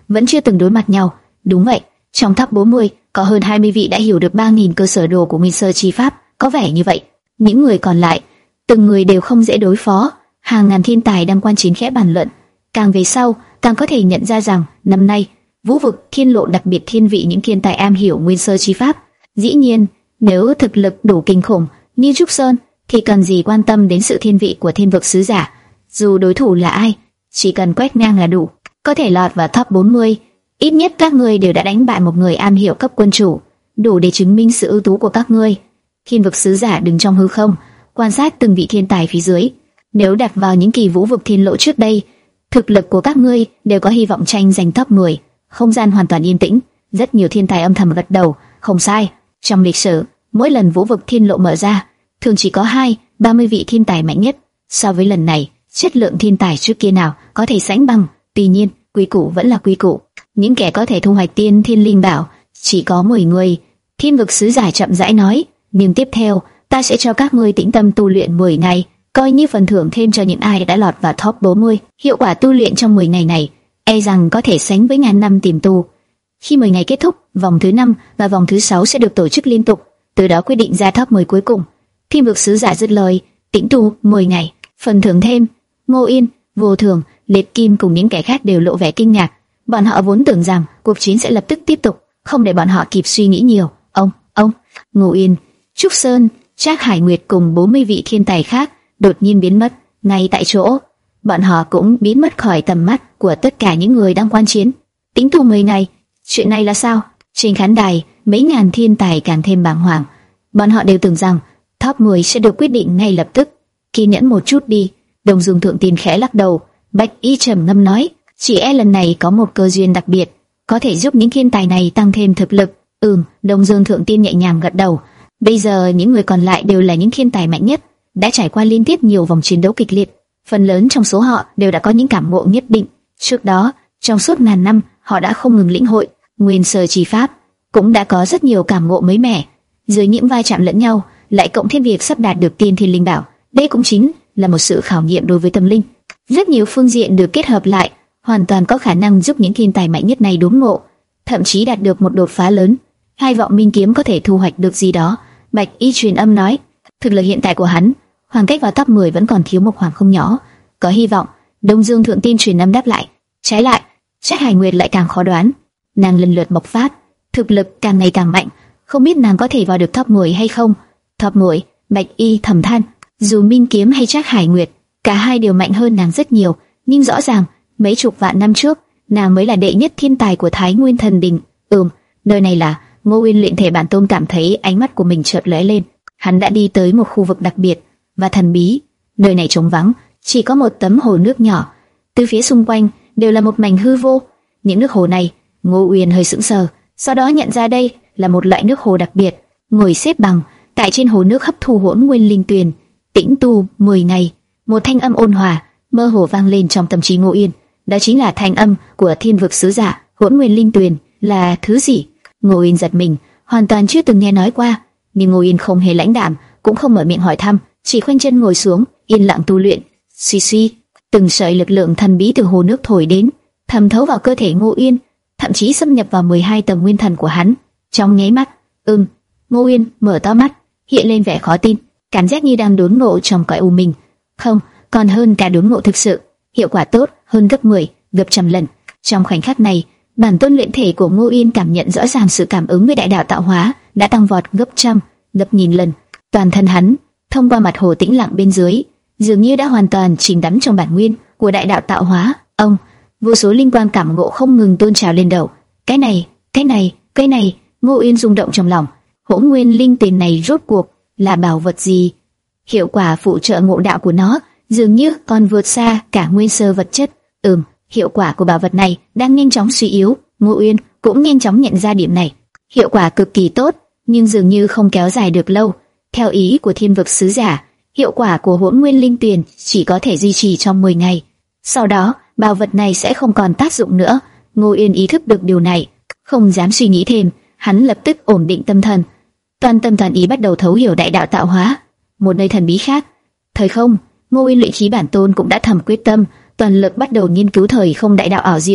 vẫn chưa từng đối mặt nhau. Đúng vậy, trong top bốn mươi có hơn hai mươi vị đã hiểu được ba nghìn cơ sở đồ của Nguyên Sơ Chi Pháp. Có vẻ như vậy, những người còn lại, từng người đều không dễ đối phó. Hàng ngàn thiên tài đang quan chiến khẽ bàn luận. Càng về sau, càng có thể nhận ra rằng năm nay vũ vực thiên lộ đặc biệt thiên vị những thiên tài am hiểu Nguyên Sơ Chi Pháp. Dĩ nhiên, nếu thực lực đủ kinh khủng như Trúc Sơn, thì cần gì quan tâm đến sự thiên vị của thiên vực sứ giả. Dù đối thủ là ai, chỉ cần quét ngang là đủ. Có thể lọt vào top bốn mươi, ít nhất các ngươi đều đã đánh bại một người am hiểu cấp quân chủ, đủ để chứng minh sự ưu tú của các ngươi. Thiên vực sứ giả đứng trong hư không, quan sát từng vị thiên tài phía dưới. Nếu đặt vào những kỳ vũ vực thiên lộ trước đây, thực lực của các ngươi đều có hy vọng tranh giành top mười. Không gian hoàn toàn yên tĩnh, rất nhiều thiên tài âm thầm gật đầu. Không sai, trong lịch sử, mỗi lần vũ vực thiên lộ mở ra, thường chỉ có hai, ba mươi vị thiên tài mạnh nhất. So với lần này, chất lượng thiên tài trước kia nào có thể sánh bằng. Tuy nhiên, quy củ vẫn là quy củ. Những kẻ có thể thu hoạch tiên thiên linh bảo chỉ có mười người. Thiên vực sứ giả chậm rãi nói, nhưng tiếp theo, ta sẽ cho các ngươi tĩnh tâm tu luyện mười ngày, coi như phần thưởng thêm cho những ai đã lọt vào top bốn mươi. Hiệu quả tu luyện trong mười ngày này, e rằng có thể sánh với ngàn năm tìm tu. Khi mười ngày kết thúc, vòng thứ năm và vòng thứ sáu sẽ được tổ chức liên tục, từ đó quyết định ra top mười cuối cùng. Thiên vực sứ giả dứt lời, tĩnh tu mười ngày, phần thưởng thêm. Ngô Yên, Vô Thường, Liệt Kim cùng những kẻ khác đều lộ vẻ kinh ngạc. Bọn họ vốn tưởng rằng cuộc chiến sẽ lập tức tiếp tục, không để bọn họ kịp suy nghĩ nhiều. Ông, ông, Ngô Yên, Trúc Sơn, Trác Hải Nguyệt cùng bốn mươi vị thiên tài khác đột nhiên biến mất ngay tại chỗ. Bọn họ cũng biến mất khỏi tầm mắt của tất cả những người đang quan chiến. Tính tu mười ngày, chuyện này là sao? Trên khán đài, mấy ngàn thiên tài càng thêm bàng hoàng. Bọn họ đều tưởng rằng top mười sẽ được quyết định ngay lập tức. Kiên nhẫn một chút đi. Đông Dương Thượng Tiên khẽ lắc đầu. Bạch Y trầm ngâm nói, chỉ e lần này có một cơ duyên đặc biệt, có thể giúp những thiên tài này tăng thêm thực lực. Ừm, Đông Dương Thượng Tiên nhẹ nhàng gật đầu. Bây giờ những người còn lại đều là những thiên tài mạnh nhất, đã trải qua liên tiếp nhiều vòng chiến đấu kịch liệt. Phần lớn trong số họ đều đã có những cảm ngộ nhất định. Trước đó, trong suốt ngàn năm, họ đã không ngừng lĩnh hội Nguyên Sơ Chi Pháp, cũng đã có rất nhiều cảm ngộ mới mẻ. Dưới những vai chạm lẫn nhau, lại cộng thêm việc sắp đạt được tiên thiên linh bảo, đây cũng chính là một sự khảo nghiệm đối với tâm linh. Rất nhiều phương diện được kết hợp lại, hoàn toàn có khả năng giúp những thiên tài mạnh nhất này đốn ngộ, thậm chí đạt được một đột phá lớn. Hai vọng minh kiếm có thể thu hoạch được gì đó. Bạch Y truyền âm nói, thực lực hiện tại của hắn, khoảng cách vào top mười vẫn còn thiếu một khoảng không nhỏ, có hy vọng. Đông Dương Thượng Tiên truyền âm đáp lại. Trái lại, Trác Hải Nguyệt lại càng khó đoán. Nàng lần lượt bộc phát, thực lực càng ngày càng mạnh, không biết nàng có thể vào được top mười hay không. Top mười, Bạch Y thầm than, dù Minh Kiếm hay Trác Hải Nguyệt, cả hai đều mạnh hơn nàng rất nhiều, nhưng rõ ràng mấy chục vạn năm trước, nàng mới là đệ nhất thiên tài của Thái Nguyên Thần Đình. Ừm, nơi này là. Ngô Uyên luyện thể bản tôn cảm thấy ánh mắt của mình chợt lóe lên. Hắn đã đi tới một khu vực đặc biệt và thần bí. Nơi này trống vắng, chỉ có một tấm hồ nước nhỏ. Từ phía xung quanh đều là một mảnh hư vô. Những nước hồ này, Ngô Uyên hơi sững sờ, sau đó nhận ra đây là một loại nước hồ đặc biệt. Ngồi xếp bằng tại trên hồ nước hấp thu hỗn nguyên linh tuyền, tĩnh tu mười ngày. Một thanh âm ôn hòa mơ hồ vang lên trong tâm trí Ngô Uyên. Đó chính là thanh âm của thiên vực sứ giả. Hỗn nguyên linh tuyền là thứ gì? Ngô Uyên giật mình, hoàn toàn chưa từng nghe nói qua. Nhưng Ngô Uyên không hề lãnh đạm, cũng không mở miệng hỏi thăm, chỉ khoanh chân ngồi xuống, yên lặng tu luyện. Suy suy, từng sợi lực lượng thần bí từ hồ nước thổi đến, thẩm thấu vào cơ thể Ngô Uyên, thậm chí xâm nhập vào mười hai tầng nguyên thần của hắn. Trong nháy mắt, ừm, Ngô Uyên mở to mắt, hiện lên vẻ khó tin, cảm giác như đang đốn ngộ trong cõi u minh. Không, còn hơn cả đốn ngộ thực sự, hiệu quả tốt hơn gấp mười, gấp trăm lần. Trong khoảnh khắc này, bản tôn luyện thể của Ngô Uyên cảm nhận rõ ràng sự cảm ứng với đại đạo tạo hóa đã tăng vọt gấp trăm, gấp nghìn lần. Toàn thân hắn, thông qua mặt hồ tĩnh lặng bên dưới, dường như đã hoàn toàn chìm đắm trong bản nguyên của đại đạo tạo hóa. Ông, vô số linh quan cảm ngộ không ngừng tuôn trào lên đầu. Cái này, cái này, cái này, Ngô Uyên rung động trong lòng. Hỗn nguyên linh tuyền này rốt cuộc là bảo vật gì? Hiệu quả phụ trợ ngộ đạo của nó dường như còn vượt xa cả nguyên sơ vật chất. Ừm, hiệu quả của bảo vật này đang nhanh chóng suy yếu. Ngô Uyên cũng nhanh chóng nhận ra điểm này. Hiệu quả cực kỳ tốt, nhưng dường như không kéo dài được lâu. Theo ý của thiên vực sứ giả, hiệu quả của hỗn nguyên linh tuyền chỉ có thể duy trì trong mười ngày. Sau đó, bảo vật này sẽ không còn tác dụng nữa. Ngô Uyên ý thức được điều này, không dám suy nghĩ thêm, hắn lập tức ổn định tâm thần. Toàn tâm toàn ý bắt đầu thấu hiểu đại đạo tạo hóa. Một nơi thần bí khác, thời không, Ngô Uyên luyện khí bản tôn cũng đã thầm quyết tâm, toàn lực bắt đầu nghiên cứu thời không đại đạo ảo diệu.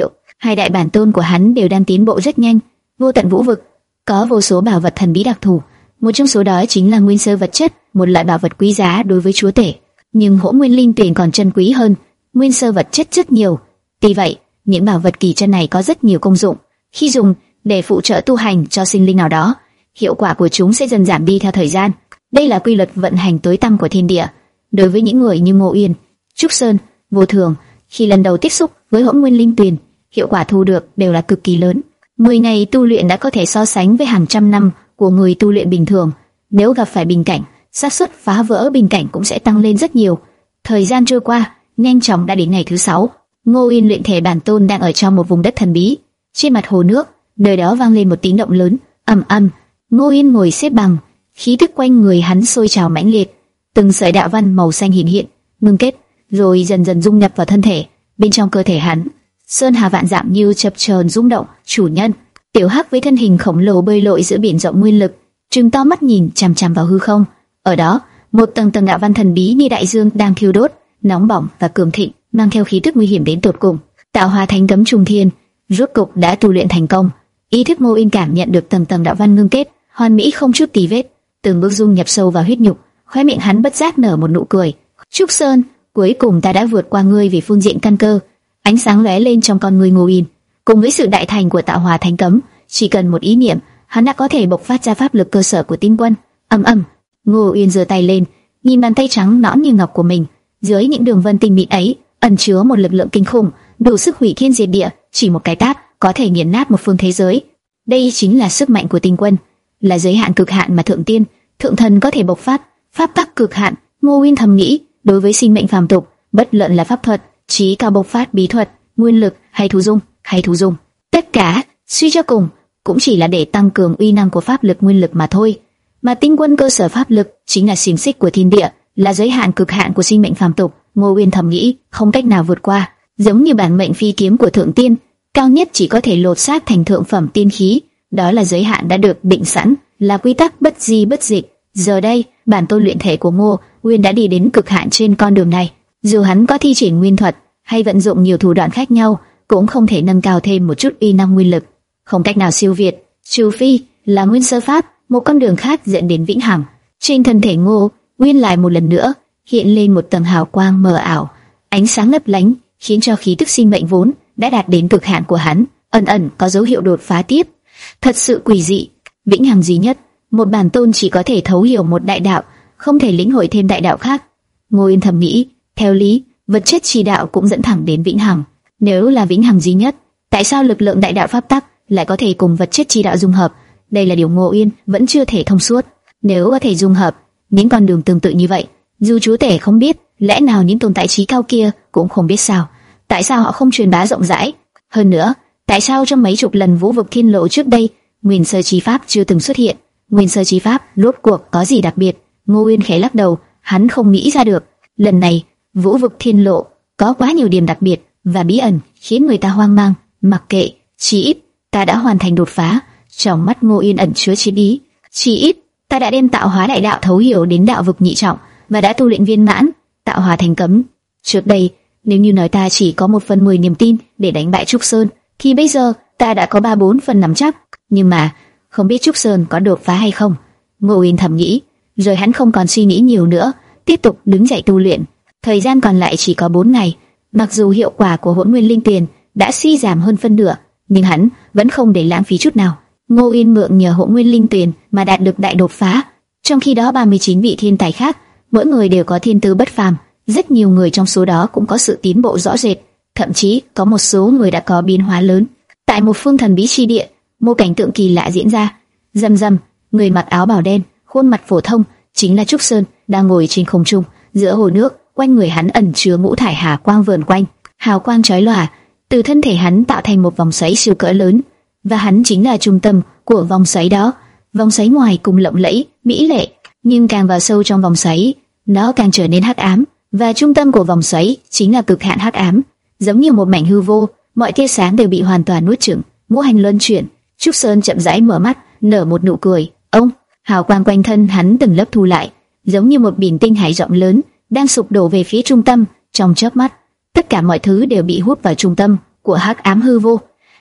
Hai đại bản tôn của hắn đều đang tiến bộ rất nhanh. Vô tận vũ vực có vô số bảo vật thần bí đặc thù, một trong số đó chính là nguyên sơ vật chất, một loại bảo vật quý giá đối với chúa tể. Nhưng Hỗn Nguyên Linh Tuyền còn chân quý hơn, nguyên sơ vật chất rất nhiều. Tuy vậy, những bảo vật kỳ chân này có rất nhiều công dụng. Khi dùng để phụ trợ tu hành cho sinh linh nào đó, hiệu quả của chúng sẽ dần giảm đi theo thời gian. Đây là quy luật vận hành tối tăm của thiên địa. Đối với những người như Ngô Uyên, Trúc Sơn, Vô Thường, khi lần đầu tiếp xúc với Hỗn Nguyên Linh Tuyền, hiệu quả thu được đều là cực kỳ lớn. Mười ngày tu luyện đã có thể so sánh với hàng trăm năm của người tu luyện bình thường. Nếu gặp phải bình cảnh, xác suất phá vỡ bình cảnh cũng sẽ tăng lên rất nhiều. Thời gian trôi qua, nhanh chóng đã đến ngày thứ sáu. Ngô Uyên luyện thể bản tôn đang ở trong một vùng đất thần bí. Trên mặt hồ nước, nơi đó vang lên một tiếng động lớn, ầm ầm. Ngô Uyên ngồi xếp bằng, khí tức quanh người hắn sôi trào mãnh liệt, từng sợi đạo văn màu xanh hiện hiện, ngưng kết, rồi dần dần dung nhập vào thân thể. Bên trong cơ thể hắn, sơn hà vạn dặm như chập chờn rung động. Chủ nhân, Tiểu Hắc với thân hình khổng lồ bơi lội giữa biển rộng nguyên lực, trừng to mắt nhìn chằm chằm vào hư không. Ở đó, một tầng tầng đạo văn thần bí như đại dương đang thiêu đốt, nóng bỏng và cường thịnh, mang theo khí tức nguy hiểm đến tột cùng. Tạo hóa thánh cấm trung thiên, rốt cục đã tu luyện thành công. Ý thức Ngô Uyên cảm nhận được tầng tầng đạo văn ngưng kết, hoàn mỹ không chút tì vết, từng bước dung nhập sâu vào huyết nhục. Khóe miệng hắn bất giác nở một nụ cười. Trúc Sơn, cuối cùng ta đã vượt qua ngươi về phương diện căn cơ. Ánh sáng lóe lên trong con người Ngô Uyên. Cùng với sự đại thành của tạo hóa thánh cấm, chỉ cần một ý niệm, hắn đã có thể bộc phát ra pháp lực cơ sở của tinh quân. Ầm ầm. Ngô Uyên giơ tay lên, nhìn bàn tay trắng nõn như ngọc của mình, dưới những đường vân tinh mịn ấy ẩn chứa một lực lượng kinh khủng, đủ sức hủy thiên diệt địa. Chỉ một cái tát có thể nghiền nát một phương thế giới. Đây chính là sức mạnh của tinh quân, là giới hạn cực hạn mà thượng tiên, thượng thần có thể bộc phát. Pháp tắc cực hạn. Ngô Uyên thầm nghĩ, đối với sinh mệnh phàm tục, bất luận là pháp thuật, chí cao bộc phát bí thuật, nguyên lực hay thú dung, hay thú dung, tất cả suy cho cùng cũng chỉ là để tăng cường uy năng của pháp lực nguyên lực mà thôi. Mà tinh quân cơ sở pháp lực chính là xiềng xích của thiên địa, là giới hạn cực hạn của sinh mệnh phàm tục. Ngô Uyên thầm nghĩ, không cách nào vượt qua. Giống như bản mệnh phi kiếm của thượng tiên, cao nhất chỉ có thể lột xác thành thượng phẩm tiên khí, đó là giới hạn đã được định sẵn, là quy tắc bất di bất dịch. Giờ đây, bản tôn luyện thể của Ngô Uyên đã đi đến cực hạn trên con đường này. Dù hắn có thi triển nguyên thuật hay vận dụng nhiều thủ đoạn khác nhau, cũng không thể nâng cao thêm một chút uy năng nguyên lực, không cách nào siêu việt, trừ phi là nguyên sơ pháp, một con đường khác dẫn đến vĩnh hằng. Trên thân thể Ngô Uyên lại một lần nữa hiện lên một tầng hào quang mờ ảo, ánh sáng lấp lánh, khiến cho khí tức sinh mệnh vốn đã đạt đến cực hạn của hắn ẩn ẩn có dấu hiệu đột phá tiếp. Thật sự quỷ dị, vĩnh hằng duy nhất, một bản tôn chỉ có thể thấu hiểu một đại đạo, không thể lĩnh hội thêm đại đạo khác. Ngô Uyên thầm nghĩ, theo lý, vật chất chi đạo cũng dẫn thẳng đến vĩnh hằng. Nếu là vĩnh hằng duy nhất, tại sao lực lượng đại đạo pháp tắc lại có thể cùng vật chất chi đạo dung hợp? Đây là điều Ngô Uyên vẫn chưa thể thông suốt. Nếu có thể dung hợp những con đường tương tự như vậy, dù chúa tể không biết, lẽ nào những tồn tại trí cao kia cũng không biết sao? Tại sao họ không truyền bá rộng rãi? Hơn nữa, tại sao trong mấy chục lần vũ vực thiên lộ trước đây, nguyên sơ chi pháp chưa từng xuất hiện? Nguyên sơ chi pháp rốt cuộc có gì đặc biệt? Ngô Uyên khẽ lắc đầu, hắn không nghĩ ra được. Lần này, vũ vực thiên lộ có quá nhiều điểm đặc biệt và bí ẩn, khiến người ta hoang mang. Mặc kệ, chỉ ít ta đã hoàn thành đột phá. Trong mắt Ngô Uyên ẩn chứa chiến ý. Chỉ ít ta đã đem tạo hóa đại đạo thấu hiểu đến đạo vực nhị trọng và đã tu luyện viên mãn tạo hóa thành cấm. Trước đây, nếu như nói ta chỉ có một phần mười niềm tin để đánh bại Trúc Sơn, thì bây giờ ta đã có ba bốn phần nắm chắc. Nhưng mà không biết Trúc Sơn có đột phá hay không. Ngô Uyên thầm nghĩ, rồi hắn không còn suy nghĩ nhiều nữa, tiếp tục đứng dậy tu luyện. Thời gian còn lại chỉ có bốn ngày. Mặc dù hiệu quả của Hỗn Nguyên Linh Tuyền đã suy giảm hơn phân nửa, nhưng hắn vẫn không để lãng phí chút nào. Ngô Uyên mượn nhờ Hỗn Nguyên Linh Tuyền mà đạt được đại đột phá. Trong khi đó ba mươi chín vị thiên tài khác, mỗi người đều có thiên tư bất phàm, rất nhiều người trong số đó cũng có sự tiến bộ rõ rệt, thậm chí có một số người đã có biến hóa lớn. Tại một phương thần bí chi địa, một cảnh tượng kỳ lạ diễn ra. Rầm rầm, người mặc áo bào đen, khuôn mặt phổ thông, chính là Trúc Sơn, đang ngồi trên không trung, giữa hồ nước, quanh người hắn ẩn chứa ngũ thải hà quang vờn quanh, hào quang chói lòa, từ thân thể hắn tạo thành một vòng xoáy siêu cỡ lớn, và hắn chính là trung tâm của vòng xoáy đó. Vòng xoáy ngoài cùng lộng lẫy, mỹ lệ, nhưng càng vào sâu trong vòng xoáy, nó càng trở nên hắc ám, và trung tâm của vòng xoáy chính là cực hạn hắc ám, giống như một mảnh hư vô, mọi tia sáng đều bị hoàn toàn nuốt chửng. Ngũ hành luân chuyển, Trúc Sơn chậm rãi mở mắt, nở một nụ cười. Ông, hào quang quanh thân hắn từng lớp thu lại, giống như một biển tinh hải rộng lớn đang sụp đổ về phía trung tâm. Trong chớp mắt, tất cả mọi thứ đều bị hút vào trung tâm của hắc ám hư vô.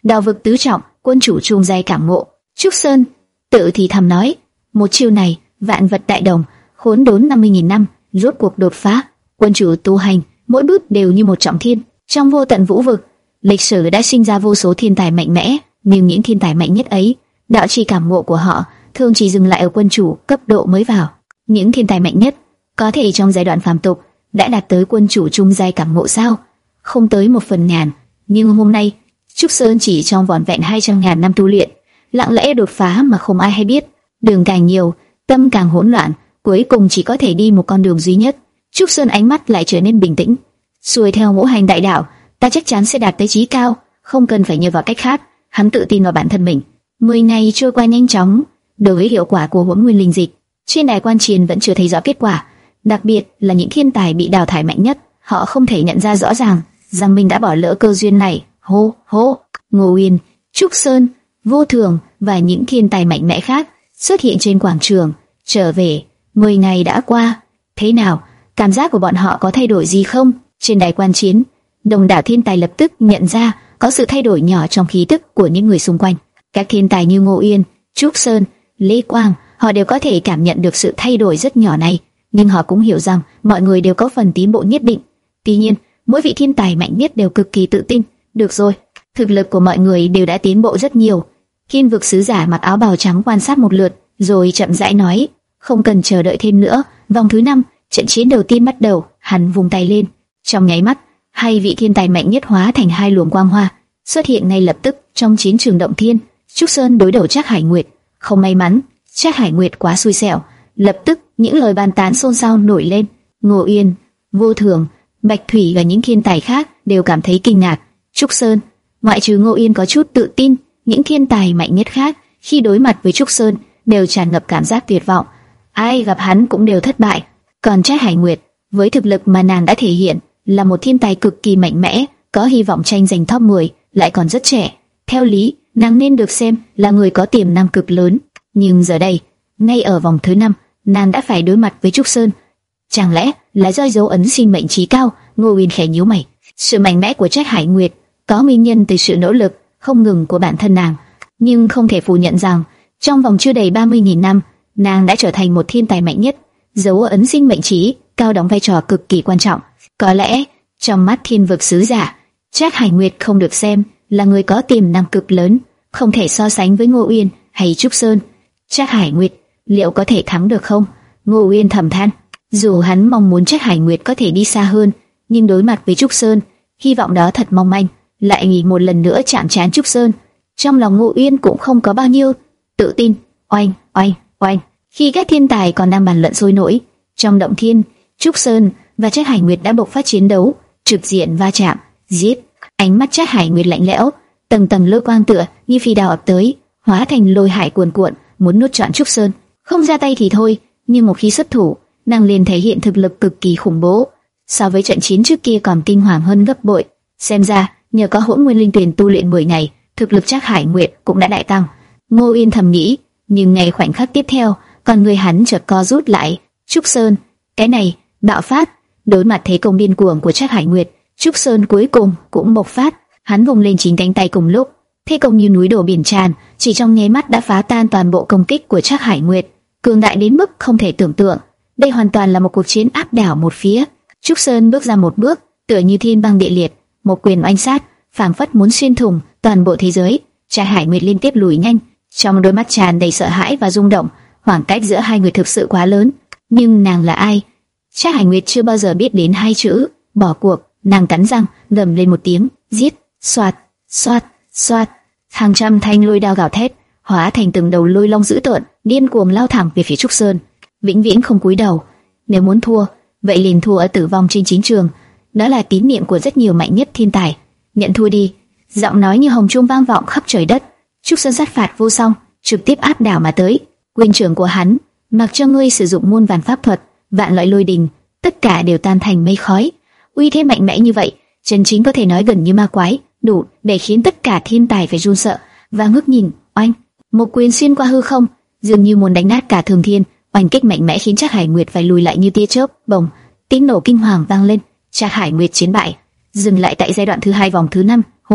Đào vực tứ trọng, quân chủ trung giai cảm ngộ. Trúc Sơn tự thì thầm nói, một chiêu này, vạn vật đại đồng, khốn đốn năm mươi nghìn năm, rốt cuộc đột phá. Quân chủ tu hành, mỗi bước đều như một trọng thiên. Trong vô tận vũ vực, lịch sử đã sinh ra vô số thiên tài mạnh mẽ, nhưng những thiên tài mạnh nhất ấy, đạo chỉ cảm ngộ của họ thường chỉ dừng lại ở quân chủ cấp độ mới vào. Những thiên tài mạnh nhất, có thể trong giai đoạn phàm tục đã đạt tới quân chủ trung giai cảm ngộ sao? Không tới một phần ngàn. Nhưng hôm nay, Trúc Sơn chỉ trong vỏn vẹn hai trăm ngàn năm tu luyện, lặng lẽ đột phá mà không ai hay biết. Đường càng nhiều, tâm càng hỗn loạn, cuối cùng chỉ có thể đi một con đường duy nhất. Trúc Sơn ánh mắt lại trở nên bình tĩnh. Xuôi theo ngũ hành đại đạo, ta chắc chắn sẽ đạt tới chí cao, không cần phải nhờ vào cách khác. Hắn tự tin vào bản thân mình. Mười ngày trôi qua nhanh chóng, đối với hiệu quả của hỗn nguyên linh dịch, trên đài quan chiến vẫn chưa thấy rõ kết quả. Đặc biệt là những thiên tài bị đào thải mạnh nhất, họ không thể nhận ra rõ ràng rằng mình đã bỏ lỡ cơ duyên này. Hô hô, Ngô Uyên, Trúc Sơn, Vô Thường và những thiên tài mạnh mẽ khác xuất hiện trên quảng trường. Trở về, mười ngày đã qua, thế nào? Cảm giác của bọn họ có thay đổi gì không? Trên đài quan chiến, đông đảo thiên tài lập tức nhận ra có sự thay đổi nhỏ trong khí tức của những người xung quanh. Các thiên tài như Ngô Uyên, Trúc Sơn, Lê Quang, họ đều có thể cảm nhận được sự thay đổi rất nhỏ này, nhưng họ cũng hiểu rằng mọi người đều có phần tiến bộ nhất định. Tuy nhiên, mỗi vị thiên tài mạnh nhất đều cực kỳ tự tin. Được rồi, thực lực của mọi người đều đã tiến bộ rất nhiều. Thiên vực sứ giả mặc áo bào trắng quan sát một lượt, rồi chậm rãi nói, không cần chờ đợi thêm nữa. Vòng thứ năm, trận chiến đầu tiên bắt đầu. Hắn vung tay lên, trong nháy mắt, hai vị thiên tài mạnh nhất hóa thành hai luồng quang hoa, xuất hiện ngay lập tức trong chiến trường động thiên. Trúc Sơn đối đầu Trác Hải Nguyệt, không may mắn, Trác Hải Nguyệt quá xui xẻo. Lập tức những lời bàn tán xôn xao nổi lên. Ngô Uyên, Vô Thường, Bạch Thủy và những thiên tài khác đều cảm thấy kinh ngạc. Trúc Sơn, ngoại trừ Ngô Uyên có chút tự tin, những thiên tài mạnh nhất khác khi đối mặt với Trúc Sơn đều tràn ngập cảm giác tuyệt vọng. Ai gặp hắn cũng đều thất bại. Còn Trác Hải Nguyệt, với thực lực mà nàng đã thể hiện, là một thiên tài cực kỳ mạnh mẽ, có hy vọng tranh giành top mười, lại còn rất trẻ. Theo lý, nàng nên được xem là người có tiềm năng cực lớn. Nhưng giờ đây, ngay ở vòng thứ năm, nàng đã phải đối mặt với Trúc Sơn. Chẳng lẽ là do dấu ấn sinh mệnh trí cao? Ngô Uyên khẽ nhíu mày. Sự mạnh mẽ của Trác Hải Nguyệt có nguyên nhân từ sự nỗ lực không ngừng của bản thân nàng, nhưng không thể phủ nhận rằng trong vòng chưa đầy ba mươi nghìn năm, nàng đã trở thành một thiên tài mạnh nhất. Dấu ấn sinh mệnh trí cao đóng vai trò cực kỳ quan trọng. Có lẽ trong mắt thiên vực sứ giả, Trác Hải Nguyệt không được xem là người có tiềm năng cực lớn, không thể so sánh với Ngô Uyên hay Trúc Sơn. Trác Hải Nguyệt liệu có thể thắng được không? Ngô Uyên thầm than. Dù hắn mong muốn Trác Hải Nguyệt có thể đi xa hơn, nhưng đối mặt với Trúc Sơn, hy vọng đó thật mong manh. Lại nghĩ một lần nữa chạm trán Trúc Sơn, trong lòng Ngô Uyên cũng không có bao nhiêu tự tin. Oanh, oanh, oanh. Khi các thiên tài còn đang bàn luận sôi nổi, trong động thiên, Trúc Sơn và Trác Hải Nguyệt đã bộc phát chiến đấu, trực diện va chạm, giết. Ánh mắt Trác Hải Nguyệt lạnh lẽo, tầng tầng lôi quang tựa như phi đao ập tới, hóa thành lôi hải cuồn cuộn, muốn nuốt trọn Trúc Sơn. Không ra tay thì thôi, nhưng một khi xuất thủ, nàng liền thể hiện thực lực cực kỳ khủng bố, so với trận chiến trước kia còn kinh hoàng hơn gấp bội. Xem ra, nhờ có hỗn nguyên linh tuyền tu luyện mười ngày, thực lực Trác Hải Nguyệt cũng đã đại tăng. Ngô Uyên thầm nghĩ, nhưng ngay khoảnh khắc tiếp theo, con người hắn chợt co rút lại. Trúc Sơn, cái này, bạo phát. Đối mặt thế công điên cuồng của Trác Hải Nguyệt, Trúc Sơn cuối cùng cũng bộc phát. Hắn vùng lên chín cánh tay cùng lúc, thế công như núi đổ biển tràn, chỉ trong nháy mắt đã phá tan toàn bộ công kích của Trác Hải Nguyệt, cường đại đến mức không thể tưởng tượng. Đây hoàn toàn là một cuộc chiến áp đảo một phía. Trúc Sơn bước ra một bước, tựa như thiên băng địa liệt, một quyền oanh sát, phảng phất muốn xuyên thủng toàn bộ thế giới. Trác Hải Nguyệt liên tiếp lùi nhanh, trong đôi mắt tràn đầy sợ hãi và rung động. Khoảng cách giữa hai người thực sự quá lớn. Nhưng nàng là ai? Trác Hải Nguyệt chưa bao giờ biết đến hai chữ bỏ cuộc. Nàng cắn răng, gầm lên một tiếng, giết. Xoạt, xoạt, xoạt. Hàng trăm thanh lôi đao gào thét, hóa thành từng đầu lôi long dữ tợn, điên cuồng lao thẳng về phía Trúc Sơn. Vĩnh viễn không cúi đầu. Nếu muốn thua, vậy liền thua ở tử vong trên chiến trường. Đó là tín niệm của rất nhiều mạnh nhất thiên tài. Nhận thua đi. Giọng nói như hồng trung vang vọng khắp trời đất. Trúc Sơn sát phạt vô song, trực tiếp áp đảo mà tới. Quyền trưởng của hắn, mặc cho ngươi sử dụng muôn vàn pháp thuật, vạn loại lôi đình, tất cả đều tan thành mây khói. Uy thế mạnh mẽ như vậy, chân chính có thể nói gần như ma quái, đủ để khiến tất cả thiên tài phải run sợ và ngước nhìn. Oanh, một quyền xuyên qua hư không, dường như muốn đánh nát cả thường thiên. Oanh kích mạnh mẽ khiến Trác Hải Nguyệt phải lùi lại như tia chớp. Bồng, tiếng nổ kinh hoàng vang lên. Trác Hải Nguyệt chiến bại, dừng lại tại giai đoạn thứ hai vòng thứ năm. Hô,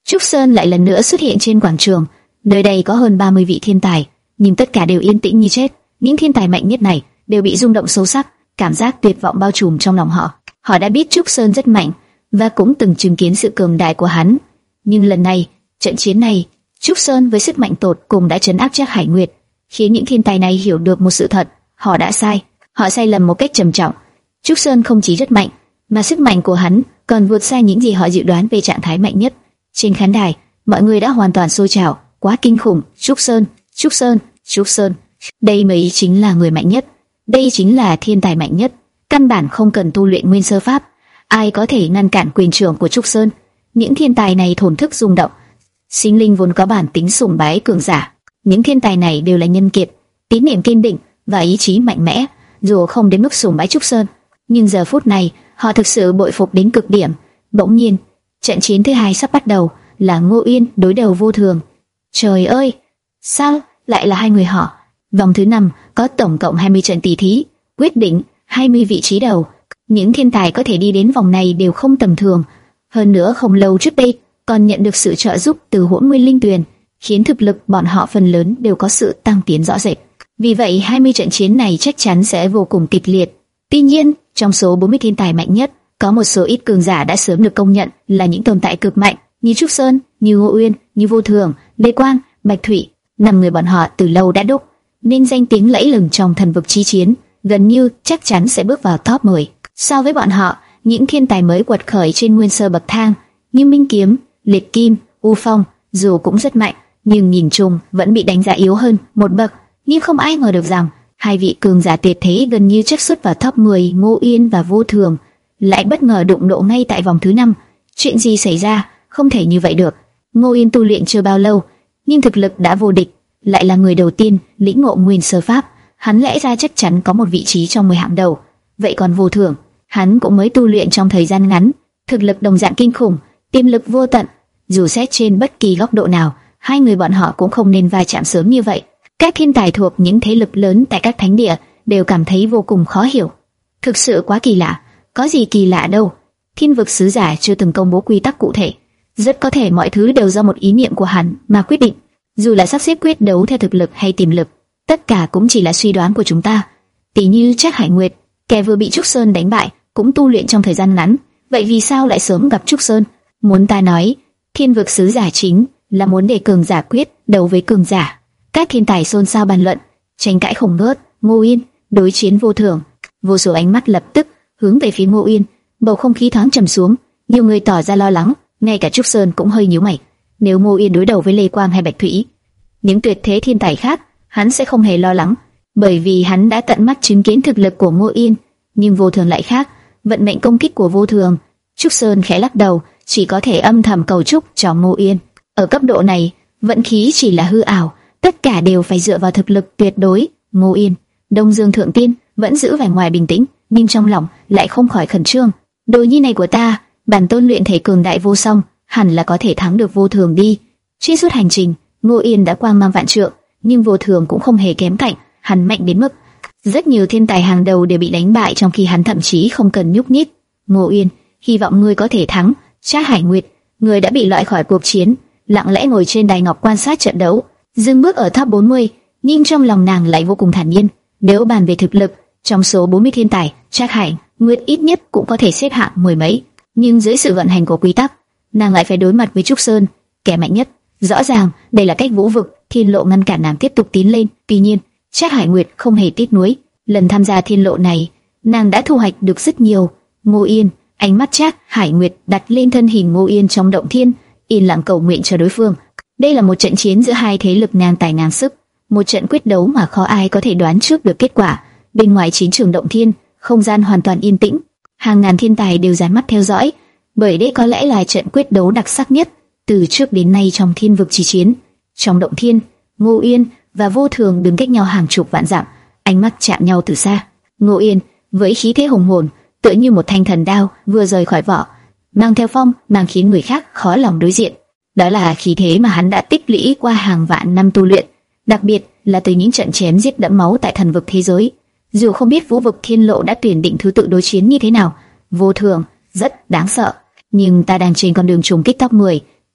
Trúc Sơn lại lần nữa xuất hiện trên quảng trường. Nơi đây có hơn ba mươi vị thiên tài, nhưng tất cả đều yên tĩnh như chết. Những thiên tài mạnh nhất này đều bị rung động sâu sắc, cảm giác tuyệt vọng bao trùm trong lòng họ. Họ đã biết Trúc Sơn rất mạnh và cũng từng chứng kiến sự cường đại của hắn, nhưng lần này, trận chiến này, Trúc Sơn với sức mạnh tột cùng đã trấn áp Trác Hải Nguyệt, khiến những thiên tài này hiểu được một sự thật: họ đã sai, họ sai lầm một cách trầm trọng. Trúc Sơn không chỉ rất mạnh, mà sức mạnh của hắn còn vượt xa những gì họ dự đoán về trạng thái mạnh nhất. Trên khán đài, mọi người đã hoàn toàn sôi trào, quá kinh khủng! Trúc Sơn, Trúc Sơn, Trúc Sơn, đây mới chính là người mạnh nhất, đây chính là thiên tài mạnh nhất. Căn bản không cần tu luyện nguyên sơ pháp, ai có thể ngăn cản quyền trưởng của Trúc Sơn? Những thiên tài này thổn thức rung động. Sinh linh vốn có bản tính sùng bái cường giả, những thiên tài này đều là nhân kiệt, tín niệm kiên định và ý chí mạnh mẽ, dù không đến mức sùng bái Trúc Sơn, nhưng giờ phút này họ thực sự bội phục đến cực điểm. Bỗng nhiên, trận chiến thứ hai sắp bắt đầu, là Ngô Uyên đối đầu Vô Thường. Trời ơi, sao lại là hai người họ? Vòng thứ năm có tổng cộng hai mươi trận tỷ thí, quyết định hai mươi vị trí đầu. Những thiên tài có thể đi đến vòng này đều không tầm thường. Hơn nữa không lâu trước đây còn nhận được sự trợ giúp từ Hỗn Nguyên Linh Tuyền, khiến thực lực bọn họ phần lớn đều có sự tăng tiến rõ rệt. Vì vậy hai mươi trận chiến này chắc chắn sẽ vô cùng kịch liệt. Tuy nhiên, trong số bốn mươi thiên tài mạnh nhất, có một số ít cường giả đã sớm được công nhận là những tồn tại cực mạnh, như Trúc Sơn, như Ngô Uyên, như Vô Thường, Lê Quang, Bạch Thụy. Năm người bọn họ từ lâu đã đúc nên danh tiếng lẫy lừng trong thần vực chi chiến, gần như chắc chắn sẽ bước vào top mười. So với bọn họ, những thiên tài mới quật khởi trên nguyên sơ bậc thang như Minh Kiếm, Liệt Kim, U Phong, dù cũng rất mạnh, nhưng nhìn chung vẫn bị đánh giá yếu hơn một bậc. Nhưng không ai ngờ được rằng hai vị cường giả tuyệt thế gần như chắc xuất vào top mười, Ngô Uyên và Vô Thường, lại bất ngờ đụng độ ngay tại vòng thứ năm. Chuyện gì xảy ra? Không thể như vậy được. Ngô Uyên tu luyện chưa bao lâu, nhưng thực lực đã vô địch, lại là người đầu tiên lĩnh ngộ nguyên sơ pháp, hắn lẽ ra chắc chắn có một vị trí trong mười hạng đầu. Vậy còn Vô Thường, hắn cũng mới tu luyện trong thời gian ngắn, thực lực đồng dạng kinh khủng, tiềm lực vô tận. Dù xét trên bất kỳ góc độ nào, hai người bọn họ cũng không nên va chạm sớm như vậy. Các thiên tài thuộc những thế lực lớn tại các thánh địa đều cảm thấy vô cùng khó hiểu. Thực sự quá kỳ lạ. Có gì kỳ lạ đâu? Thiên vực sứ giả chưa từng công bố quy tắc cụ thể, rất có thể mọi thứ đều do một ý niệm của hắn mà quyết định. Dù là sắp xếp quyết đấu theo thực lực hay tiềm lực, tất cả cũng chỉ là suy đoán của chúng ta. Tỷ như Trác Hải Nguyệt, kẻ vừa bị Trúc Sơn đánh bại, cũng tu luyện trong thời gian ngắn, vậy vì sao lại sớm gặp Trúc Sơn? Muốn ta nói, thiên vực sứ giả chính là muốn để cường giả quyết đấu với cường giả. Các thiên tài xôn xao bàn luận, tranh cãi không ngớt. Ngô Uyên đối chiến Vô Thường, vô số ánh mắt lập tức hướng về phía Ngô Uyên, bầu không khí thoáng trầm xuống, nhiều người tỏ ra lo lắng, ngay cả Trúc Sơn cũng hơi nhíu mày. Nếu Ngô Uyên đối đầu với Lê Quang hay Bạch Thụy, những tuyệt thế thiên tài khác, hắn sẽ không hề lo lắng, bởi vì hắn đã tận mắt chứng kiến thực lực của Ngô Uyên. Nhưng Vô Thường lại khác, vận mệnh công kích của Vô Thường. Trúc Sơn khẽ lắc đầu, chỉ có thể âm thầm cầu chúc cho Ngô Uyên. Ở cấp độ này, vận khí chỉ là hư ảo, tất cả đều phải dựa vào thực lực tuyệt đối. Ngô Uyên, Đông Dương Thượng Tiên vẫn giữ vẻ ngoài bình tĩnh, nhưng trong lòng lại không khỏi khẩn trương. Đồ nhi này của ta, bản tôn luyện thể cường đại vô song, hẳn là có thể thắng được Vô Thường đi. Trên suốt hành trình, Ngô Uyên đã quang mang vạn trượng, nhưng Vô Thường cũng không hề kém cạnh, hắn mạnh đến mức rất nhiều thiên tài hàng đầu đều bị đánh bại trong khi hắn thậm chí không cần nhúc nhích. Ngô Uyên, hy vọng ngươi có thể thắng. Trác Hải Nguyệt, người đã bị loại khỏi cuộc chiến, lặng lẽ ngồi trên đài ngọc quan sát trận đấu, dừng bước ở top bốn mươi, nhưng trong lòng nàng lại vô cùng thản nhiên. Nếu bàn về thực lực, trong số bốn mươi thiên tài, Trác Hải Nguyệt ít nhất cũng có thể xếp hạng mười mấy, nhưng dưới sự vận hành của quy tắc, nàng lại phải đối mặt với Trúc Sơn, kẻ mạnh nhất. Rõ ràng đây là cách vũ vực thiên lộ ngăn cản nàng tiếp tục tiến lên. Tuy nhiên, Trác Hải Nguyệt không hề tiếc nuối, lần tham gia thiên lộ này, nàng đã thu hoạch được rất nhiều. Ngô Yên, ánh mắt Trác Hải Nguyệt đặt lên thân hình Ngô Yên trong động thiên, yên lặng cầu nguyện cho đối phương. Đây là một trận chiến giữa hai thế lực ngang tài ngang sức, một trận quyết đấu mà khó ai có thể đoán trước được kết quả. Bên ngoài chiến trường động thiên, không gian hoàn toàn yên tĩnh, hàng ngàn thiên tài đều dán mắt theo dõi, bởi đây có lẽ là trận quyết đấu đặc sắc nhất từ trước đến nay trong thiên vực chi chiến. Trong động thiên, Ngô Yên và Vô Thường đứng cách nhau hàng chục vạn dặm, ánh mắt chạm nhau từ xa. Ngô Yên với khí thế hùng hồn, tựa như một thanh thần đao vừa rời khỏi vỏ, mang theo phong mang khiến người khác khó lòng đối diện. Đó là khí thế mà hắn đã tích lũy qua hàng vạn năm tu luyện, đặc biệt là từ những trận chém giết đẫm máu tại thần vực thế giới. Dù không biết vũ vực thiên lộ đã tuyển định thứ tự đối chiến như thế nào, Vô Thường rất đáng sợ, nhưng ta đang trên con đường trùng kích top mười,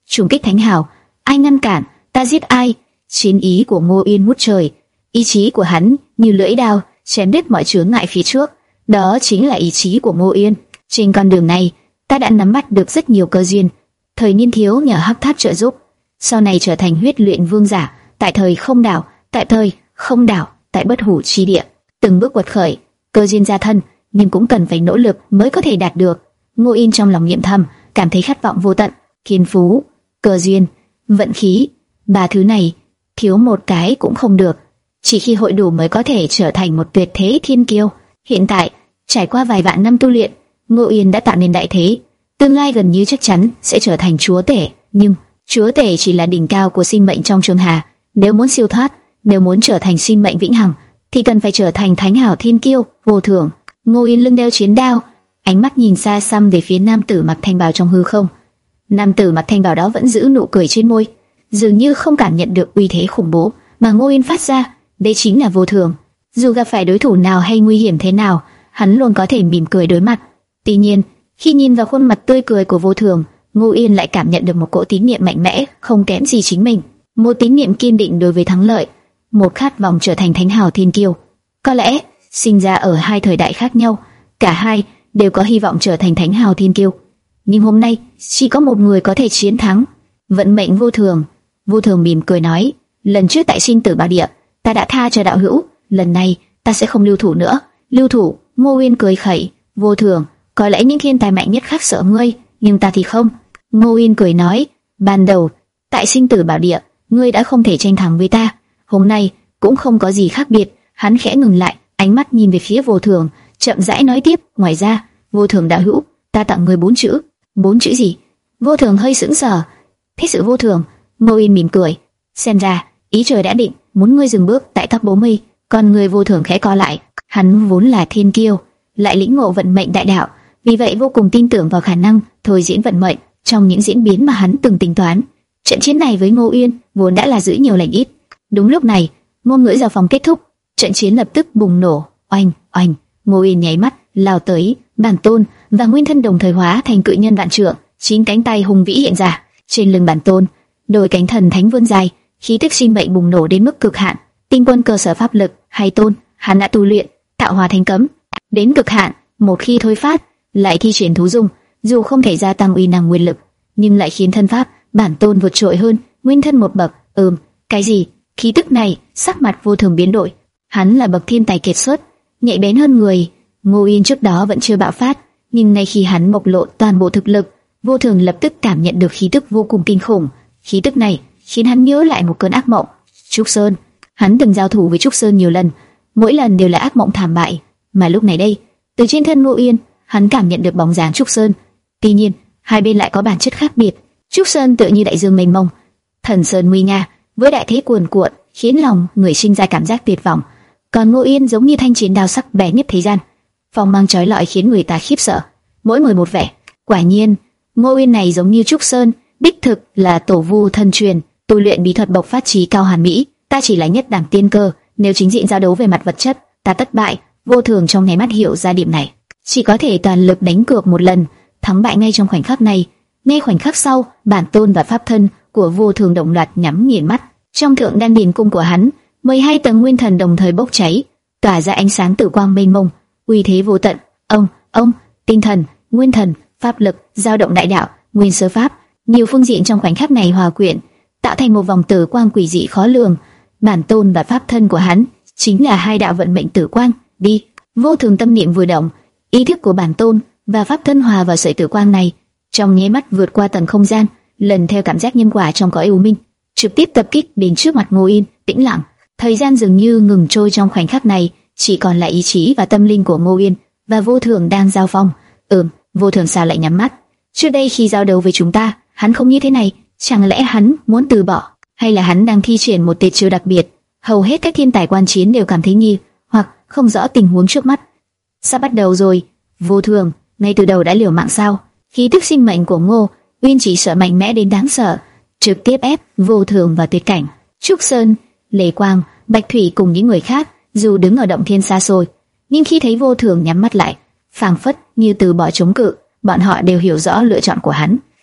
trùng kích thánh hào. Ai ngăn cản, ta giết ai. Chiến ý của Ngô Yên ngút trời, ý chí của hắn như lưỡi đao chém đứt mọi chướng ngại phía trước. Đó chính là ý chí của Ngô Yên. Trên con đường này, ta đã nắm bắt được rất nhiều cơ duyên. Thời niên thiếu nhờ Hắc Tháp trợ giúp, sau này trở thành huyết luyện vương giả. Tại thời không đảo, tại thời không đảo, tại bất hủ chi địa, từng bước quật khởi, cơ duyên gia thân, nhưng cũng cần phải nỗ lực mới có thể đạt được. Ngô Yên trong lòng niệm thầm, cảm thấy khát vọng vô tận. Thiên phú, cơ duyên, vận khí, ba thứ này thiếu một cái cũng không được. Chỉ khi hội đủ mới có thể trở thành một tuyệt thế thiên kiêu. Hiện tại, trải qua vài vạn năm tu luyện, Ngô Yên đã tạo nên đại thế, tương lai gần như chắc chắn sẽ trở thành chúa tể. Nhưng chúa tể chỉ là đỉnh cao của sinh mệnh trong trường hà. Nếu muốn siêu thoát, nếu muốn trở thành sinh mệnh vĩnh hằng, thì cần phải trở thành thánh hảo thiên kiêu vô thượng. Ngô Yên lưng đeo chiến đao, ánh mắt nhìn xa xăm về phía nam tử mặc thanh bào trong hư không. Nam tử mặc thanh bào đó vẫn giữ nụ cười trên môi, dường như không cảm nhận được uy thế khủng bố mà Ngô Yên phát ra. Đây chính là vô thường. Dù gặp phải đối thủ nào hay nguy hiểm thế nào, hắn luôn có thể mỉm cười đối mặt. Tuy nhiên, khi nhìn vào khuôn mặt tươi cười của vô thường, Ngô Yên lại cảm nhận được một cỗ tín niệm mạnh mẽ, không kém gì chính mình. Một tín niệm kiên định đối với thắng lợi, một khát vọng trở thành thánh hào thiên kiêu. Có lẽ sinh ra ở hai thời đại khác nhau, cả hai đều có hy vọng trở thành thánh hào thiên kiêu, nhưng hôm nay chỉ có một người có thể chiến thắng. Vận mệnh vô thường. Vô thường mỉm cười nói, lần trước tại sinh tử bảo địa, ta đã tha cho đạo hữu, lần này ta sẽ không lưu thủ nữa. Lưu thủ? Ngô Uyên cười khẩy, vô thường, có lẽ những thiên tài mạnh nhất khác sợ ngươi, nhưng ta thì không. Ngô Uyên cười nói, ban đầu tại sinh tử bảo địa, ngươi đã không thể tranh thắng với ta, hôm nay cũng không có gì khác biệt. Hắn khẽ ngừng lại, ánh mắt nhìn về phía vô thường, chậm rãi nói tiếp, ngoài ra, vô thường đạo hữu, ta tặng ngươi bốn chữ. Bốn chữ gì? Vô thường hơi sững sờ. Thích sự vô thường. Ngô Uyên mỉm cười, xem ra ý trời đã định, muốn ngươi dừng bước tại tháp bốn mươi. Còn người vô thường khẽ co lại, hắn vốn là thiên kiêu, lại lĩnh ngộ vận mệnh đại đạo, vì vậy vô cùng tin tưởng vào khả năng thôi diễn vận mệnh trong những diễn biến mà hắn từng tính toán. Trận chiến này với Ngô Uyên vốn đã là giữ nhiều lành ít. Đúng lúc này, ngôn ngữ giao phòng kết thúc, trận chiến lập tức bùng nổ. Oanh oanh, Ngô Uyên nháy mắt lao tới, bản tôn và nguyên thân đồng thời hóa thành cự nhân vạn trượng, chín cánh tay hùng vĩ hiện ra. Trên lưng bản tôn, đôi cánh thần thánh vươn dài, khí tức sinh mệnh bùng nổ đến mức cực hạn. Tinh quân cơ sở pháp lực, hay tôn, hắn đã tu luyện tạo hóa thánh cấm đến cực hạn, một khi thôi phát, lại thi triển thú dung, dù không thể gia tăng uy năng nguyên lực, nhưng lại khiến thân pháp bản tôn vượt trội hơn nguyên thân một bậc. Ừm, cái gì? Khí tức này, sắc mặt vô thường biến đổi. Hắn là bậc thiên tài kiệt xuất, nhạy bén hơn người. Ngô Uyên trước đó vẫn chưa bạo phát, nhưng nay khi hắn bộc lộ toàn bộ thực lực, vô thường lập tức cảm nhận được khí tức vô cùng kinh khủng. Khí tức này khiến hắn nhớ lại một cơn ác mộng. Trúc Sơn, hắn từng giao thủ với Trúc Sơn nhiều lần, mỗi lần đều là ác mộng thảm bại. Mà lúc này đây, từ trên thân Ngô Uyên, hắn cảm nhận được bóng dáng Trúc Sơn. Tuy nhiên, hai bên lại có bản chất khác biệt. Trúc Sơn tựa như đại dương mênh mông, thần sơn nguy nga, với đại thế cuồn cuộn, khiến lòng người sinh ra cảm giác tuyệt vọng. Còn Ngô Uyên giống như thanh chiến đao sắc bén nhất thế gian, phong mang chói lọi khiến người ta khiếp sợ. Mỗi người một vẻ. Quả nhiên, Ngô Uyên này giống như Trúc Sơn, đích thực là tổ vu thân truyền, tu luyện bí thuật bộc phát trí cao hàn mỹ. Ta chỉ là nhất đẳng tiên cơ, nếu chính diện giao đấu về mặt vật chất, ta tất bại. Vô thường trong nháy mắt hiểu ra điểm này, chỉ có thể toàn lực đánh cược một lần, thắng bại ngay trong khoảnh khắc này. Ngay khoảnh khắc sau, bản tôn và pháp thân của vô thường đồng loạt nhắm nghiền mắt. Trong thượng đan điền cung của hắn, mười hai tầng nguyên thần đồng thời bốc cháy, tỏa ra ánh sáng tử quang mênh mông, uy thế vô tận. Ông, ông, tinh thần, nguyên thần, pháp lực, dao động đại đạo, nguyên sơ pháp, nhiều phương diện trong khoảnh khắc này hòa quyện, tạo thành một vòng tử quang quỷ dị khó lường. Bản tôn và pháp thân của hắn chính là hai đạo vận mệnh tử quang. Đi. Vô thường tâm niệm vừa động, ý thức của bản tôn và pháp thân hòa vào sợi tử quang này, trong nháy mắt vượt qua tầng không gian, lần theo cảm giác nhân quả trong cõi u minh, trực tiếp tập kích đến trước mặt Ngô Uyên. Tĩnh lặng, thời gian dường như ngừng trôi trong khoảnh khắc này, chỉ còn lại ý chí và tâm linh của Ngô Uyên và vô thường đang giao phong. Ừm, vô thường sao lại nhắm mắt? Trước đây khi giao đấu với chúng ta, hắn không như thế này. Chẳng lẽ hắn muốn từ bỏ, hay là hắn đang thi triển một tuyệt chiêu đặc biệt? Hầu hết các thiên tài quan chiến đều cảm thấy nghi hoặc không rõ tình huống trước mắt. Sắp bắt đầu rồi. Vô thường ngay từ đầu đã liều mạng sao? Khí tức sinh mệnh của Ngô Uyên chỉ sợ mạnh mẽ đến đáng sợ, trực tiếp ép vô thường vào tuyệt cảnh. Trúc Sơn, Lê Quang, Bạch Thủy cùng những người khác dù đứng ở động thiên xa xôi, nhưng khi thấy vô thường nhắm mắt lại, phảng phất như từ bỏ chống cự, bọn họ đều hiểu rõ lựa chọn của hắn.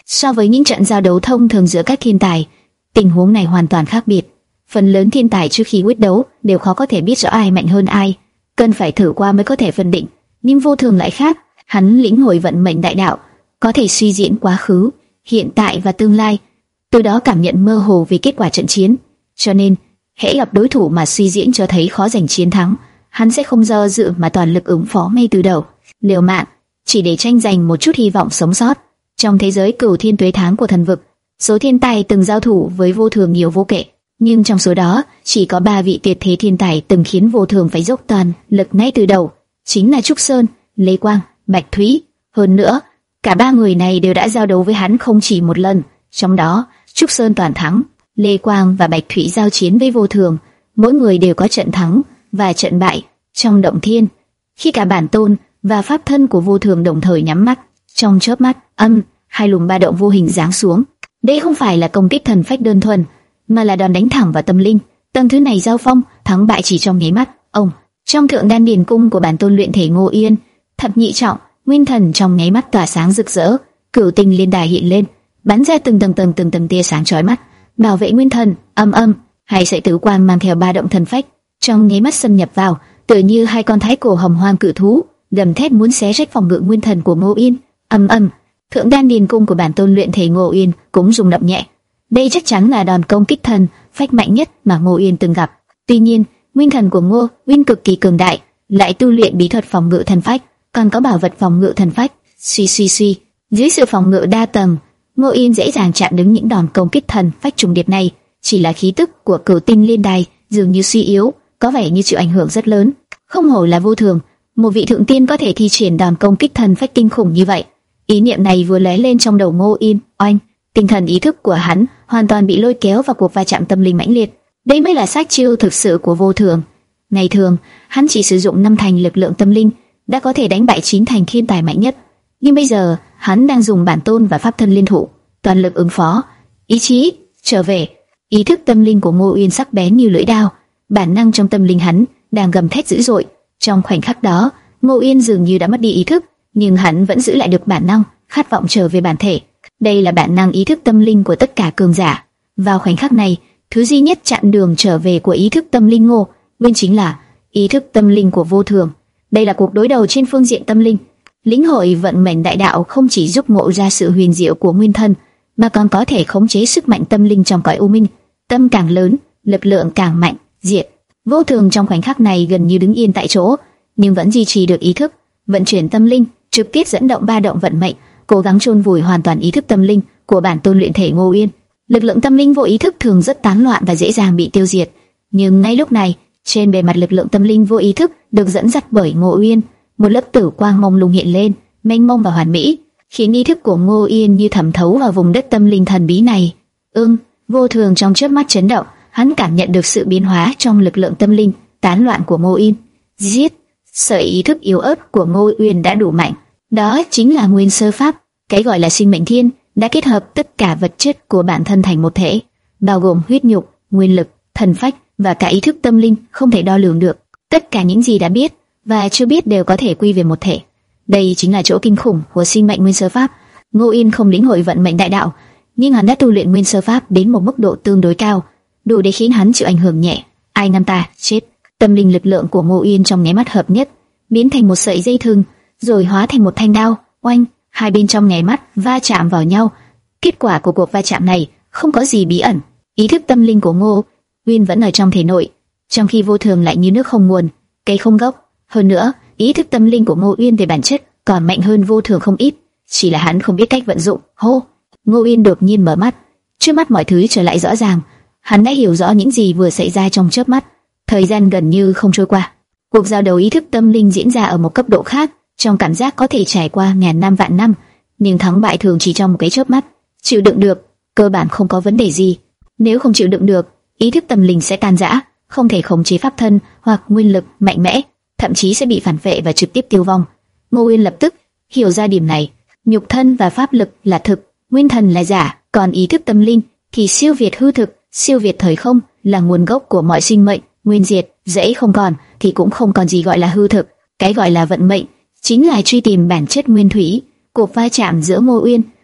So với những trận giao đấu thông thường giữa các thiên tài, tình huống này hoàn toàn khác biệt. Phần lớn thiên tài trước khi quyết đấu đều khó có thể biết rõ ai mạnh hơn ai, cần phải thử qua mới có thể phân định. Nhưng Vô Thường lại khác, hắn lĩnh hội vận mệnh đại đạo, có thể suy diễn quá khứ, hiện tại và tương lai, từ đó cảm nhận mơ hồ về kết quả trận chiến. Cho nên, hễ gặp đối thủ mà suy diễn cho thấy khó giành chiến thắng, hắn sẽ không do dự mà toàn lực ứng phó ngay từ đầu, liều mạng, chỉ để tranh giành một chút hy vọng sống sót. Trong thế giới cửu thiên tuế tháng của thần vực, số thiên tài từng giao thủ với Vô Thường nhiều vô kể, nhưng trong số đó chỉ có ba vị tuyệt thế thiên tài từng khiến Vô Thường phải dốc toàn lực ngay từ đầu, chính là Trúc Sơn, Lê Quang, Bạch Thúy. Hơn nữa, cả ba người này đều đã giao đấu với hắn không chỉ một lần, trong đó Trúc Sơn toàn thắng, Lê Quang và Bạch Thúy giao chiến với Vô Thường, mỗi người đều có trận thắng và trận bại. Trong động thiên, khi cả bản tôn và pháp thân của Vô Thường đồng thời nhắm mắt, trong chớp mắt, âm hai luồng ba động vô hình giáng xuống. Đây không phải là công kích thần phách đơn thuần, mà là đòn đánh thẳng vào tâm linh. Tầng thứ này giao phong, thắng bại chỉ trong nháy mắt. Ông, trong thượng đan điền cung của bản tôn luyện thể Ngô Yên, thập nhị trọng, nguyên thần trong nháy mắt tỏa sáng rực rỡ, cửu tinh liên đài hiện lên, bắn ra từng tầng tầng từng tầng tia sáng chói mắt, bảo vệ nguyên thần. Âm âm, hai sợi tử quang mang theo ba động thần phách, trong nháy mắt xâm nhập vào, tựa như hai con thái cổ hồng hoang cự thú, gầm thét muốn xé rách phòng ngự nguyên thần của Ngô Yên. Âm âm, thượng đan điền cung của bản tôn luyện thể Ngô Yên cũng rung động nhẹ. Đây chắc chắn là đòn công kích thần phách mạnh nhất mà Ngô Yên từng gặp. Tuy nhiên, nguyên thần của Ngô Yên cực kỳ cường đại, lại tu luyện bí thuật phòng ngự thần phách, còn có bảo vật phòng ngự thần phách. Suy suy suy, dưới sự phòng ngự đa tầng, Ngô Yên dễ dàng chặn đứng những đòn công kích thần phách trùng điệp này. Chỉ là khí tức của cửu tinh liên đài dường như suy yếu, có vẻ như chịu ảnh hưởng rất lớn. Không hổ là Vô Thường, một vị thượng tiên có thể thi triển đòn công kích thần phách kinh khủng như vậy. Ý niệm này vừa lóe lên trong đầu Ngô Yên, oanh, tinh thần ý thức của hắn hoàn toàn bị lôi kéo vào cuộc va chạm tâm linh mãnh liệt. Đây mới là sát chiêu thực sự của Vô Thường. Ngày thường, hắn chỉ sử dụng năm thành lực lượng tâm linh đã có thể đánh bại chín thành thiên tài mạnh nhất, nhưng bây giờ hắn đang dùng bản tôn và pháp thân liên thủ, toàn lực ứng phó. Ý chí trở về, ý thức tâm linh của Ngô Yên sắc bén như lưỡi dao, bản năng trong tâm linh hắn đang gầm thét dữ dội. Trong khoảnh khắc đó, Ngô Yên dường như đã mất đi ý thức, nhưng hắn vẫn giữ lại được bản năng, khát vọng trở về bản thể. Đây là bản năng ý thức tâm linh của tất cả cường giả. Vào khoảnh khắc này, thứ duy nhất chặn đường trở về của ý thức tâm linh Ngô Yên chính là ý thức tâm linh của Vô Thường. Đây là cuộc đối đầu trên phương diện tâm linh. Lĩnh hội vận mệnh đại đạo không chỉ giúp ngộ ra sự huyền diệu của nguyên thân, mà còn có thể khống chế sức mạnh tâm linh trong cõi u minh. Tâm càng lớn, lực lượng càng mạnh. Diệt. Vô Thường trong khoảnh khắc này gần như đứng yên tại chỗ, nhưng vẫn duy trì được ý thức, vận chuyển tâm linh, trực tiếp dẫn động ba động vận mệnh, cố gắng chôn vùi hoàn toàn ý thức tâm linh của bản tôn luyện thể Ngô Yên. Lực lượng tâm linh vô ý thức thường rất tán loạn và dễ dàng bị tiêu diệt, nhưng ngay lúc này, trên bề mặt lực lượng tâm linh vô ý thức được dẫn dắt bởi Ngô Yên, một lớp tử quang mông lung hiện lên, mênh mông và hoàn mỹ, khiến ý thức của Ngô Yên như thẩm thấu vào vùng đất tâm linh thần bí này. Ưng, Vô Thường trong chớp mắt chấn động, hắn cảm nhận được sự biến hóa trong lực lượng tâm linh tán loạn của Ngô Yên. Giết, sợi ý thức yếu ớt của Ngô Yên đã đủ mạnh. Đó chính là nguyên sơ pháp, cái gọi là sinh mệnh thiên, đã kết hợp tất cả vật chất của bản thân thành một thể, bao gồm huyết nhục, nguyên lực, thần phách và cả ý thức tâm linh không thể đo lường được. Tất cả những gì đã biết và chưa biết đều có thể quy về một thể. Đây chính là chỗ kinh khủng của sinh mệnh nguyên sơ pháp. Ngô Yên không lĩnh hội vận mệnh đại đạo, nhưng hắn đã tu luyện nguyên sơ pháp đến một mức độ tương đối cao, đủ để khiến hắn chịu ảnh hưởng nhẹ. Ai ngăn ta, chết. Tâm linh lực lượng của Ngô Yên trong nháy mắt hợp nhất, biến thành một sợi dây thừng, rồi hóa thành một thanh đao. Oanh, hai bên trong nháy mắt va chạm vào nhau. Kết quả của cuộc va chạm này không có gì bí ẩn. Ý thức tâm linh của Ngô Yên vẫn ở trong thể nội, trong khi Vô Thường lại như nước không nguồn, cây không gốc. Hơn nữa, ý thức tâm linh của Ngô Yên về bản chất còn mạnh hơn Vô Thường không ít, chỉ là hắn không biết cách vận dụng. Hô, Ngô Yên đột nhiên mở mắt, trước mắt mọi thứ trở lại rõ ràng. Hắn đã hiểu rõ những gì vừa xảy ra trong chớp mắt. Thời gian gần như không trôi qua. Cuộc giao đấu ý thức tâm linh diễn ra ở một cấp độ khác, trong cảm giác có thể trải qua ngàn năm vạn năm, nhưng thắng bại thường chỉ trong một cái chớp mắt. Chịu đựng được, cơ bản không có vấn đề gì. Nếu không chịu đựng được, ý thức tâm linh sẽ tan rã, không thể khống chế pháp thân hoặc nguyên lực mạnh mẽ, thậm chí sẽ bị phản vệ và trực tiếp tiêu vong. Ngô Yên lập tức hiểu ra điểm này. Nhục thân và pháp lực là thực, nguyên thần là giả, còn ý thức tâm linh thì siêu việt hư thực, siêu việt thời không, là nguồn gốc của mọi sinh mệnh. Nguyên diệt, dễ không còn thì cũng không còn gì gọi là hư thực. Cái gọi là vận mệnh chính là truy tìm bản chất nguyên thủy. Cuộc va chạm giữa Ngô Yên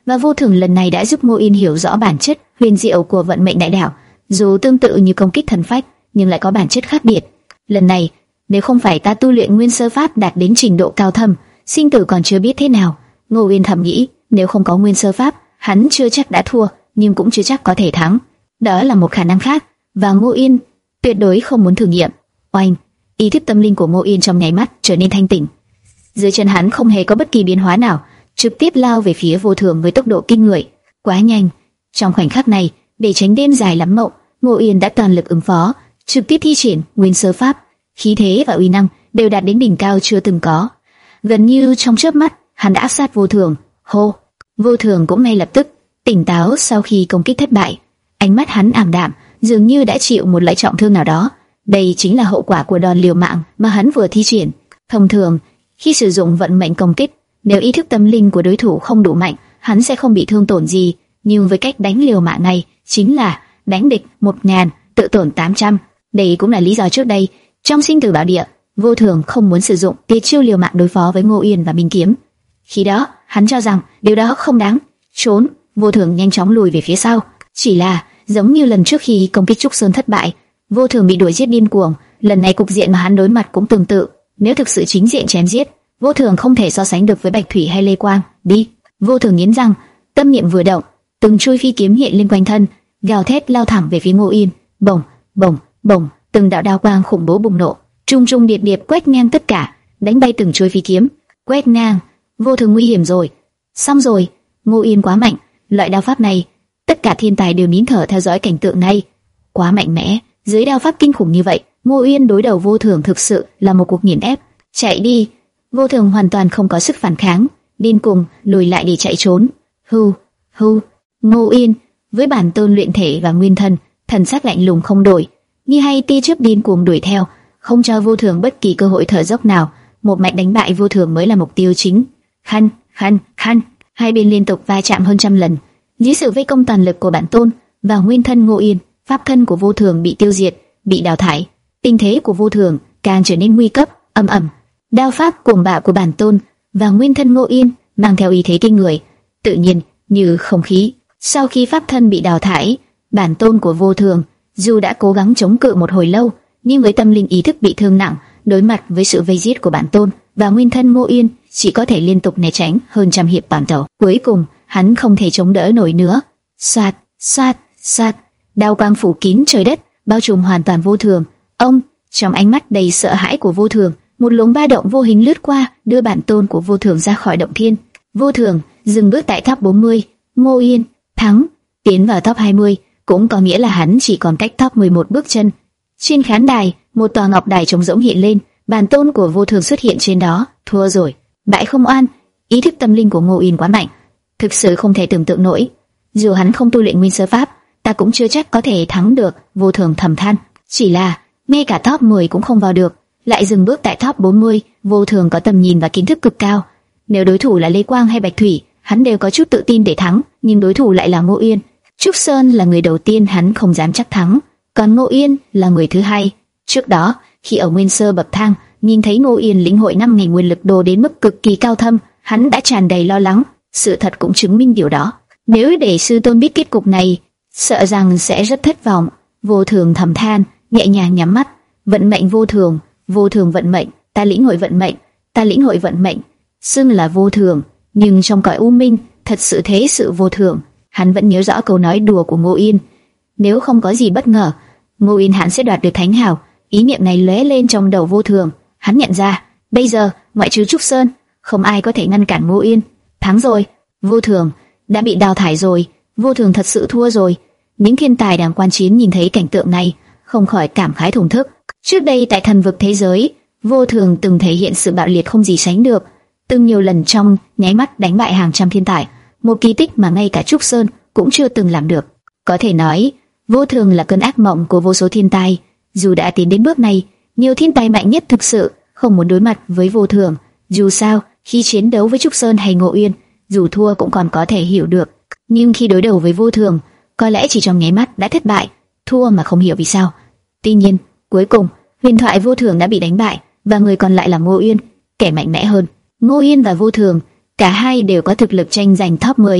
và Vô Thường lần này đã giúp Ngô Yên hiểu rõ bản chất huyền diệu của vận mệnh đại đạo. Dù tương tự như công kích thần phách, nhưng lại có bản chất khác biệt. Lần này, nếu không phải ta tu luyện nguyên sơ pháp đạt đến trình độ cao thâm, sinh tử còn chưa biết thế nào. Ngô Yên thầm nghĩ, nếu không có nguyên sơ pháp, hắn chưa chắc đã thua, nhưng cũng chưa chắc có thể thắng. Đó là một khả năng khác, và Ngô Yên tuyệt đối không muốn thử nghiệm. Oanh, ý thức tâm linh của Ngô Yên trong nháy mắt trở nên thanh tỉnh. Dưới chân hắn không hề có bất kỳ biến hóa nào, trực tiếp lao về phía Vô Thường với tốc độ kinh người, quá nhanh. Trong khoảnh khắc này, để tránh đêm dài lắm mộng, Ngô Yên đã toàn lực ứng phó, trực tiếp thi triển nguyên sơ pháp, khí thế và uy năng đều đạt đến đỉnh cao chưa từng có. Gần như trong chớp mắt, hắn đã áp sát Vô Thường. Hô, Vô Thường cũng ngay lập tức tỉnh táo sau khi công kích thất bại. Ánh mắt hắn ảm đạm, dường như đã chịu một loại trọng thương nào đó. Đây chính là hậu quả của đòn liều mạng mà hắn vừa thi triển. Thông thường, khi sử dụng vận mệnh công kích, nếu ý thức tâm linh của đối thủ không đủ mạnh, hắn sẽ không bị thương tổn gì. Nhưng với cách đánh liều mạng này, chính là đánh địch một ngàn, tự tổn tám trăm. Đây cũng là lý do trước đây, trong sinh tử bảo địa, Vô Thường không muốn sử dụng tuyệt chiêu liều mạng đối phó với Ngô Yên và Minh Kiếm. Khi đó, hắn cho rằng điều đó không đáng. Trốn, Vô Thường nhanh chóng lùi về phía sau. Chỉ là, giống như lần trước khi công kích Trúc Sơn thất bại, Vô Thường bị đuổi giết điên cuồng. Lần này cục diện mà hắn đối mặt cũng tương tự. Nếu thực sự chính diện chém giết, Vô Thường không thể so sánh được với Bạch Thủy hay Lê Quang. Đi, Vô Thường nghiến răng, tâm niệm vừa động, từng chuôi phi kiếm hiện lên quanh thân, gào thét lao thẳng về phía Ngô Yên. Bổng, bổng, bổng, từng đạo đao quang khủng bố bùng nổ, trung trung điệp điệp quét ngang tất cả, đánh bay từng chuôi phi kiếm. Quét ngang, Vô Thường nguy hiểm rồi, xong rồi. Ngô Yên quá mạnh, loại đao pháp này, tất cả thiên tài đều nín thở theo dõi cảnh tượng này. Quá mạnh mẽ, dưới đao pháp kinh khủng như vậy, Ngô Yên đối đầu Vô Thường thực sự là một cuộc nghiền ép. Chạy đi! Vô Thường hoàn toàn không có sức phản kháng, điên cuồng lùi lại để chạy trốn. Hừ, hừ. Ngô Yên với bản tôn luyện thể và nguyên thân, thần sắc lạnh lùng không đổi, như hay tia chớp điên cuồng đuổi theo, không cho Vô Thường bất kỳ cơ hội thở dốc nào. Một mạch đánh bại Vô Thường mới là mục tiêu chính. Khăn, khăn, khăn. Hai bên liên tục va chạm hơn trăm lần. Dưới sự vây công toàn lực của bản tôn và nguyên thân Ngô Yên, pháp thân của Vô Thường bị tiêu diệt, bị đào thải. Tình thế của Vô Thường càng trở nên nguy cấp. Ầm ầm, đao pháp cuồng bạo của bản tôn và nguyên thân Ngô Yên mang theo ý thế kinh người, tự nhiên như không khí. Sau khi pháp thân bị đào thải, bản tôn của Vô Thường dù đã cố gắng chống cự một hồi lâu, nhưng với tâm linh ý thức bị thương nặng, đối mặt với sự vây giết của bản tôn và nguyên thân Ngô Yên, chỉ có thể liên tục né tránh hơn trăm hiệp bản tẩu. Cuối cùng, hắn không thể chống đỡ nổi nữa. Soạt, soạt, soạt, đao quang phủ kín trời đất, bao trùm hoàn toàn Vô Thường. Ông, trong ánh mắt đầy sợ hãi của Vô Thường, một luồng ba động vô hình lướt qua, đưa bản tôn của Vô Thường ra khỏi động thiên. Vô Thường dừng bước tại top bốn mươi, Ngô Yên thắng, tiến vào top hai mươi, cũng có nghĩa là hắn chỉ còn cách top mười một bước chân. Trên khán đài, một tòa ngọc đài trống rỗng hiện lên, bản tôn của Vô Thường xuất hiện trên đó. Thua rồi, bại không oan. Ý thức tâm linh của Ngô Yên quá mạnh, thực sự không thể tưởng tượng nổi. Dù hắn không tu luyện nguyên sơ pháp, ta cũng chưa chắc có thể thắng được. Vô Thường thầm than. Chỉ là ngay cả top mười cũng không vào được, lại dừng bước tại top bốn mươi. Vô Thường có tầm nhìn và kiến thức cực cao. Nếu đối thủ là Lê Quang hay Bạch Thủy, hắn đều có chút tự tin để thắng, nhưng đối thủ lại là Ngô Yên. Trúc Sơn là người đầu tiên, hắn không dám chắc thắng, còn Ngô Yên là người thứ hai. Trước đó, khi ở nguyên sơ bậc thang, nhìn thấy Ngô Yên lĩnh hội năm ngày nguyên lực đồ đến mức cực kỳ cao thâm, hắn đã tràn đầy lo lắng. Sự thật cũng chứng minh điều đó. Nếu để sư tôn biết kết cục này, sợ rằng sẽ rất thất vọng. Vô Thường thầm than, nhẹ nhàng nhắm mắt. Vận mệnh Vô Thường, Vô Thường vận mệnh, ta lĩnh hội vận mệnh, ta lĩnh hội vận mệnh. Xưng là Vô Thường, nhưng trong cõi u minh, thật sự thế sự vô thường. Hắn vẫn nhớ rõ câu nói đùa của Ngô Yên. Nếu không có gì bất ngờ, Ngô Yên hắn sẽ đoạt được thánh hào. Ý niệm này lóe lên trong đầu Vô Thường. Hắn nhận ra, bây giờ ngoại trừ Trúc Sơn, không ai có thể ngăn cản Ngô Yên. Thắng rồi, Vô Thường đã bị đào thải rồi. Vô Thường thật sự thua rồi. Những thiên tài đang quan chiến nhìn thấy cảnh tượng này, không khỏi cảm khái thổn thức. Trước đây tại thần vực thế giới, Vô Thường từng thể hiện sự bạo liệt không gì sánh được, từng nhiều lần trong nháy mắt đánh bại hàng trăm thiên tài, một kỳ tích mà ngay cả Trúc Sơn cũng chưa từng làm được. Có thể nói, Vô Thường là cơn ác mộng của vô số thiên tài. Dù đã tiến đến bước này, nhiều thiên tài mạnh nhất thực sự không muốn đối mặt với Vô Thường. Dù sao, khi chiến đấu với Trúc Sơn hay Ngô Uyên, dù thua cũng còn có thể hiểu được, nhưng khi đối đầu với Vô Thường, có lẽ chỉ trong nháy mắt đã thất bại, thua mà không hiểu vì sao. Tuy nhiên, cuối cùng, huyền thoại Vô Thường đã bị đánh bại, và người còn lại là Ngô Uyên, kẻ mạnh mẽ hơn. Ngô Uyên và Vô Thường, cả hai đều có thực lực tranh giành top mười,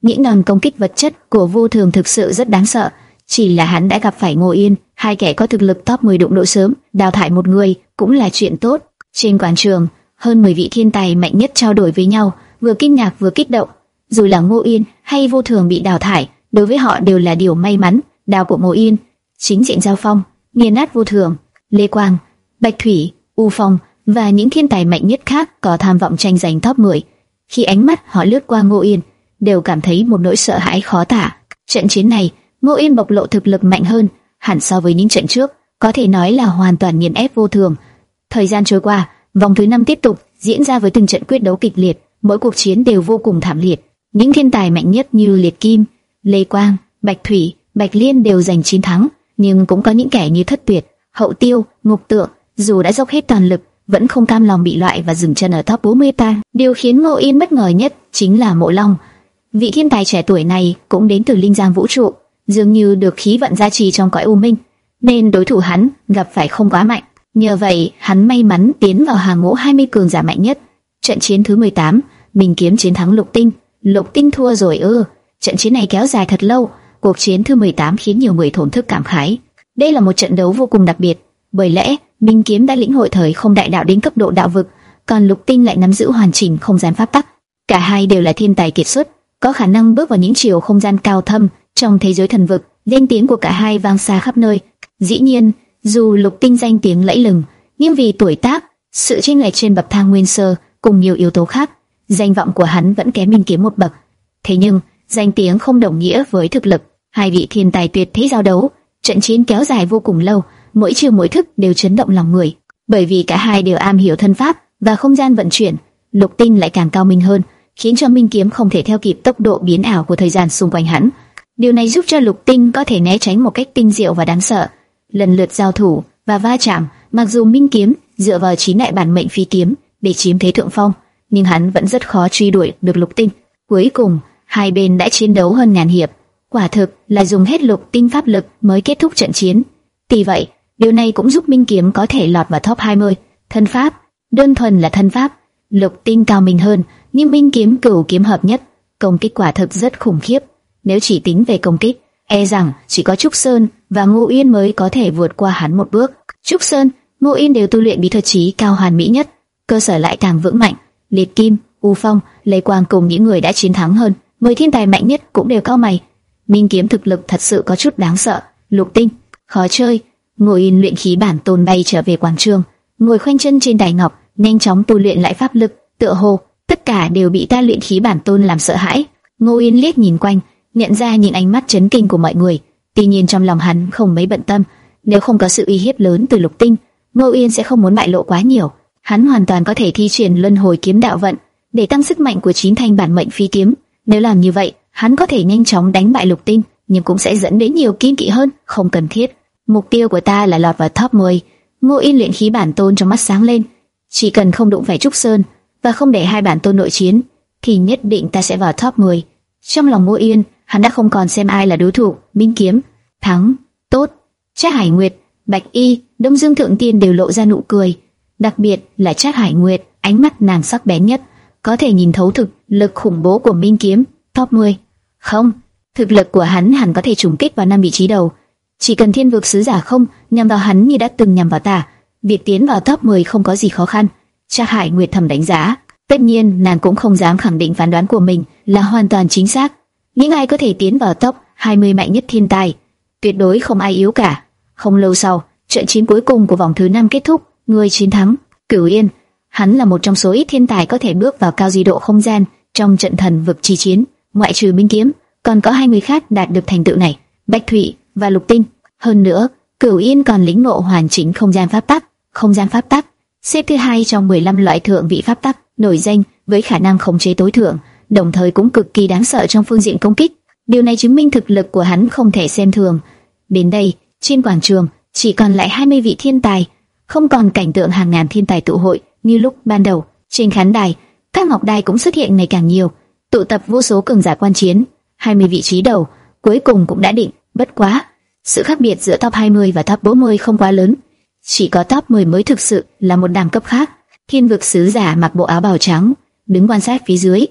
Những đòn công kích vật chất của Vô Thường thực sự rất đáng sợ. Chỉ là hắn đã gặp phải Ngô Yên, hai kẻ có thực lực top mười đụng độ sớm, đào thải một người cũng là chuyện tốt. Trên quảng trường, hơn mười vị thiên tài mạnh nhất trao đổi với nhau, vừa kinh ngạc vừa kích động. Dù là Ngô Yên hay Vô Thường bị đào thải, đối với họ đều là điều may mắn. Đao của Ngô Yên chính diện giao phong, nghiền nát Vô Thường. Lê Quang, Bạch Thủy, U Phong và những thiên tài mạnh nhất khác có tham vọng tranh giành top mười. Khi ánh mắt họ lướt qua Ngô Yên, đều cảm thấy một nỗi sợ hãi khó tả. Trận chiến này, Ngô Yên bộc lộ thực lực mạnh hơn hẳn so với những trận trước, có thể nói là hoàn toàn nghiền ép Vô Thường. Thời gian trôi qua, vòng thứ năm tiếp tục diễn ra với từng trận quyết đấu kịch liệt, mỗi cuộc chiến đều vô cùng thảm liệt. Những thiên tài mạnh nhất như Liệt Kim, Lê Quang, Bạch Thủy, Bạch Liên đều giành chiến thắng, nhưng cũng có những kẻ như Thất Tuyệt, Hậu Tiêu, Ngục Tượng, dù đã dốc hết toàn lực, vẫn không cam lòng bị loại và dừng chân ở top bốn mươi ta. Điều khiến Ngô Yên bất ngờ nhất chính là Mộ Long. Vị thiên tài trẻ tuổi này cũng đến từ Linh Giang vũ trụ, dường như được khí vận gia trì trong cõi u minh, nên đối thủ hắn gặp phải không quá mạnh. Nhờ vậy, hắn may mắn tiến vào hàng ngũ hai mươi cường giả mạnh nhất. Trận chiến thứ mười tám, Minh Kiếm chiến thắng Lục Tinh. Lục Tinh thua rồi ư? Trận chiến này kéo dài thật lâu. Cuộc chiến thứ mười tám khiến nhiều người thổn thức cảm khái. Đây là một trận đấu vô cùng đặc biệt, bởi lẽ Minh Kiếm đã lĩnh hội thời không đại đạo đến cấp độ đạo vực, còn Lục Tinh lại nắm giữ hoàn chỉnh không gian pháp tắc. Cả hai đều là thiên tài kiệt xuất, có khả năng bước vào những chiều không gian cao thâm trong thế giới thần vực. Danh tiếng của cả hai vang xa khắp nơi. Dĩ nhiên, dù Lục Tinh danh tiếng lẫy lừng, nhưng vì tuổi tác, sự chênh lệch trên bậc thang nguyên sơ cùng nhiều yếu tố khác, danh vọng của hắn vẫn kém Minh Kiếm một bậc. Thế nhưng, danh tiếng không đồng nghĩa với thực lực. Hai vị thiên tài tuyệt thế giao đấu, trận chiến kéo dài vô cùng lâu, mỗi chiêu mỗi thức đều chấn động lòng người. Bởi vì cả hai đều am hiểu thân pháp và không gian vận chuyển, Lục Tinh lại càng cao minh hơn, khiến cho Minh Kiếm không thể theo kịp tốc độ biến ảo của thời gian xung quanh hắn. Điều này giúp cho Lục Tinh có thể né tránh một cách tinh diệu và đáng sợ. Lần lượt giao thủ và va chạm, mặc dù Minh Kiếm dựa vào chín đại bản mệnh phi kiếm để chiếm thế thượng phong, nhưng hắn vẫn rất khó truy đuổi được Lục Tinh. Cuối cùng, hai bên đã chiến đấu hơn ngàn hiệp, quả thực là dùng hết Lục Tinh pháp lực mới kết thúc trận chiến. Tuy vậy, điều này cũng giúp Minh Kiếm có thể lọt vào top hai mươi. Thân pháp, đơn thuần là thân pháp, Lục Tinh cao minh hơn, nhưng Minh Kiếm cửu kiếm hợp nhất, công kích quả thực rất khủng khiếp. Nếu chỉ tính về công kích, e rằng chỉ có Trúc Sơn và Ngô Yên mới có thể vượt qua hắn một bước. Trúc Sơn, Ngô Yên đều tu luyện bí thuật chí cao hoàn mỹ nhất, cơ sở lại càng vững mạnh. Liệt Kim, U Phong, Lê Quang cùng những người đã chiến thắng hơn mười thiên tài mạnh nhất cũng đều cao mày. Minh Kiếm thực lực thật sự có chút đáng sợ. Lục Tinh, khó chơi. Ngô Yên luyện khí bản tôn bay trở về quảng trường, ngồi khoanh chân trên đài ngọc, nhanh chóng tu luyện lại pháp lực. Tựa hồ tất cả đều bị ta luyện khí bản tôn làm sợ hãi. Ngô Yên liếc nhìn quanh, nhận ra những ánh mắt chấn kinh của mọi người. Tuy nhiên trong lòng hắn không mấy bận tâm, nếu không có sự uy hiếp lớn từ Lục Tinh, Ngô Yên sẽ không muốn bại lộ quá nhiều. Hắn hoàn toàn có thể thi triển luân hồi kiếm đạo vận để tăng sức mạnh của chín thanh bản mệnh phi kiếm. Nếu làm như vậy, hắn có thể nhanh chóng đánh bại Lục Tinh, nhưng cũng sẽ dẫn đến nhiều kiêng kỵ hơn, không cần thiết. Mục tiêu của ta là lọt vào top mười. Ngô Yên luyện khí bản tôn trong mắt sáng lên. Chỉ cần không đụng phải Trúc Sơn và không để hai bản tôn nội chiến, thì nhất định ta sẽ vào top mười. Trong lòng Ngô Yên, hắn đã không còn xem ai là đối thủ. Minh Kiếm thắng, tốt. Trác Hải Nguyệt, Bạch Y, Đông Dương Thượng Tiên đều lộ ra nụ cười. Đặc biệt là Trác Hải Nguyệt, ánh mắt nàng sắc bén nhất, có thể nhìn thấu thực lực khủng bố của Minh Kiếm. Top mười? Không, thực lực của hắn hẳn có thể trùng kích vào năm vị trí đầu. Chỉ cần Thiên Vực Sứ Giả không nhằm vào hắn như đã từng nhằm vào ta, việc tiến vào top mười không có gì khó khăn. Trác Hải Nguyệt thầm đánh giá. Tất nhiên, nàng cũng không dám khẳng định phán đoán của mình là hoàn toàn chính xác. Những ai có thể tiến vào top hai mươi mạnh nhất thiên tài, tuyệt đối không ai yếu cả. Không lâu sau, trận chiến cuối cùng của vòng thứ năm kết thúc, người chiến thắng, Cửu Yên. Hắn là một trong số ít thiên tài có thể bước vào cao di độ không gian trong trận thần vực chi chiến. Ngoại trừ Minh Kiếm, còn có hai người khác đạt được thành tựu này, Bạch Thủy và Lục Tinh. Hơn nữa, Cửu Yên còn lĩnh ngộ hoàn chỉnh không gian pháp tắc. Không gian pháp tắc xếp thứ hai trong mười lăm loại thượng vị pháp tắc, nổi danh với khả năng khống chế tối thượng, đồng thời cũng cực kỳ đáng sợ trong phương diện công kích. Điều này chứng minh thực lực của hắn không thể xem thường. Đến đây, trên quảng trường chỉ còn lại hai mươi vị thiên tài, không còn cảnh tượng hàng ngàn thiên tài tụ hội như lúc ban đầu. Trên khán đài, các ngọc đài cũng xuất hiện ngày càng nhiều, tụ tập vô số cường giả quan chiến. hai mươi vị trí đầu cuối cùng cũng đã định. Bất quá, sự khác biệt giữa top hai mươi và top bốn mươi không quá lớn, chỉ có top mười mới thực sự là một đẳng cấp khác. Thiên Vực Sứ Giả mặc bộ áo bào trắng, đứng quan sát phía dưới.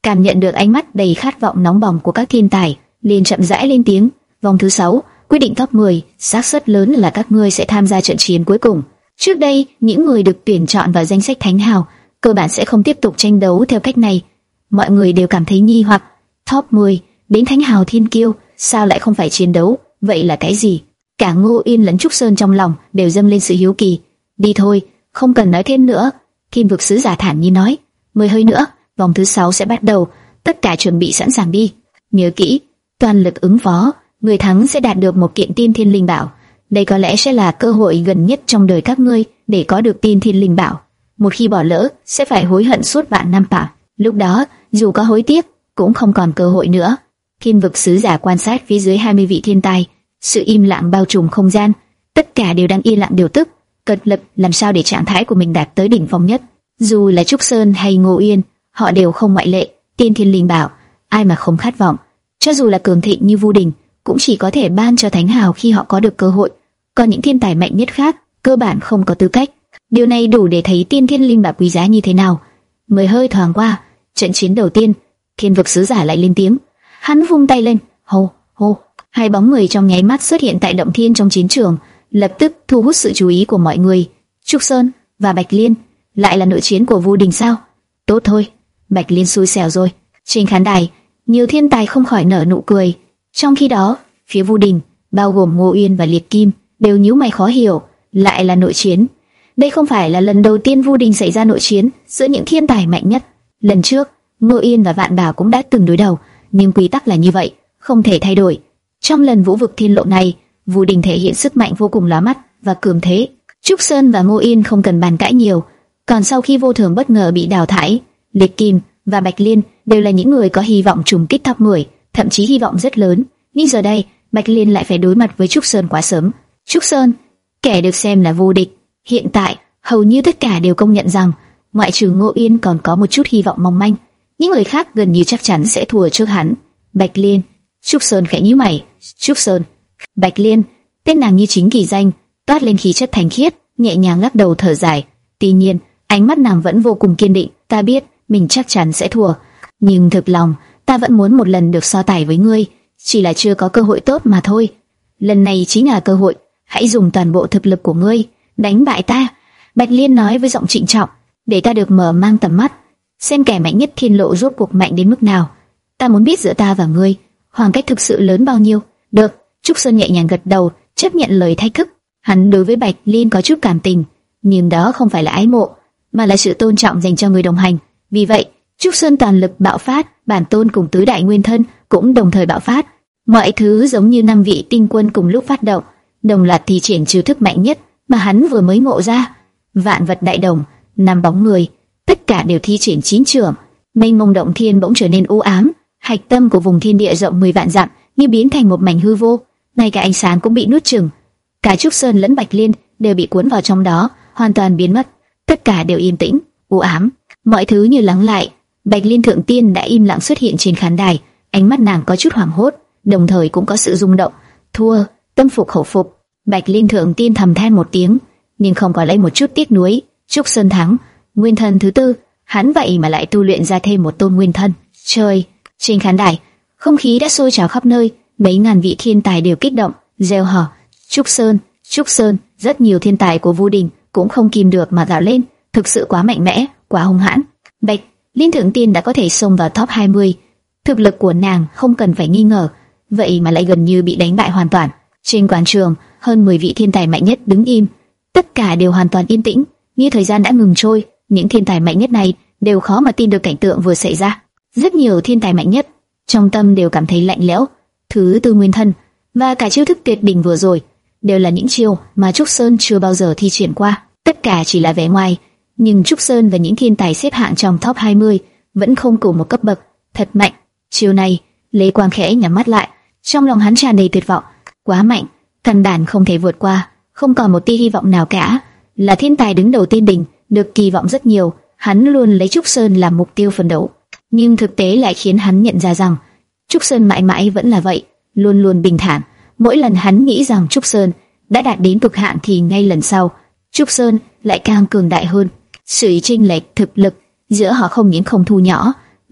cảm nhận được ánh mắt đầy khát vọng nóng bỏng của các thiên tài, liền chậm rãi lên tiếng. Vòng thứ sáu, quyết định top mười, xác suất lớn là các ngươi sẽ tham gia trận chiến cuối cùng. Trước đây, những người được tuyển chọn vào danh sách thánh hào cơ bản sẽ không tiếp tục tranh đấu theo cách này. Mọi người đều cảm thấy nghi hoặc, top mười đến thánh hào thiên kiêu, sao lại không phải chiến đấu? Vậy là cái gì? Cả Ngô Yên lẫn Trúc Sơn trong lòng đều dâng lên sự hiếu kỳ. Đi thôi, không cần nói thêm nữa. Thiên vực sứ giả thản nhiên nói. Mười hơi nữa, vòng thứ sáu sẽ bắt đầu, tất cả chuẩn bị sẵn sàng đi. Nhớ kỹ, toàn lực ứng phó. Người thắng sẽ đạt được một kiện tiên thiên linh bảo. Đây có lẽ sẽ là cơ hội gần nhất trong đời các ngươi để có được tiên thiên linh bảo. Một khi bỏ lỡ, sẽ phải hối hận suốt vạn năm bảo. Lúc đó, dù có hối tiếc, cũng không còn cơ hội nữa. Thiên vực sứ giả quan sát phía dưới hai mươi vị thiên tài, sự im lặng bao trùm không gian, tất cả đều đang yên lặng điều tức, cật lực làm sao để trạng thái của mình đạt tới đỉnh phong nhất. Dù là Trúc Sơn hay Ngô Yên, họ đều không ngoại lệ. Tiên thiên linh bảo, ai mà không khát vọng. Cho dù là cường thịnh như Vu Đình, cũng chỉ có thể ban cho thánh hào khi họ có được cơ hội. Còn những thiên tài mạnh nhất khác, cơ bản không có tư cách. Điều này đủ để thấy tiên thiên linh bảo quý giá như thế nào. Mười hơi thoáng qua, trận chiến đầu tiên, thiên vực sứ giả lại lên tiếng. Hắn vung tay lên, hô hô, hai bóng người trong nháy mắt xuất hiện tại động thiên trong chiến trường, lập tức thu hút sự chú ý của mọi người. Trúc Sơn và Bạch Liên, lại là nội chiến của Vu Đình sao? Tốt thôi, Bạch Liên xui xẻo rồi. Trên khán đài, nhiều thiên tài không khỏi nở nụ cười. Trong khi đó, phía Vu Đình, bao gồm Ngô Yên và Liệt Kim, đều nhíu mày khó hiểu. Lại là nội chiến. Đây không phải là lần đầu tiên Vu Đình xảy ra nội chiến giữa những thiên tài mạnh nhất. Lần trước, Ngô Yên và Vạn Bảo cũng đã từng đối đầu, nhưng quy tắc là như vậy, không thể thay đổi. Trong lần vũ vực thiên lộ này, Vu Đình thể hiện sức mạnh vô cùng lóa mắt và cường thế. Trúc Sơn và Ngô Yên không cần bàn cãi nhiều. Còn sau khi Vô Thường bất ngờ bị đào thải, Liệt Kim và Bạch Liên đều là những người có hy vọng trùng kích top mười, thậm chí hy vọng rất lớn. Nhưng giờ đây, Bạch Liên lại phải đối mặt với Trúc Sơn quá sớm. Trúc Sơn, kẻ được xem là vô địch, hiện tại hầu như tất cả đều công nhận rằng, ngoại trừ Ngô Yên còn có một chút hy vọng mong manh, những người khác gần như chắc chắn sẽ thua trước hắn. Bạch Liên, Trúc Sơn khẽ nhíu mày. Trúc Sơn, Bạch Liên, tên nàng như chính kỳ danh, toát lên khí chất thanh khiết, nhẹ nhàng lắc đầu thở dài. Tuy nhiên, ánh mắt nàng vẫn vô cùng kiên định. Ta biết mình chắc chắn sẽ thua, nhưng thực lòng ta vẫn muốn một lần được so tài với ngươi, chỉ là chưa có cơ hội tốt mà thôi. Lần này chính là cơ hội, hãy dùng toàn bộ thực lực của ngươi đánh bại ta. Bạch Liên nói với giọng trịnh trọng, để ta được mở mang tầm mắt, xem kẻ mạnh nhất thiên lộ rốt cuộc mạnh đến mức nào. Ta muốn biết giữa ta và ngươi, khoảng cách thực sự lớn bao nhiêu. Được, Trúc Sơn nhẹ nhàng gật đầu, chấp nhận lời thách thức. Hắn đối với Bạch Liên có chút cảm tình, nhưng đó không phải là ái mộ, mà là sự tôn trọng dành cho người đồng hành. Vì vậy, Trúc Sơn toàn lực bạo phát, bản tôn cùng tứ đại nguyên thân cũng đồng thời bạo phát. Mọi thứ giống như năm vị tinh quân cùng lúc phát động, đồng loạt thi triển chiêu thức mạnh nhất mà hắn vừa mới ngộ ra. Vạn vật đại đồng, năm bóng người, tất cả đều thi triển chín chưởng. Mênh mông động thiên bỗng trở nên u ám, hạch tâm của vùng thiên địa rộng mười vạn dặm như biến thành một mảnh hư vô, ngay cả ánh sáng cũng bị nuốt chửng. Cả Trúc Sơn lẫn Bạch Liên đều bị cuốn vào trong đó, hoàn toàn biến mất. Tất cả đều yên tĩnh, u ám, mọi thứ như lắng lại. Bạch Liên thượng tiên đã im lặng xuất hiện trên khán đài, ánh mắt nàng có chút hoảng hốt, đồng thời cũng có sự rung động. Thua, tâm phục khẩu phục. Bạch Liên thượng tiên thầm than một tiếng, nhưng không có lấy một chút tiếc nuối. Trúc Sơn thắng, nguyên thân thứ tư, hắn vậy mà lại tu luyện ra thêm một tôn nguyên thân. Trời, trên khán đài, không khí đã sôi trào khắp nơi, mấy ngàn vị thiên tài đều kích động, reo hò. Trúc Sơn, Trúc Sơn, rất nhiều thiên tài của Vu Đình cũng không kìm được mà gào lên, thực sự quá mạnh mẽ, quá hung hãn. Bạch Liên thượng tiên đã có thể xông vào top hai mươi, thực lực của nàng không cần phải nghi ngờ, vậy mà lại gần như bị đánh bại hoàn toàn. Trên quảng trường, hơn mười vị thiên tài mạnh nhất đứng im, tất cả đều hoàn toàn yên tĩnh, như thời gian đã ngừng trôi. Những thiên tài mạnh nhất này đều khó mà tin được cảnh tượng vừa xảy ra. Rất nhiều thiên tài mạnh nhất trong tâm đều cảm thấy lạnh lẽo. Thứ tư nguyên thân và cả chiêu thức tuyệt đỉnh vừa rồi đều là những chiêu mà Trúc Sơn chưa bao giờ thi triển qua. Tất cả chỉ là vẻ ngoài, nhưng Trúc Sơn và những thiên tài xếp hạng trong top hai mươi vẫn không cùng một cấp bậc. Thật mạnh. Chiêu này, Lê Quang khẽ nhắm mắt lại, trong lòng hắn tràn đầy tuyệt vọng. Quá mạnh, căn bản không thể vượt qua, không còn một tia hy vọng nào cả. Là thiên tài đứng đầu tiên đỉnh, được kỳ vọng rất nhiều, hắn luôn lấy Trúc Sơn làm mục tiêu phấn đấu. Nhưng thực tế lại khiến hắn nhận ra rằng Trúc Sơn mãi mãi vẫn là vậy, luôn luôn bình thản. Mỗi lần hắn nghĩ rằng Trúc Sơn đã đạt đến cực hạn thì ngay lần sau, Trúc Sơn lại càng cường đại hơn. Sự chênh lệch thực lực giữa họ không những không thu nhỏ,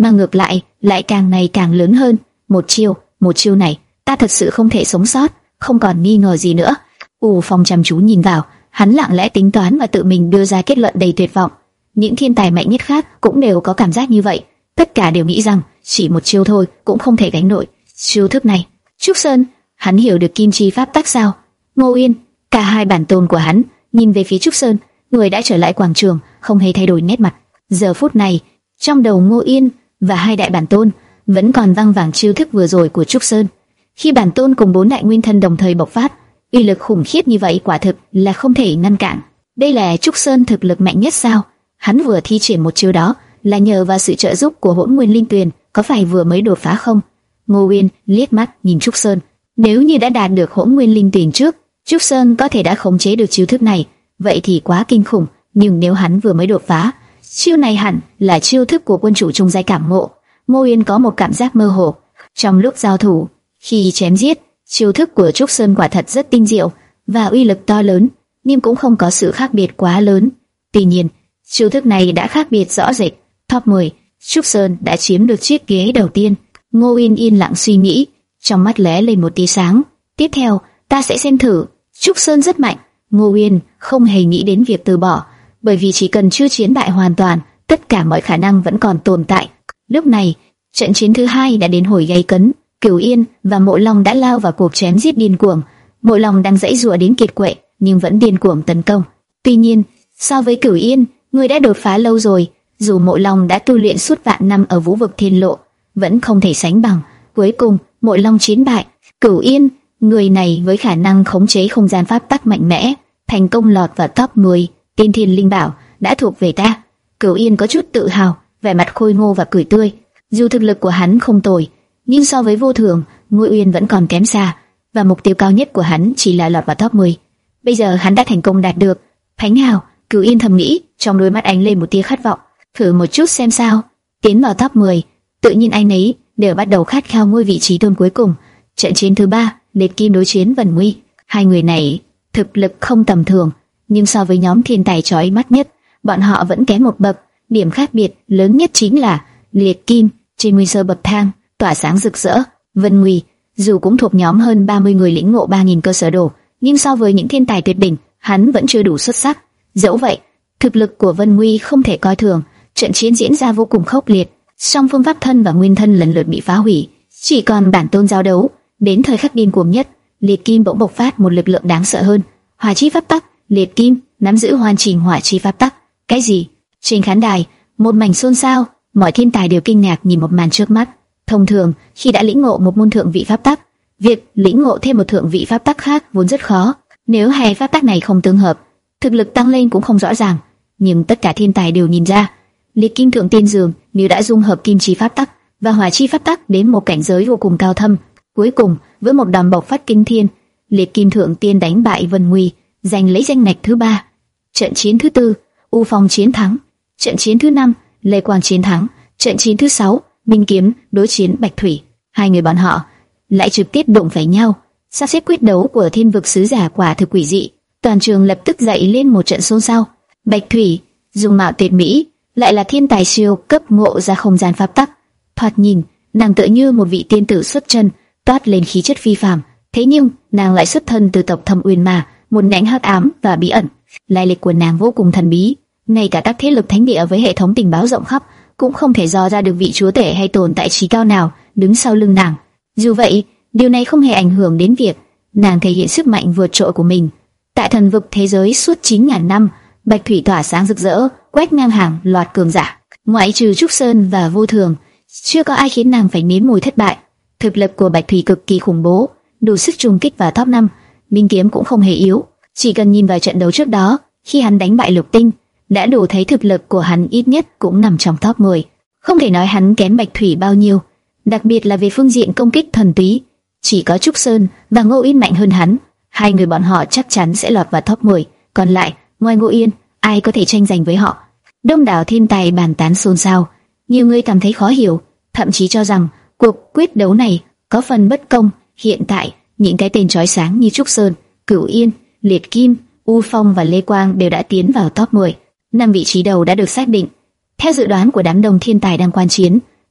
mà ngược lại lại càng ngày càng lớn hơn. Một chiêu, một chiêu này, ta thật sự không thể sống sót, không còn nghi ngờ gì nữa. U Phong chăm chú nhìn vào, hắn lặng lẽ tính toán và tự mình đưa ra kết luận đầy tuyệt vọng. Những thiên tài mạnh nhất khác cũng đều có cảm giác như vậy, tất cả đều nghĩ rằng chỉ một chiêu thôi cũng không thể gánh nổi chiêu thức này. Trúc Sơn, hắn hiểu được kim chi pháp tắc sao? Ngô Uyên, cả hai bản tôn của hắn nhìn về phía Trúc Sơn, người đã trở lại quảng trường, không hề thay đổi nét mặt. Giờ phút này, trong đầu Ngô Uyên và hai đại bản tôn vẫn còn vang vẳng chiêu thức vừa rồi của Trúc Sơn. Khi bản tôn cùng bốn đại nguyên thân đồng thời bộc phát, uy lực khủng khiếp như vậy quả thực là không thể ngăn cản. Đây là Trúc Sơn thực lực mạnh nhất sao? Hắn vừa thi triển một chiêu đó là nhờ vào sự trợ giúp của Hỗn Nguyên Linh Tuyền, có phải vừa mới đột phá không? Ngô Uyên liếc mắt nhìn Trúc Sơn, nếu như đã đạt được Hỗn Nguyên Linh Tuyền trước, Trúc Sơn có thể đã khống chế được chiêu thức này, vậy thì quá kinh khủng. Nhưng nếu hắn vừa mới đột phá, chiêu này hẳn là chiêu thức của quân chủ trung giai cảm ngộ. Ngô Uyên có một cảm giác mơ hồ. Trong lúc giao thủ, khi chém giết, chiêu thức của Trúc Sơn quả thật rất tinh diệu và uy lực to lớn, nhưng cũng không có sự khác biệt quá lớn. Tuy nhiên, chiêu thức này đã khác biệt rõ rệt. Top mười, Trúc Sơn đã chiếm được chiếc ghế đầu tiên. Ngô Uyên yên lặng suy nghĩ, trong mắt lóe lên một tia sáng. Tiếp theo, ta sẽ xem thử. Trúc Sơn rất mạnh. Ngô Uyên không hề nghĩ đến việc từ bỏ, bởi vì chỉ cần chưa chiến bại hoàn toàn, tất cả mọi khả năng vẫn còn tồn tại. Lúc này, trận chiến thứ hai đã đến hồi gay cấn. Cửu Yên và Mộ Long đã lao vào cuộc chém giết điên cuồng. Mộ Long đang giãy giụa đến kiệt quệ, nhưng vẫn điên cuồng tấn công. Tuy nhiên, so với Cửu Yên, người đã đột phá lâu rồi. Dù Mộ Long đã tu luyện suốt vạn năm ở Vũ Vực Thiên Lộ, vẫn không thể sánh bằng. Cuối cùng, Mộ Long chiến bại. Cửu Yên, người này với khả năng khống chế không gian pháp tắc mạnh mẽ, thành công lọt vào top mười. Tiên Thiên Linh Bảo đã thuộc về ta. Cửu Yên có chút tự hào, vẻ mặt khôi ngô và cười tươi. Dù thực lực của hắn không tồi, nhưng so với Vô Thường, Ngô Uyên vẫn còn kém xa, và mục tiêu cao nhất của hắn chỉ là lọt vào top mười. Bây giờ hắn đã thành công đạt được. Thánh hào, Cửu Yên thầm nghĩ, trong đôi mắt ánh lên một tia khát vọng. Thử một chút xem sao. Tiến vào top mười, tự nhiên anh ấy đều bắt đầu khát khao ngôi vị trí tôn cuối cùng. Trận chiến thứ ba, Liệt Kim đối chiến Vân Nguy. Hai người này thực lực không tầm thường, nhưng so với nhóm thiên tài chói mắt nhất, bọn họ vẫn kém một bậc. Điểm khác biệt lớn nhất chính là Liệt Kim trên nguyên sơ bậc thang tỏa sáng rực rỡ. Vân Nguy dù cũng thuộc nhóm hơn ba mươi người lĩnh ngộ ba nghìn cơ sở đồ, nhưng so với những thiên tài tuyệt đỉnh, hắn vẫn chưa đủ xuất sắc. Dẫu vậy, thực lực của Vân Nguy không thể coi thường. Trận chiến diễn ra vô cùng khốc liệt, song phương pháp thân và nguyên thân lần lượt bị phá hủy, chỉ còn bản tôn giao đấu. Đến thời khắc điên cuồng nhất, Liệt Kim bỗng bộc phát một lực lượng đáng sợ hơn, hỏa chi pháp tắc. Liệt Kim nắm giữ hoàn chỉnh hỏa chi pháp tắc. Cái gì? Trên khán đài, một mảnh xôn xao, mọi thiên tài đều kinh ngạc nhìn một màn trước mắt. Thông thường, khi đã lĩnh ngộ một môn thượng vị pháp tắc, việc lĩnh ngộ thêm một thượng vị pháp tắc khác vốn rất khó. Nếu hai pháp tắc này không tương hợp, thực lực tăng lên cũng không rõ ràng. Nhưng tất cả thiên tài đều nhìn ra, Liệt Kim thượng tiên dường nếu đã dung hợp kim chi pháp tắc và hỏa chi pháp tắc đến một cảnh giới vô cùng cao thâm. Cuối cùng, với một đòn bộc phát kinh thiên, Liệt Kim thượng tiên đánh bại Vân Nguy, giành lấy danh ngạch thứ ba. Trận chiến thứ tư, U Phong chiến thắng. Trận chiến thứ năm, Lê Quang chiến thắng. Trận chiến thứ sáu, Minh Kiếm đối chiến Bạch Thủy. Hai người bọn họ lại trực tiếp đụng phải nhau. Sắp xếp quyết đấu của Thiên Vực sứ giả quả thực quỷ dị, toàn trường lập tức dậy lên một trận xôn xao. Bạch Thủy dung mạo tuyệt mỹ, lại là thiên tài siêu cấp ngộ ra không gian pháp tắc. Thoạt nhìn, nàng tựa như một vị tiên tử xuất chân, toát lên khí chất phi phàm. Thế nhưng, nàng lại xuất thân từ tộc Thâm Uyên Ma, một nhánh hắc ám và bí ẩn. Lai lịch của nàng vô cùng thần bí, ngay cả các thế lực thánh địa với hệ thống tình báo rộng khắp cũng không thể dò ra được vị chúa tể hay tồn tại trí cao nào đứng sau lưng nàng. Dù vậy, điều này không hề ảnh hưởng đến việc nàng thể hiện sức mạnh vượt trội của mình. Tại thần vực thế giới suốt chín nghìn năm, Bạch Thủy tỏa sáng rực rỡ, quét ngang hàng loạt cường giả. Ngoại trừ Trúc Sơn và Vô Thường, chưa có ai khiến nàng phải nếm mùi thất bại. Thực lực của Bạch Thủy cực kỳ khủng bố, đủ sức trùng kích vào top năm. Minh Kiếm cũng không hề yếu, chỉ cần nhìn vào trận đấu trước đó, khi hắn đánh bại Lục Tinh, đã đủ thấy thực lực của hắn ít nhất cũng nằm trong top mười. Không thể nói hắn kém Bạch Thủy bao nhiêu, đặc biệt là về phương diện công kích thuần túy. Chỉ có Trúc Sơn và Ngô Uyên mạnh hơn hắn, hai người bọn họ chắc chắn sẽ lọt vào top mười. Còn lại, ngoài Ngô Uyên, ai có thể tranh giành với họ? Đông đảo thiên tài bàn tán xôn xao, nhiều người cảm thấy khó hiểu, thậm chí cho rằng cuộc quyết đấu này có phần bất công. Hiện tại, những cái tên chói sáng như Trúc Sơn, Cửu Yên, Liệt Kim, U Phong và Lê Quang đều đã tiến vào top mười. Năm vị trí đầu đã được xác định. Theo dự đoán của đám đông thiên tài đang quan chiến,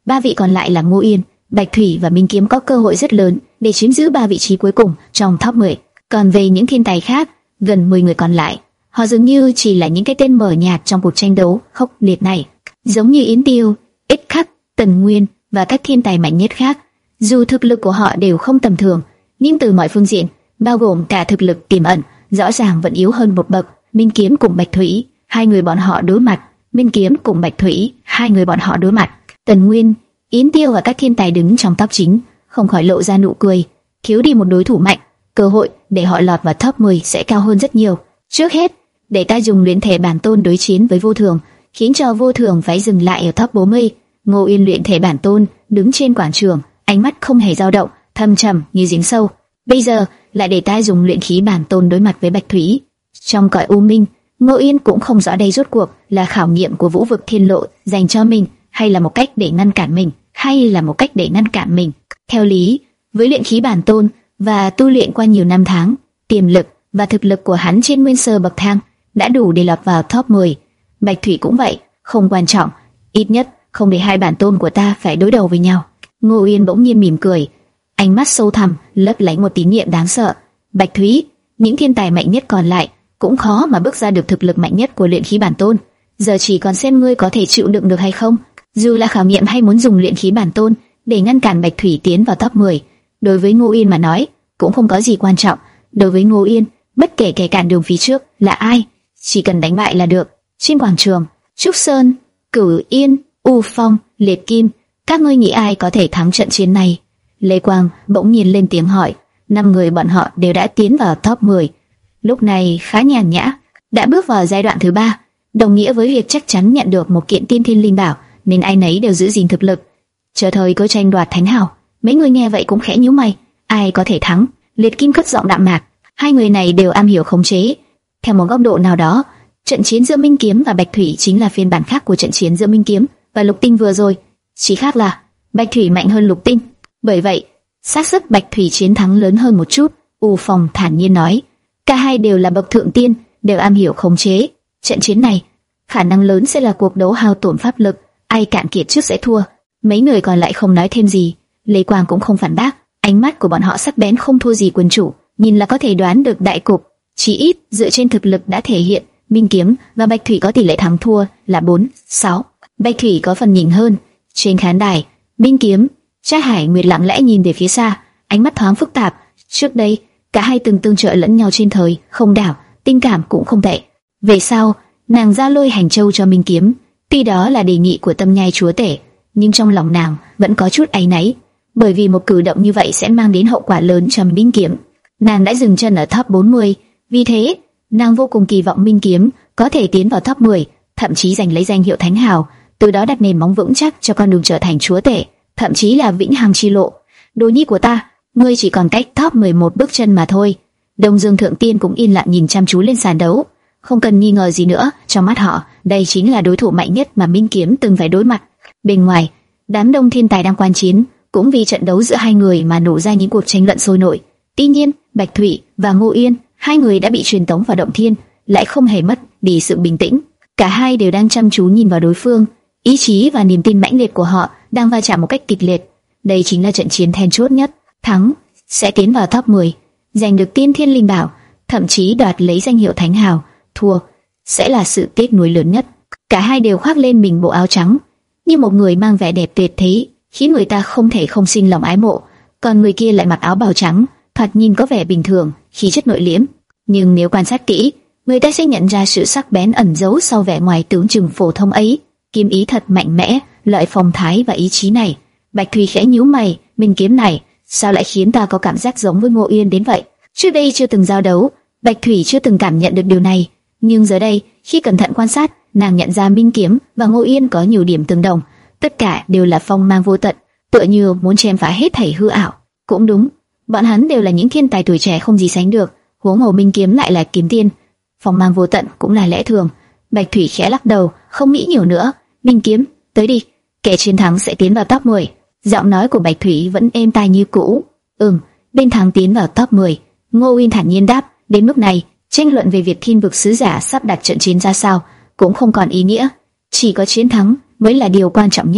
Ba vị còn lại là Ngô Yên, Bạch Thủy và Minh Kiếm có cơ hội rất lớn để chiếm giữ ba vị trí cuối cùng trong top mười. Còn về những thiên tài khác, gần mười người còn lại, họ dường như chỉ là những cái tên mờ nhạt trong cuộc tranh đấu khốc liệt này, giống như Yến Tiêu, Ích Khắc, Tần Nguyên và các thiên tài mạnh nhất khác. Dù thực lực của họ đều không tầm thường, nhưng từ mọi phương diện, bao gồm cả thực lực tiềm ẩn, rõ ràng vẫn yếu hơn một bậc. Minh Kiếm cùng Bạch Thủy, hai người bọn họ đối mặt. Minh Kiếm cùng Bạch Thủy, hai người bọn họ đối mặt. Tần Nguyên, Yến Tiêu và các thiên tài đứng trong top chín không khỏi lộ ra nụ cười. Thiếu đi một đối thủ mạnh, cơ hội để họ lọt vào top mười sẽ cao hơn rất nhiều. Trước hết, để ta dùng luyện thể bản tôn đối chiến với Vô Thường, khiến cho Vô Thường phải dừng lại ở top bốn mươi. Ngô Yên luyện thể bản tôn đứng trên quảng trường, ánh mắt không hề dao động, thâm trầm như giếng sâu. Bây giờ lại để ta dùng luyện khí bản tôn đối mặt với Bạch Thủy. Trong cõi u minh, Ngô Yên cũng không rõ đây rốt cuộc là khảo nghiệm của vũ vực thiên lộ dành cho mình, hay là một cách để ngăn cản mình, hay là một cách để ngăn cản mình. Theo lý, với luyện khí bản tôn và tu luyện qua nhiều năm tháng, tiềm lực và thực lực của hắn trên nguyên sơ bậc thang đã đủ để lọt vào top mười. Bạch Thủy cũng vậy, không quan trọng, ít nhất không để hai bản tôn của ta phải đối đầu với nhau. Ngô Yên bỗng nhiên mỉm cười, ánh mắt sâu thẳm lấp lánh một tín niệm đáng sợ. Bạch Thủy, những thiên tài mạnh nhất còn lại cũng khó mà bước ra được thực lực mạnh nhất của luyện khí bản tôn. Giờ chỉ còn xem ngươi có thể chịu đựng được hay không. Dù là khảo nghiệm hay muốn dùng luyện khí bản tôn để ngăn cản Bạch Thủy tiến vào top mười, đối với Ngô Yên mà nói cũng không có gì quan trọng. Đối với Ngô Yên, bất kể kẻ cản đường phía trước là ai, chỉ cần đánh bại là được. Trên quảng trường, Trúc Sơn, Cửu Yên, U Phong, Liệt Kim, các ngươi nghĩ ai có thể thắng trận chiến này? Lê Quang bỗng nhiên lên tiếng hỏi. Năm người bọn họ đều đã tiến vào top mười, lúc này khá nhàn nhã, đã bước vào giai đoạn thứ ba, đồng nghĩa với việc chắc chắn nhận được một kiện tiên thiên linh bảo, nên ai nấy đều giữ gìn thực lực, chờ thời cơ tranh đoạt thánh hào. Mấy người nghe vậy cũng khẽ nhíu mày, ai có thể thắng? Liệt Kim cất giọng đạm mạc, hai người này đều am hiểu khống chế. Theo một góc độ nào đó, trận chiến giữa Minh Kiếm và Bạch Thủy chính là phiên bản khác của trận chiến giữa Minh Kiếm và Lục Tinh vừa rồi, chỉ khác là Bạch Thủy mạnh hơn Lục Tinh, bởi vậy xác suất Bạch Thủy chiến thắng lớn hơn một chút. U Phong thản nhiên nói, cả hai đều là bậc thượng tiên, đều am hiểu khống chế. Trận chiến này khả năng lớn sẽ là cuộc đấu hao tổn pháp lực, ai cạn kiệt trước sẽ thua. Mấy người còn lại không nói thêm gì, Lê Quang cũng không phản bác, ánh mắt của bọn họ sắc bén không thua gì quân chủ, nhìn là có thể đoán được đại cục. Chỉ ít dựa trên thực lực đã thể hiện, Minh Kiếm và Bạch Thủy có tỷ lệ thắng thua là bốn sáu. Bạch Thủy có phần nhỉnh hơn. Trên khán đài, Minh Kiếm, Trác Hải Nguyệt lặng lẽ nhìn về phía xa, ánh mắt thoáng phức tạp. Trước đây, cả hai từng tương trợ lẫn nhau trên thời không đảo, tình cảm cũng không tệ. Về sau, nàng ra lôi hành châu cho Minh Kiếm, tuy đó là đề nghị của Tâm Nhai chúa tể, nhưng trong lòng nàng vẫn có chút áy náy, bởi vì một cử động như vậy sẽ mang đến hậu quả lớn cho Minh Kiếm. Nàng đã dừng chân ở top bốn mươi, vì thế nàng vô cùng kỳ vọng Minh Kiếm có thể tiến vào top mười, thậm chí giành lấy danh hiệu thánh hào, từ đó đặt nền móng vững chắc cho con đường trở thành chúa tể, thậm chí là vĩnh hằng chi lộ. Đồ nhi của ta, ngươi chỉ còn cách top mười một bước chân mà thôi. Đông Dương Thượng Tiên cũng yên lặng nhìn chăm chú lên sàn đấu, không cần nghi ngờ gì nữa, trong mắt họ, đây chính là đối thủ mạnh nhất mà Minh Kiếm từng phải đối mặt. Bên ngoài, đám đông thiên tài đang quan chiến, cũng vì trận đấu giữa hai người mà nổ ra những cuộc tranh luận sôi nổi. Tuy nhiên, Bạch Thủy và Ngô Yên, hai người đã bị truyền tống vào động thiên, lại không hề mất đi sự bình tĩnh. Cả hai đều đang chăm chú nhìn vào đối phương, ý chí và niềm tin mãnh liệt của họ đang va chạm một cách kịch liệt. Đây chính là trận chiến then chốt nhất, thắng sẽ tiến vào top mười, giành được tiên thiên linh bảo, thậm chí đoạt lấy danh hiệu thánh hào, thua sẽ là sự tiếc nuối lớn nhất. Cả hai đều khoác lên mình bộ áo trắng, như một người mang vẻ đẹp tuyệt thế, khiến người ta không thể không sinh lòng ái mộ. Còn người kia lại mặc áo bào trắng, thoạt nhìn có vẻ bình thường, khí chất nội liễm, nhưng nếu quan sát kỹ, người ta sẽ nhận ra sự sắc bén ẩn giấu sau vẻ ngoài tưởng chừng phổ thông ấy. Kiếm ý thật mạnh mẽ, loại phong thái và ý chí này. Bạch Thủy khẽ nhíu mày, Minh Kiếm này sao lại khiến ta có cảm giác giống với Ngô Yên đến vậy? Trước đây chưa từng giao đấu, Bạch Thủy chưa từng cảm nhận được điều này, nhưng giờ đây, khi cẩn thận quan sát, nàng nhận ra Minh Kiếm và Ngô Yên có nhiều điểm tương đồng, tất cả đều là phong mang vô tận, tựa như muốn chém phá hết thảy hư ảo. Cũng đúng, bọn hắn đều là những thiên tài tuổi trẻ không gì sánh được, huống hồ Minh Kiếm lại là kiếm tiên, phong mang vô tận cũng là lẽ thường. Bạch Thủy khẽ lắc đầu, không nghĩ nhiều nữa. Minh Kiếm, tới đi, kẻ chiến thắng sẽ tiến vào top mười. Giọng nói của Bạch Thủy vẫn êm tai như cũ. Ừm, bên thắng tiến vào top mười. Ngô Uyên thản nhiên đáp. Đến lúc này, tranh luận về việc thiên vực sứ giả sắp đặt trận chiến ra sao cũng không còn ý nghĩa, chỉ có chiến thắng mới là điều quan trọng nhất.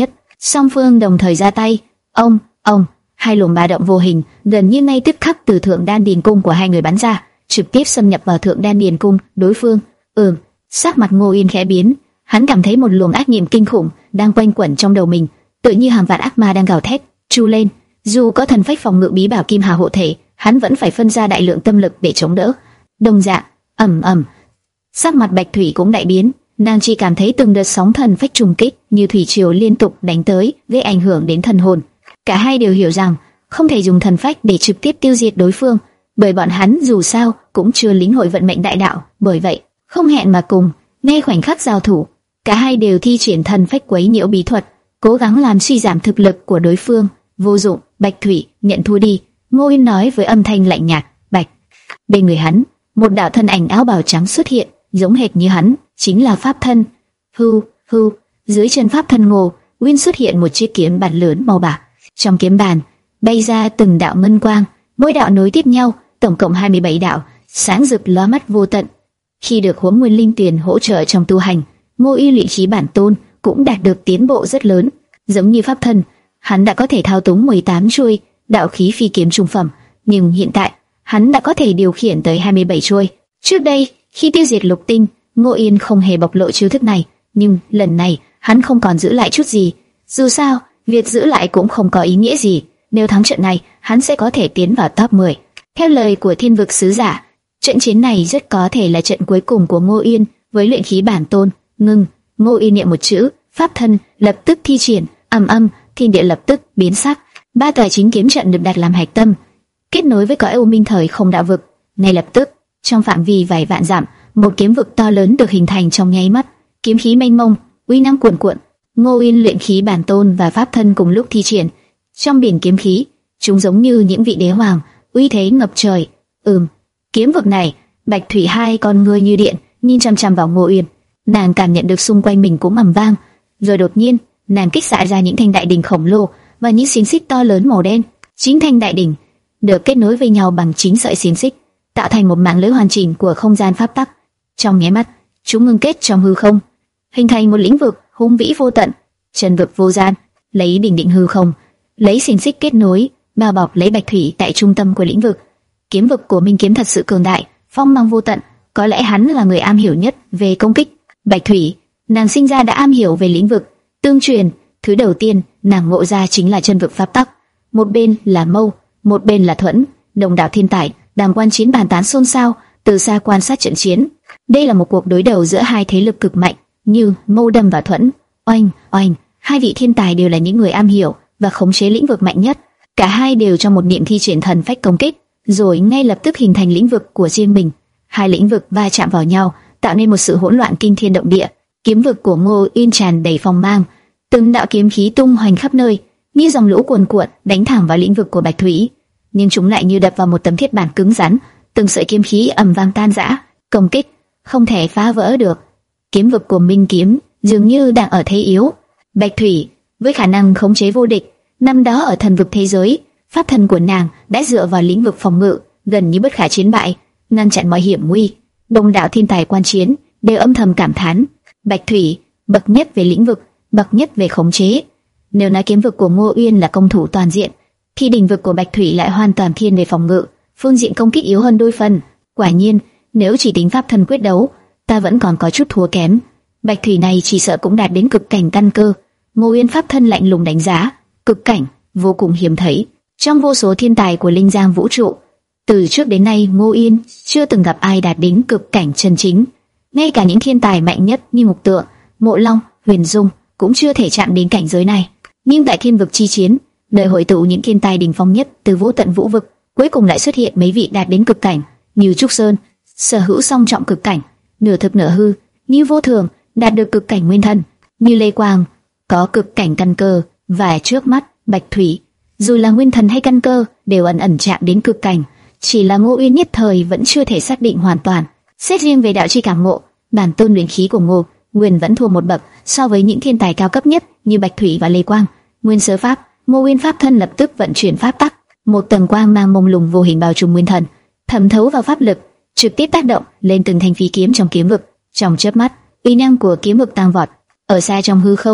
Song phương đồng thời ra tay. Ông, ông, hai luồng ba động vô hình gần như ngay tức khắc từ thượng đan điền cung của hai người bắn ra, trực tiếp xâm nhập vào thượng đan điền cung đối phương. Ừm, sắc mặt Ngô Yên khẽ biến, hắn cảm thấy một luồng ác niệm kinh khủng đang quanh quẩn trong đầu mình, tự như hàng vạn ác ma đang gào thét, tru lên. Dù có thần phách phòng ngự bí bảo Kim Hà hộ thể, hắn vẫn phải phân ra đại lượng tâm lực để chống đỡ. Đồng dạng, ầm ầm, sắc mặt Bạch Thủy cũng đại biến, nàng chỉ cảm thấy từng đợt sóng thần phách trùng kích như thủy triều liên tục đánh tới, gây ảnh hưởng đến thần hồn. Cả hai đều hiểu rằng không thể dùng thần phách để trực tiếp tiêu diệt đối phương, bởi bọn hắn dù sao cũng chưa lĩnh hội vận mệnh đại đạo, bởi vậy không hẹn mà cùng. Ngay khoảnh khắc giao thủ, cả hai đều thi triển thần phách quấy nhiễu bí thuật, cố gắng làm suy giảm thực lực của đối phương. Vô dụng, Bạch Thủy, nhận thua đi. Ngô Yên nói với âm thanh lạnh nhạt. Bạch. Bên người hắn, một đạo thân ảnh áo bào trắng xuất hiện, giống hệt như hắn, chính là pháp thân. Hư, hư, dưới chân pháp thân Ngô Uyên xuất hiện một chiếc kiếm bàn lớn màu bạc. Trong kiếm bàn bay ra từng đạo ngân quang, mỗi đạo nối tiếp nhau, tổng cộng hai mươi bảy đạo, sáng rực lóa mắt vô tận. Khi được Huống Nguyên Linh Tuyền hỗ trợ trong tu hành, Ngô Yên luyện khí bản tôn cũng đạt được tiến bộ rất lớn. Giống như pháp thân, hắn đã có thể thao túng mười tám chuôi đạo khí phi kiếm trung phẩm, nhưng hiện tại hắn đã có thể điều khiển tới hai mươi bảy chuôi. Trước đây, khi tiêu diệt Lục Tinh, Ngô Yên không hề bộc lộ chiêu thức này, nhưng lần này hắn không còn giữ lại chút gì. Dù sao, việc giữ lại cũng không có ý nghĩa gì. Nếu thắng trận này, hắn sẽ có thể tiến vào top mười. Theo lời của Thiên Vực sứ giả, trận chiến này rất có thể là trận cuối cùng của Ngô Yên với luyện khí bản tôn. Ngưng, Ngô Yên niệm một chữ, pháp thân lập tức thi triển, ầm ầm, thiên địa lập tức biến sắc. Ba tòa chính kiếm trận được đặt làm hạch tâm, kết nối với cõi u minh thời không đạo vực. Ngay lập tức, trong phạm vi vài vạn dặm, một kiếm vực to lớn được hình thành trong nháy mắt, kiếm khí mênh mông, uy năng cuồn cuộn. Ngô Yên luyện khí bản tôn và pháp thân cùng lúc thi triển, trong biển kiếm khí, chúng giống như những vị đế hoàng, uy thế ngập trời. Ừm, kiếm vực này, Bạch Thủy hai con ngươi như điện, nhìn chăm chăm vào Ngô Yên. Nàng cảm nhận được xung quanh mình cũng ầm vang, rồi đột nhiên, nàng kích xạ ra những thanh đại đỉnh khổng lồ và những xiềng xích to lớn màu đen. Chính thanh đại đỉnh được kết nối với nhau bằng chín sợi xiềng xích, tạo thành một mạng lưới hoàn chỉnh của không gian pháp tắc. Trong nháy mắt, chúng ngưng kết trong hư không, hình thành một lĩnh vực hùng vĩ vô tận, chân vực vô gian, lấy đỉnh định hư không, lấy xiềng xích kết nối, bao bọc lấy Bạch Thủy tại trung tâm của lĩnh vực. Kiếm vực của Minh Kiếm thật sự cường đại, phong mang vô tận, có lẽ hắn là người am hiểu nhất về công kích. Bạch Thủy, nàng sinh ra đã am hiểu về lĩnh vực, tương truyền, thứ đầu tiên nàng ngộ ra chính là chân vực pháp tắc. Một bên là Mâu, một bên là Thuẫn, đồng đạo thiên tài đang quan chiến bàn tán xôn xao, từ xa quan sát trận chiến. Đây là một cuộc đối đầu giữa hai thế lực cực mạnh như Mâu Đâm và Thuẫn. Oanh, oanh, hai vị thiên tài đều là những người am hiểu và khống chế lĩnh vực mạnh nhất. Cả hai đều trong một niệm thi triển thần phách công kích, rồi ngay lập tức hình thành lĩnh vực của riêng mình. Hai lĩnh vực va chạm vào nhau, tạo nên một sự hỗn loạn kinh thiên động địa. Kiếm vực của Ngô Yên tràn đầy phong mang, từng đạo kiếm khí tung hoành khắp nơi, như dòng lũ cuồn cuộn đánh thẳng vào lĩnh vực của Bạch Thủy, nhưng chúng lại như đập vào một tấm thiết bản cứng rắn, từng sợi kiếm khí ầm vang tan rã, công kích không thể phá vỡ được. Kiếm vực của Minh Kiếm dường như đang ở thế yếu. Bạch Thủy với khả năng khống chế vô địch, năm đó ở thần vực thế giới, pháp thân của nàng đã dựa vào lĩnh vực phòng ngự gần như bất khả chiến bại, ngăn chặn mọi hiểm nguy. Đông đảo thiên tài quan chiến đều âm thầm cảm thán, Bạch Thủy bậc nhất về lĩnh vực, bậc nhất về khống chế. Nếu nói kiếm vực của Ngô Uyên là công thủ toàn diện, thì đỉnh vực của Bạch Thủy lại hoàn toàn thiên về phòng ngự, phương diện công kích yếu hơn đôi phần. Quả nhiên, nếu chỉ tính pháp thân quyết đấu, ta vẫn còn có chút thua kém. Bạch Thủy này chỉ sợ cũng đạt đến cực cảnh căn cơ. Ngô Uyên pháp thân lạnh lùng đánh giá, cực cảnh vô cùng hiếm thấy trong vô số thiên tài của linh giang vũ trụ. Từ trước đến nay, Ngô Uyên chưa từng gặp ai đạt đến cực cảnh chân chính. Ngay cả những thiên tài mạnh nhất như Mục Tượng, Mộ Long, Huyền Dung cũng chưa thể chạm đến cảnh giới này. Nhưng tại thiên vực chi chiến, nơi hội tụ những thiên tài đỉnh phong nhất từ vô tận vũ vực, cuối cùng lại xuất hiện mấy vị đạt đến cực cảnh, như Trúc Sơn, sở hữu song trọng cực cảnh, nửa thực nửa hư, như Vô Thường đạt được cực cảnh nguyên thần, như Lê Quang có cực cảnh căn cơ, và trước mắt Bạch Thủy, dù là nguyên thần hay căn cơ, đều ẩn ẩn chạm đến cực cảnh. Chỉ là Ngô Uyên nhất thời vẫn chưa thể xác định hoàn toàn. Xét riêng về đạo chi cảm ngộ, bản tôn luyện khí của Ngô Uyên vẫn thua một bậc so với những thiên tài cao cấp nhất như Bạch Thủy và Lê Quang. Nguyên sơ pháp, Ngô Uyên pháp thân lập tức vận chuyển pháp tắc, một tầng quang mang mông lung vô hình bao trùm nguyên thần, thẩm thấu vào pháp lực, trực tiếp tác động lên từng thanh phi kiếm trong kiếm vực. Trong chớp mắt, uy năng của kiếm vực tăng vọt. Ở xa trong hư không,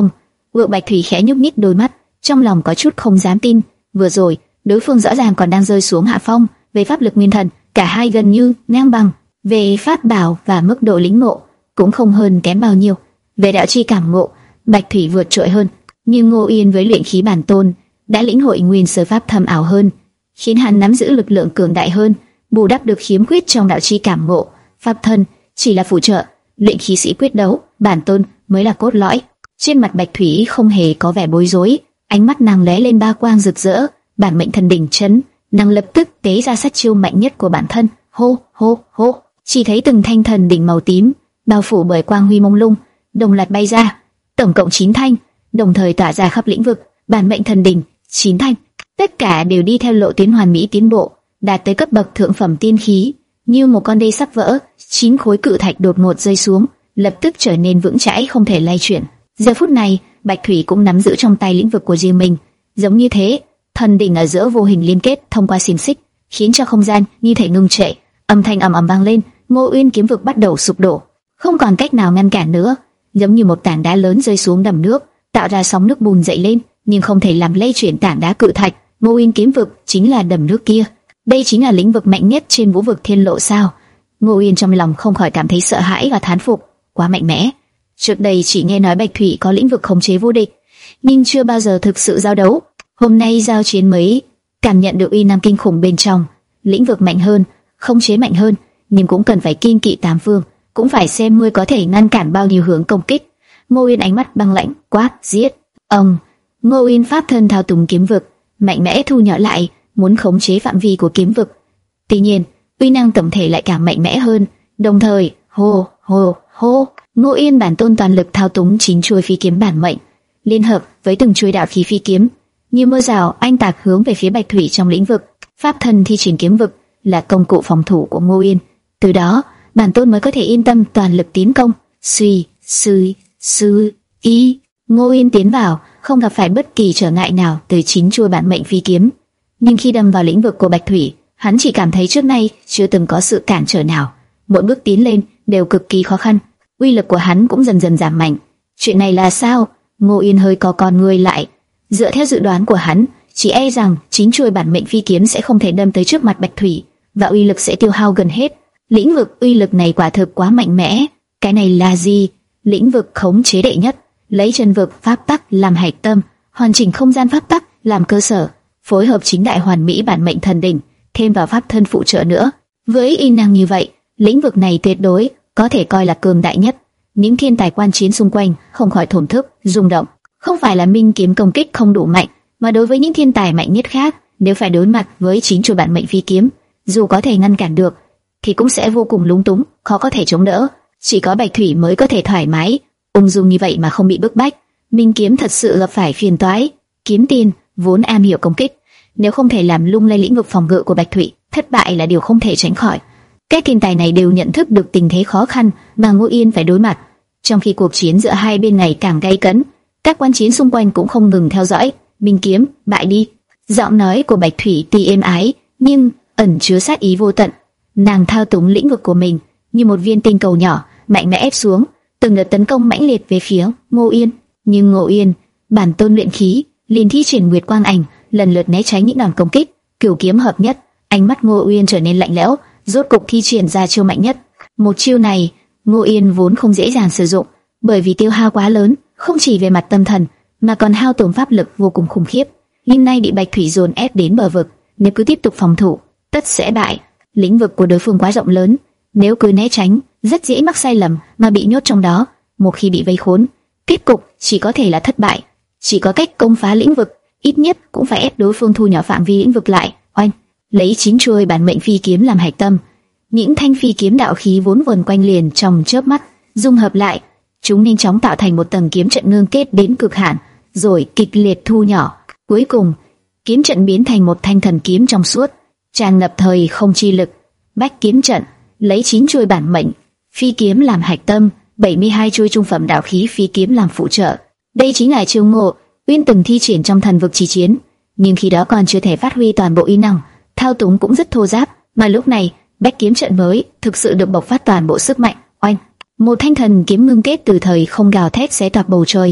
Vượng Bạch Thủy khẽ nhúc nhích đôi mắt, trong lòng có chút không dám tin. Vừa rồi, đối phương rõ ràng còn đang rơi xuống hạ phong. Về pháp lực nguyên thần, cả hai gần như ngang bằng. Về pháp bảo và mức độ lĩnh ngộ, cũng không hơn kém bao nhiêu. Về đạo chi cảm ngộ, Bạch Thủy vượt trội hơn. Nhưng Ngô Yên với luyện khí bản tôn đã lĩnh hội nguyên sơ pháp thâm ảo hơn, khiến hắn nắm giữ lực lượng cường đại hơn, bù đắp được khiếm khuyết trong đạo chi cảm ngộ. Pháp thân chỉ là phụ trợ, luyện khí sĩ quyết đấu, bản tôn mới là cốt lõi. Trên mặt Bạch Thủy không hề có vẻ bối rối, ánh mắt nàng lóe lên ba quang rực rỡ. Bản mệnh thần đỉnh chấn, nàng lập tức tế ra sát chiêu mạnh nhất của bản thân. Hô hô hô, chỉ thấy từng thanh thần đỉnh màu tím bao phủ bởi quang huy mông lung, đồng loạt bay ra, tổng cộng chín thanh, đồng thời tỏa ra khắp lĩnh vực. Bản mệnh thần đỉnh chín thanh, tất cả đều đi theo lộ tuyến hoàn mỹ tiến bộ, đạt tới cấp bậc thượng phẩm tiên khí. Như một con đê sắp vỡ, chín khối cự thạch đột ngột rơi xuống, lập tức trở nên vững chãi không thể lay chuyển. Giờ phút này, Bạch Thủy cũng nắm giữ trong tay lĩnh vực của riêng mình. Giống như thế, thần đỉnh ở giữa vô hình liên kết thông qua xiềng xích, khiến cho không gian như thể ngưng trệ. Âm thanh ầm ầm vang lên, Ngô Uyên kiếm vực bắt đầu sụp đổ, không còn cách nào ngăn cản nữa, giống như một tảng đá lớn rơi xuống đầm nước, tạo ra sóng nước bùn dậy lên, nhưng không thể làm lay chuyển tảng đá cự thạch. Ngô Uyên kiếm vực chính là đầm nước kia, đây chính là lĩnh vực mạnh nhất trên vũ vực thiên lộ sao? Ngô Uyên trong lòng không khỏi cảm thấy sợ hãi và thán phục, quá mạnh mẽ. Trước đây chỉ nghe nói Bạch Thủy có lĩnh vực khống chế vô địch, nhưng chưa bao giờ thực sự giao đấu. Hôm nay giao chiến mới cảm nhận được uy năng kinh khủng bên trong. Lĩnh vực mạnh hơn, khống chế mạnh hơn, nhưng cũng cần phải kiêng kỵ tám phương, cũng phải xem ngươi có thể ngăn cản bao nhiêu hướng công kích. Ngô Uyên ánh mắt băng lãnh, quát, giết. Ông, Ngô Uyên pháp thân thao túng kiếm vực, mạnh mẽ thu nhỏ lại, muốn khống chế phạm vi của kiếm vực. Tuy nhiên, uy năng tổng thể lại càng mạnh mẽ hơn. Đồng thời, hô hô hô, Ngô Uyên bản tôn toàn lực thao túng chín chuôi phi kiếm bản mệnh, liên hợp với từng chuôi đạo khí phi kiếm, như mưa rào anh tạc hướng về phía Bạch Thủy trong lĩnh vực. Pháp thân thi triển kiếm vực là công cụ phòng thủ của Ngô Uyên, từ đó bản tôn mới có thể yên tâm toàn lực tiến công. Suy, suy, suy, y, Ngô Uyên tiến vào, không gặp phải bất kỳ trở ngại nào từ chín chuôi bản mệnh phi kiếm. Nhưng khi đâm vào lĩnh vực của Bạch Thủy, hắn chỉ cảm thấy trước nay chưa từng có sự cản trở nào, mỗi bước tiến lên đều cực kỳ khó khăn. Uy lực của hắn cũng dần dần giảm mạnh. Chuyện này là sao? Ngô Uyên hơi co con người lại. Dựa theo dự đoán của hắn, chỉ e rằng chín chuôi bản mệnh phi kiếm sẽ không thể đâm tới trước mặt Bạch Thủy, và uy lực sẽ tiêu hao gần hết. Lĩnh vực uy lực này quả thực quá mạnh mẽ. Cái này là gì? Lĩnh vực khống chế đệ nhất, lấy chân vực pháp tắc làm hạch tâm, hoàn chỉnh không gian pháp tắc làm cơ sở, phối hợp chính đại hoàn mỹ bản mệnh thần đỉnh, thêm vào pháp thân phụ trợ nữa. Với y năng như vậy, lĩnh vực này tuyệt đối có thể coi là cường đại nhất. Những thiên tài quan chiến xung quanh không khỏi thổn thức, rung động. Không phải là minh kiếm công kích không đủ mạnh, mà đối với những thiên tài mạnh nhất khác, nếu phải đối mặt với chín chuôi bản mệnh phi kiếm, dù có thể ngăn cản được, thì cũng sẽ vô cùng lúng túng, khó có thể chống đỡ. Chỉ có Bạch Thủy mới có thể thoải mái, ung dung như vậy mà không bị bức bách. Minh kiếm thật sự gặp phải phiền toái. Kiếm tiên vốn am hiểu công kích, nếu không thể làm lung lay lĩnh vực phòng ngự của Bạch Thủy, thất bại là điều không thể tránh khỏi. Các thiên tài này đều nhận thức được tình thế khó khăn mà Ngô Yên phải đối mặt. Trong khi cuộc chiến giữa hai bên ngày càng gay cấn, các quan chiến xung quanh cũng không ngừng theo dõi. Minh kiếm, bại đi. Giọng nói của Bạch Thủy tuy êm ái, nhưng ẩn chứa sát ý vô tận. Nàng thao túng lĩnh vực của mình như một viên tinh cầu nhỏ, mạnh mẽ ép xuống từng đợt tấn công mãnh liệt về phía Ngô Yên. Nhưng Ngô Yên, bản tôn luyện khí, liền thi triển Nguyệt Quang Ảnh, lần lượt né tránh những đòn công kích. Cửu kiếm hợp nhất, ánh mắt Ngô Uyên trở nên lạnh lẽo, rốt cục thi triển ra chiêu mạnh nhất. Một chiêu này, Ngô Yên vốn không dễ dàng sử dụng, bởi vì tiêu hao quá lớn, không chỉ về mặt tâm thần, mà còn hao tổn pháp lực vô cùng khủng khiếp. Nhưng nay bị Bạch Thủy dồn ép đến bờ vực, nếu cứ tiếp tục phòng thủ, tất sẽ bại. Lĩnh vực của đối phương quá rộng lớn, nếu cứ né tránh, rất dễ mắc sai lầm mà bị nhốt trong đó. Một khi bị vây khốn, kết cục chỉ có thể là thất bại. Chỉ có cách công phá lĩnh vực, ít nhất cũng phải ép đối phương thu nhỏ phạm vi lĩnh vực lại. Oanh, lấy chín chuôi bản mệnh phi kiếm làm hạch tâm, những thanh phi kiếm đạo khí vốn vần quanh liền trong chớp mắt dung hợp lại, chúng nhanh chóng tạo thành một tầng kiếm trận ngưng kết đến cực hạn, rồi kịch liệt thu nhỏ. Cuối cùng, kiếm trận biến thành một thanh thần kiếm trong suốt, tràn ngập thời không chi lực. Bách kiếm trận lấy chín chuôi bản mệnh phi kiếm làm hạch tâm, bảy mươi hai chuôi trung phẩm đạo khí phi kiếm làm phụ trợ. Đây chính là chiêu Ngô Uyên từng thi triển trong thần vực chi chiến, nhưng khi đó còn chưa thể phát huy toàn bộ uy năng, thao túng cũng rất thô ráp. Mà lúc này, bách kiếm trận mới thực sự được bộc phát toàn bộ sức mạnh. Oanh, một thanh thần kiếm ngưng kết từ thời không gào thét xé toạc bầu trời,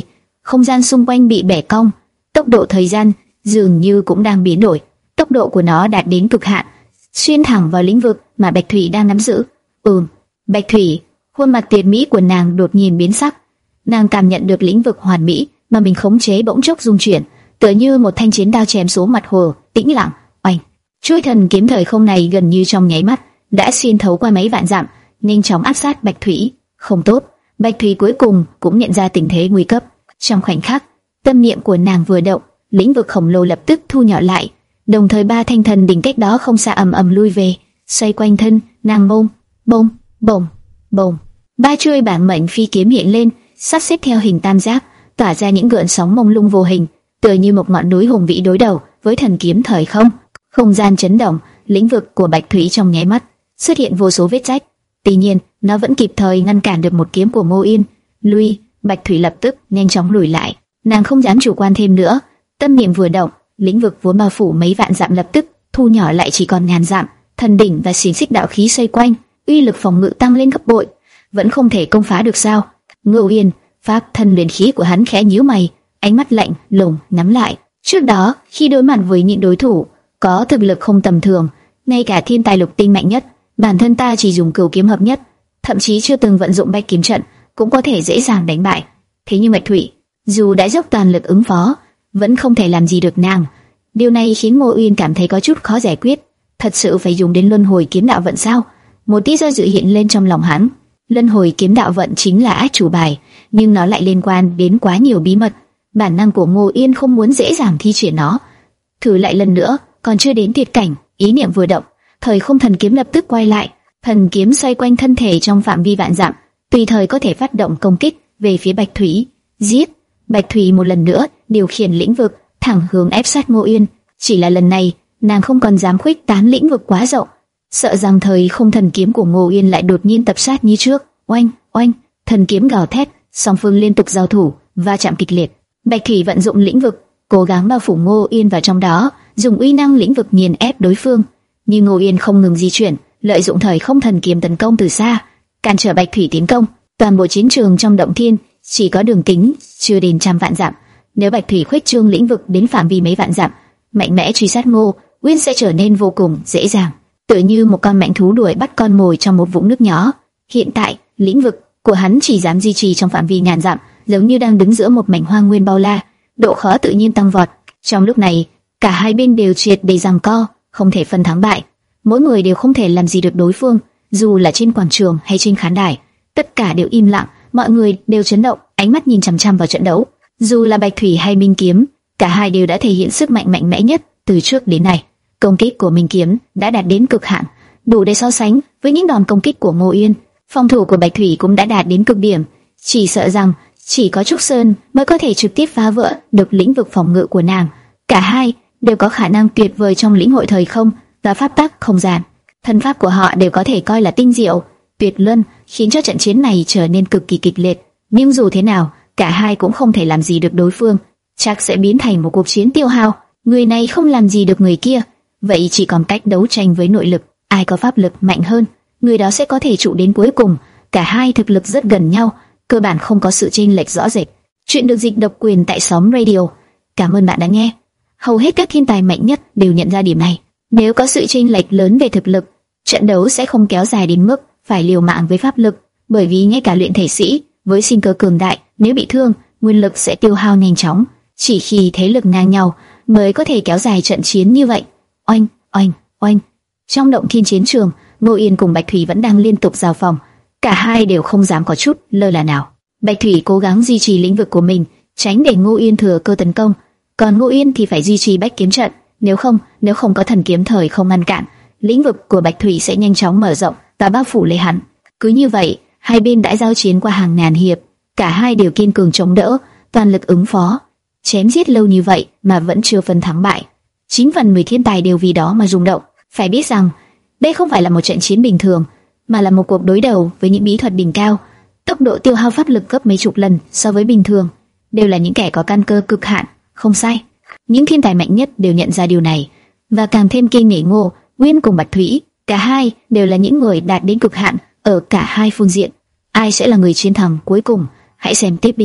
không gian xung quanh bị bẻ cong, tốc độ thời gian dường như cũng đang biến đổi. Tốc độ của nó đạt đến cực hạn, xuyên thẳng vào lĩnh vực mà Bạch Thủy đang nắm giữ. Ừm, Bạch Thủy, khuôn mặt tuyệt mỹ của nàng đột nhiên biến sắc. Nàng cảm nhận được lĩnh vực hoàn mỹ mà mình khống chế bỗng chốc rung chuyển, tựa như một thanh chiến đao chém xuống mặt hồ, tĩnh lặng. Oanh! Chuôi thần kiếm thời không này gần như trong nháy mắt đã xuyên thấu qua mấy vạn dặm, nhanh chóng áp sát Bạch Thủy. Không tốt, Bạch Thủy cuối cùng cũng nhận ra tình thế nguy cấp. Trong khoảnh khắc, tâm niệm của nàng vừa động, lĩnh vực khổng lồ lập tức thu nhỏ lại, đồng thời ba thanh thần đỉnh cách đó không xa ầm ầm lui về, xoay quanh thân nàng. Bông, bông, bông, bông. Ba chuôi bản mệnh phi kiếm hiện lên, sắp xếp theo hình tam giác, tỏa ra những gợn sóng mông lung vô hình, tựa như một ngọn núi hùng vĩ đối đầu với thần kiếm thời không. Không gian chấn động, lĩnh vực của Bạch Thủy trong nháy mắt xuất hiện vô số vết rách. Tuy nhiên, nó vẫn kịp thời ngăn cản được một kiếm của Ngô Yên. Lui, Bạch Thủy lập tức nhanh chóng lùi lại. Nàng không dám chủ quan thêm nữa, tâm niệm vừa động, lĩnh vực vốn bao phủ mấy vạn dặm lập tức thu nhỏ lại chỉ còn ngàn dặm. Thần đỉnh và xiềng xích đạo khí xoay quanh, uy lực phòng ngự tăng lên gấp bội. Vẫn không thể công phá được sao? Ngô Yên, pháp thân luyện khí của hắn khẽ nhíu mày, ánh mắt lạnh lùng nắm lại. Trước đó, khi đối mặt với những đối thủ có thực lực không tầm thường, ngay cả thiên tài lục tinh mạnh nhất, bản thân ta chỉ dùng cửu kiếm hợp nhất, thậm chí chưa từng vận dụng bách kiếm trận, cũng có thể dễ dàng đánh bại. Thế nhưng Bạch Thủy, dù đã dốc toàn lực ứng phó, vẫn không thể làm gì được nàng. Điều này khiến Ngô Uyên cảm thấy có chút khó giải quyết. Thật sự phải dùng đến luân hồi kiếm đạo vận sao? Một tí do dự hiện lên trong lòng hắn. Luân hồi kiếm đạo vận chính là át chủ bài, nhưng nó lại liên quan đến quá nhiều bí mật. Bản năng của Ngô Uyên không muốn dễ dàng thi triển nó. Thử lại lần nữa, còn chưa đến tuyệt cảnh, ý niệm vừa động, thời không thần kiếm lập tức quay lại. Thần kiếm xoay quanh thân thể trong phạm vi vạn dặm, tùy thời có thể phát động công kích về phía Bạch Thủy. Giết! Bạch Thủy một lần nữa điều khiển lĩnh vực thẳng hướng ép sát Ngô Uyên. Chỉ là lần này, nàng không còn dám khuếch tán lĩnh vực quá rộng, sợ rằng thời không thần kiếm của Ngô Uyên lại đột nhiên tập sát như trước. Oanh, oanh! Thần kiếm gào thét, song phương liên tục giao thủ, va chạm kịch liệt. Bạch Thủy vận dụng lĩnh vực, cố gắng bao phủ Ngô Uyên vào trong đó, dùng uy năng lĩnh vực nghiền ép đối phương. Nhưng Ngô Uyên không ngừng di chuyển, lợi dụng thời không thần kiếm tấn công từ xa, cản trở Bạch Thủy tiến công. Toàn bộ chiến trường trong động thiên chỉ có đường kính chưa đến trăm vạn dặm. Nếu Bạch Thủy khuếch trương lĩnh vực đến phạm vi mấy vạn dặm, mạnh mẽ truy sát Ngô Uyên sẽ trở nên vô cùng dễ dàng, tựa như một con mãnh thú đuổi bắt con mồi trong một vũng nước nhỏ. Hiện tại, lĩnh vực của hắn chỉ dám duy trì trong phạm vi ngàn dặm, giống như đang đứng giữa một mảnh hoang nguyên bao la, độ khó tự nhiên tăng vọt. Trong lúc này, cả hai bên đều triệt để giằng co, không thể phân thắng bại. Mỗi người đều không thể làm gì được đối phương, dù là trên quảng trường hay trên khán đài, tất cả đều im lặng, mọi người đều chấn động, ánh mắt nhìn chằm chằm vào trận đấu. Dù là Bạch Thủy hay Minh Kiếm, cả hai đều đã thể hiện sức mạnh mạnh mẽ nhất từ trước đến nay. Công kích của Minh Kiếm đã đạt đến cực hạn, đủ để so sánh với những đòn công kích của Ngô Uyên. Phòng thủ của Bạch Thủy cũng đã đạt đến cực điểm, chỉ sợ rằng chỉ có Trúc Sơn mới có thể trực tiếp phá vỡ được lĩnh vực phòng ngự của nàng. Cả hai đều có khả năng tuyệt vời trong lĩnh hội thời không và pháp tắc không gian. Thân pháp của họ đều có thể coi là tinh diệu, tuyệt luân, khiến cho trận chiến này trở nên cực kỳ kịch liệt. Nhưng dù thế nào, cả hai cũng không thể làm gì được đối phương, chắc sẽ biến thành một cuộc chiến tiêu hao. Người này không làm gì được người kia, vậy chỉ còn cách đấu tranh với nội lực. Ai có pháp lực mạnh hơn, người đó sẽ có thể trụ đến cuối cùng. Cả hai thực lực rất gần nhau, cơ bản không có sự chênh lệch rõ rệt. Chuyện được dịch độc quyền tại Sóng Radio. Cảm ơn bạn đã nghe. Hầu hết các thiên tài mạnh nhất đều nhận ra điểm này. Nếu có sự chênh lệch lớn về thực lực, trận đấu sẽ không kéo dài đến mức phải liều mạng với pháp lực, bởi vì ngay cả luyện thể sĩ với sinh cơ cường đại, nếu bị thương, nguyên lực sẽ tiêu hao nhanh chóng. Chỉ khi thế lực ngang nhau mới có thể kéo dài trận chiến như vậy. Oanh, oanh, oanh. Trong động thiên chiến trường, Ngô Yên cùng Bạch Thủy vẫn đang liên tục giao phòng. Cả hai đều không dám có chút lơ là nào. Bạch Thủy cố gắng duy trì lĩnh vực của mình, tránh để Ngô Yên thừa cơ tấn công. Còn Ngô Yên thì phải duy trì bách kiếm trận. Nếu không, nếu không có thần kiếm thời không ngăn cản, lĩnh vực của Bạch Thủy sẽ nhanh chóng mở rộng và bao phủ lấy hắn. Cứ như vậy, hai bên đã giao chiến qua hàng ngàn hiệp, cả hai đều kiên cường chống đỡ, toàn lực ứng phó. Chém giết lâu như vậy mà vẫn chưa phân thắng bại. Chín phần mười thiên tài đều vì đó mà rung động. Phải biết rằng, đây không phải là một trận chiến bình thường, mà là một cuộc đối đầu với những bí thuật đỉnh cao. Tốc độ tiêu hao pháp lực gấp mấy chục lần so với bình thường, đều là những kẻ có căn cơ cực hạn. Không sai, những thiên tài mạnh nhất đều nhận ra điều này, và càng thêm kinh nể Ngô Uyên cùng Bạch Thủy. Cả hai đều là những người đạt đến cực hạn ở cả hai phương diện. Ai sẽ là người chiến thắng cuối cùng? Hãy xem tiếp đi.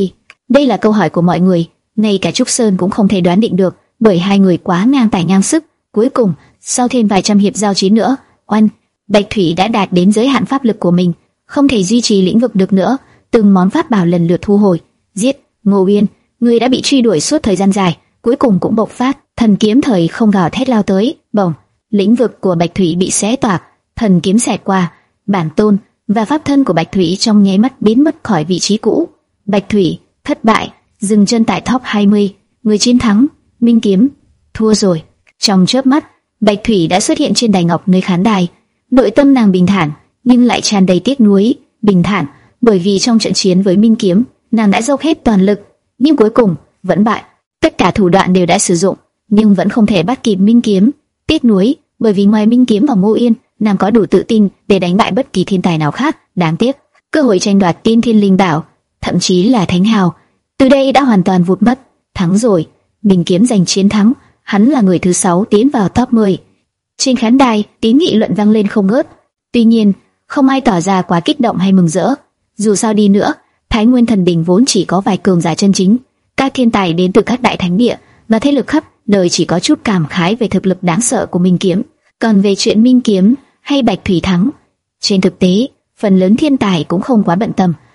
Đây là câu hỏi của mọi người, ngay cả Trúc Sơn cũng không thể đoán định được, bởi hai người quá ngang tài ngang sức. Cuối cùng, sau thêm vài trăm hiệp giao chiến nữa, oanh, Bạch Thủy đã đạt đến giới hạn pháp lực của mình, không thể duy trì lĩnh vực được nữa. Từng món pháp bảo lần lượt thu hồi. Giết, Ngô Uyên, người đã bị truy đuổi suốt thời gian dài, cuối cùng cũng bộc phát. Thần kiếm thời không gào thét lao tới, bổng, lĩnh vực của Bạch Thủy bị xé toạc, thần kiếm xẹt qua, bản tôn và pháp thân của Bạch Thủy trong nháy mắt biến mất khỏi vị trí cũ. Bạch Thủy thất bại, dừng chân tại top hai mươi, người chiến thắng, Minh Kiếm, thua rồi. Trong chớp mắt, Bạch Thủy đã xuất hiện trên đài ngọc nơi khán đài. Nội tâm nàng bình thản, nhưng lại tràn đầy tiếc nuối. Bình thản, bởi vì trong trận chiến với Minh Kiếm, nàng đã dốc hết toàn lực, nhưng cuối cùng vẫn bại. Tất cả thủ đoạn đều đã sử dụng, nhưng vẫn không thể bắt kịp Minh Kiếm. Tiếc nuối, bởi vì ngoài Minh Kiếm và Ngô Uyên, nàng có đủ tự tin để đánh bại bất kỳ thiên tài nào khác. Đáng tiếc, cơ hội tranh đoạt Tiên Thiên Linh Bảo, thậm chí là Thánh Hào, từ đây đã hoàn toàn vụt mất. Thắng rồi, Minh Kiếm giành chiến thắng, hắn là người thứ sáu tiến vào top mười. Trên khán đài, tiếng nghị luận vang lên không ngớt. Tuy nhiên, không ai tỏ ra quá kích động hay mừng rỡ. Dù sao đi nữa, Thái Nguyên Thần Đình vốn chỉ có vài cường giả chân chính, các thiên tài đến từ các đại thánh địa và thế lực khắp nơi chỉ có chút cảm khái về thực lực đáng sợ của Minh Kiếm. Còn về chuyện Minh Kiếm hay Bạch Thủy thắng, trên thực tế, phần lớn thiên tài cũng không quá bận tâm.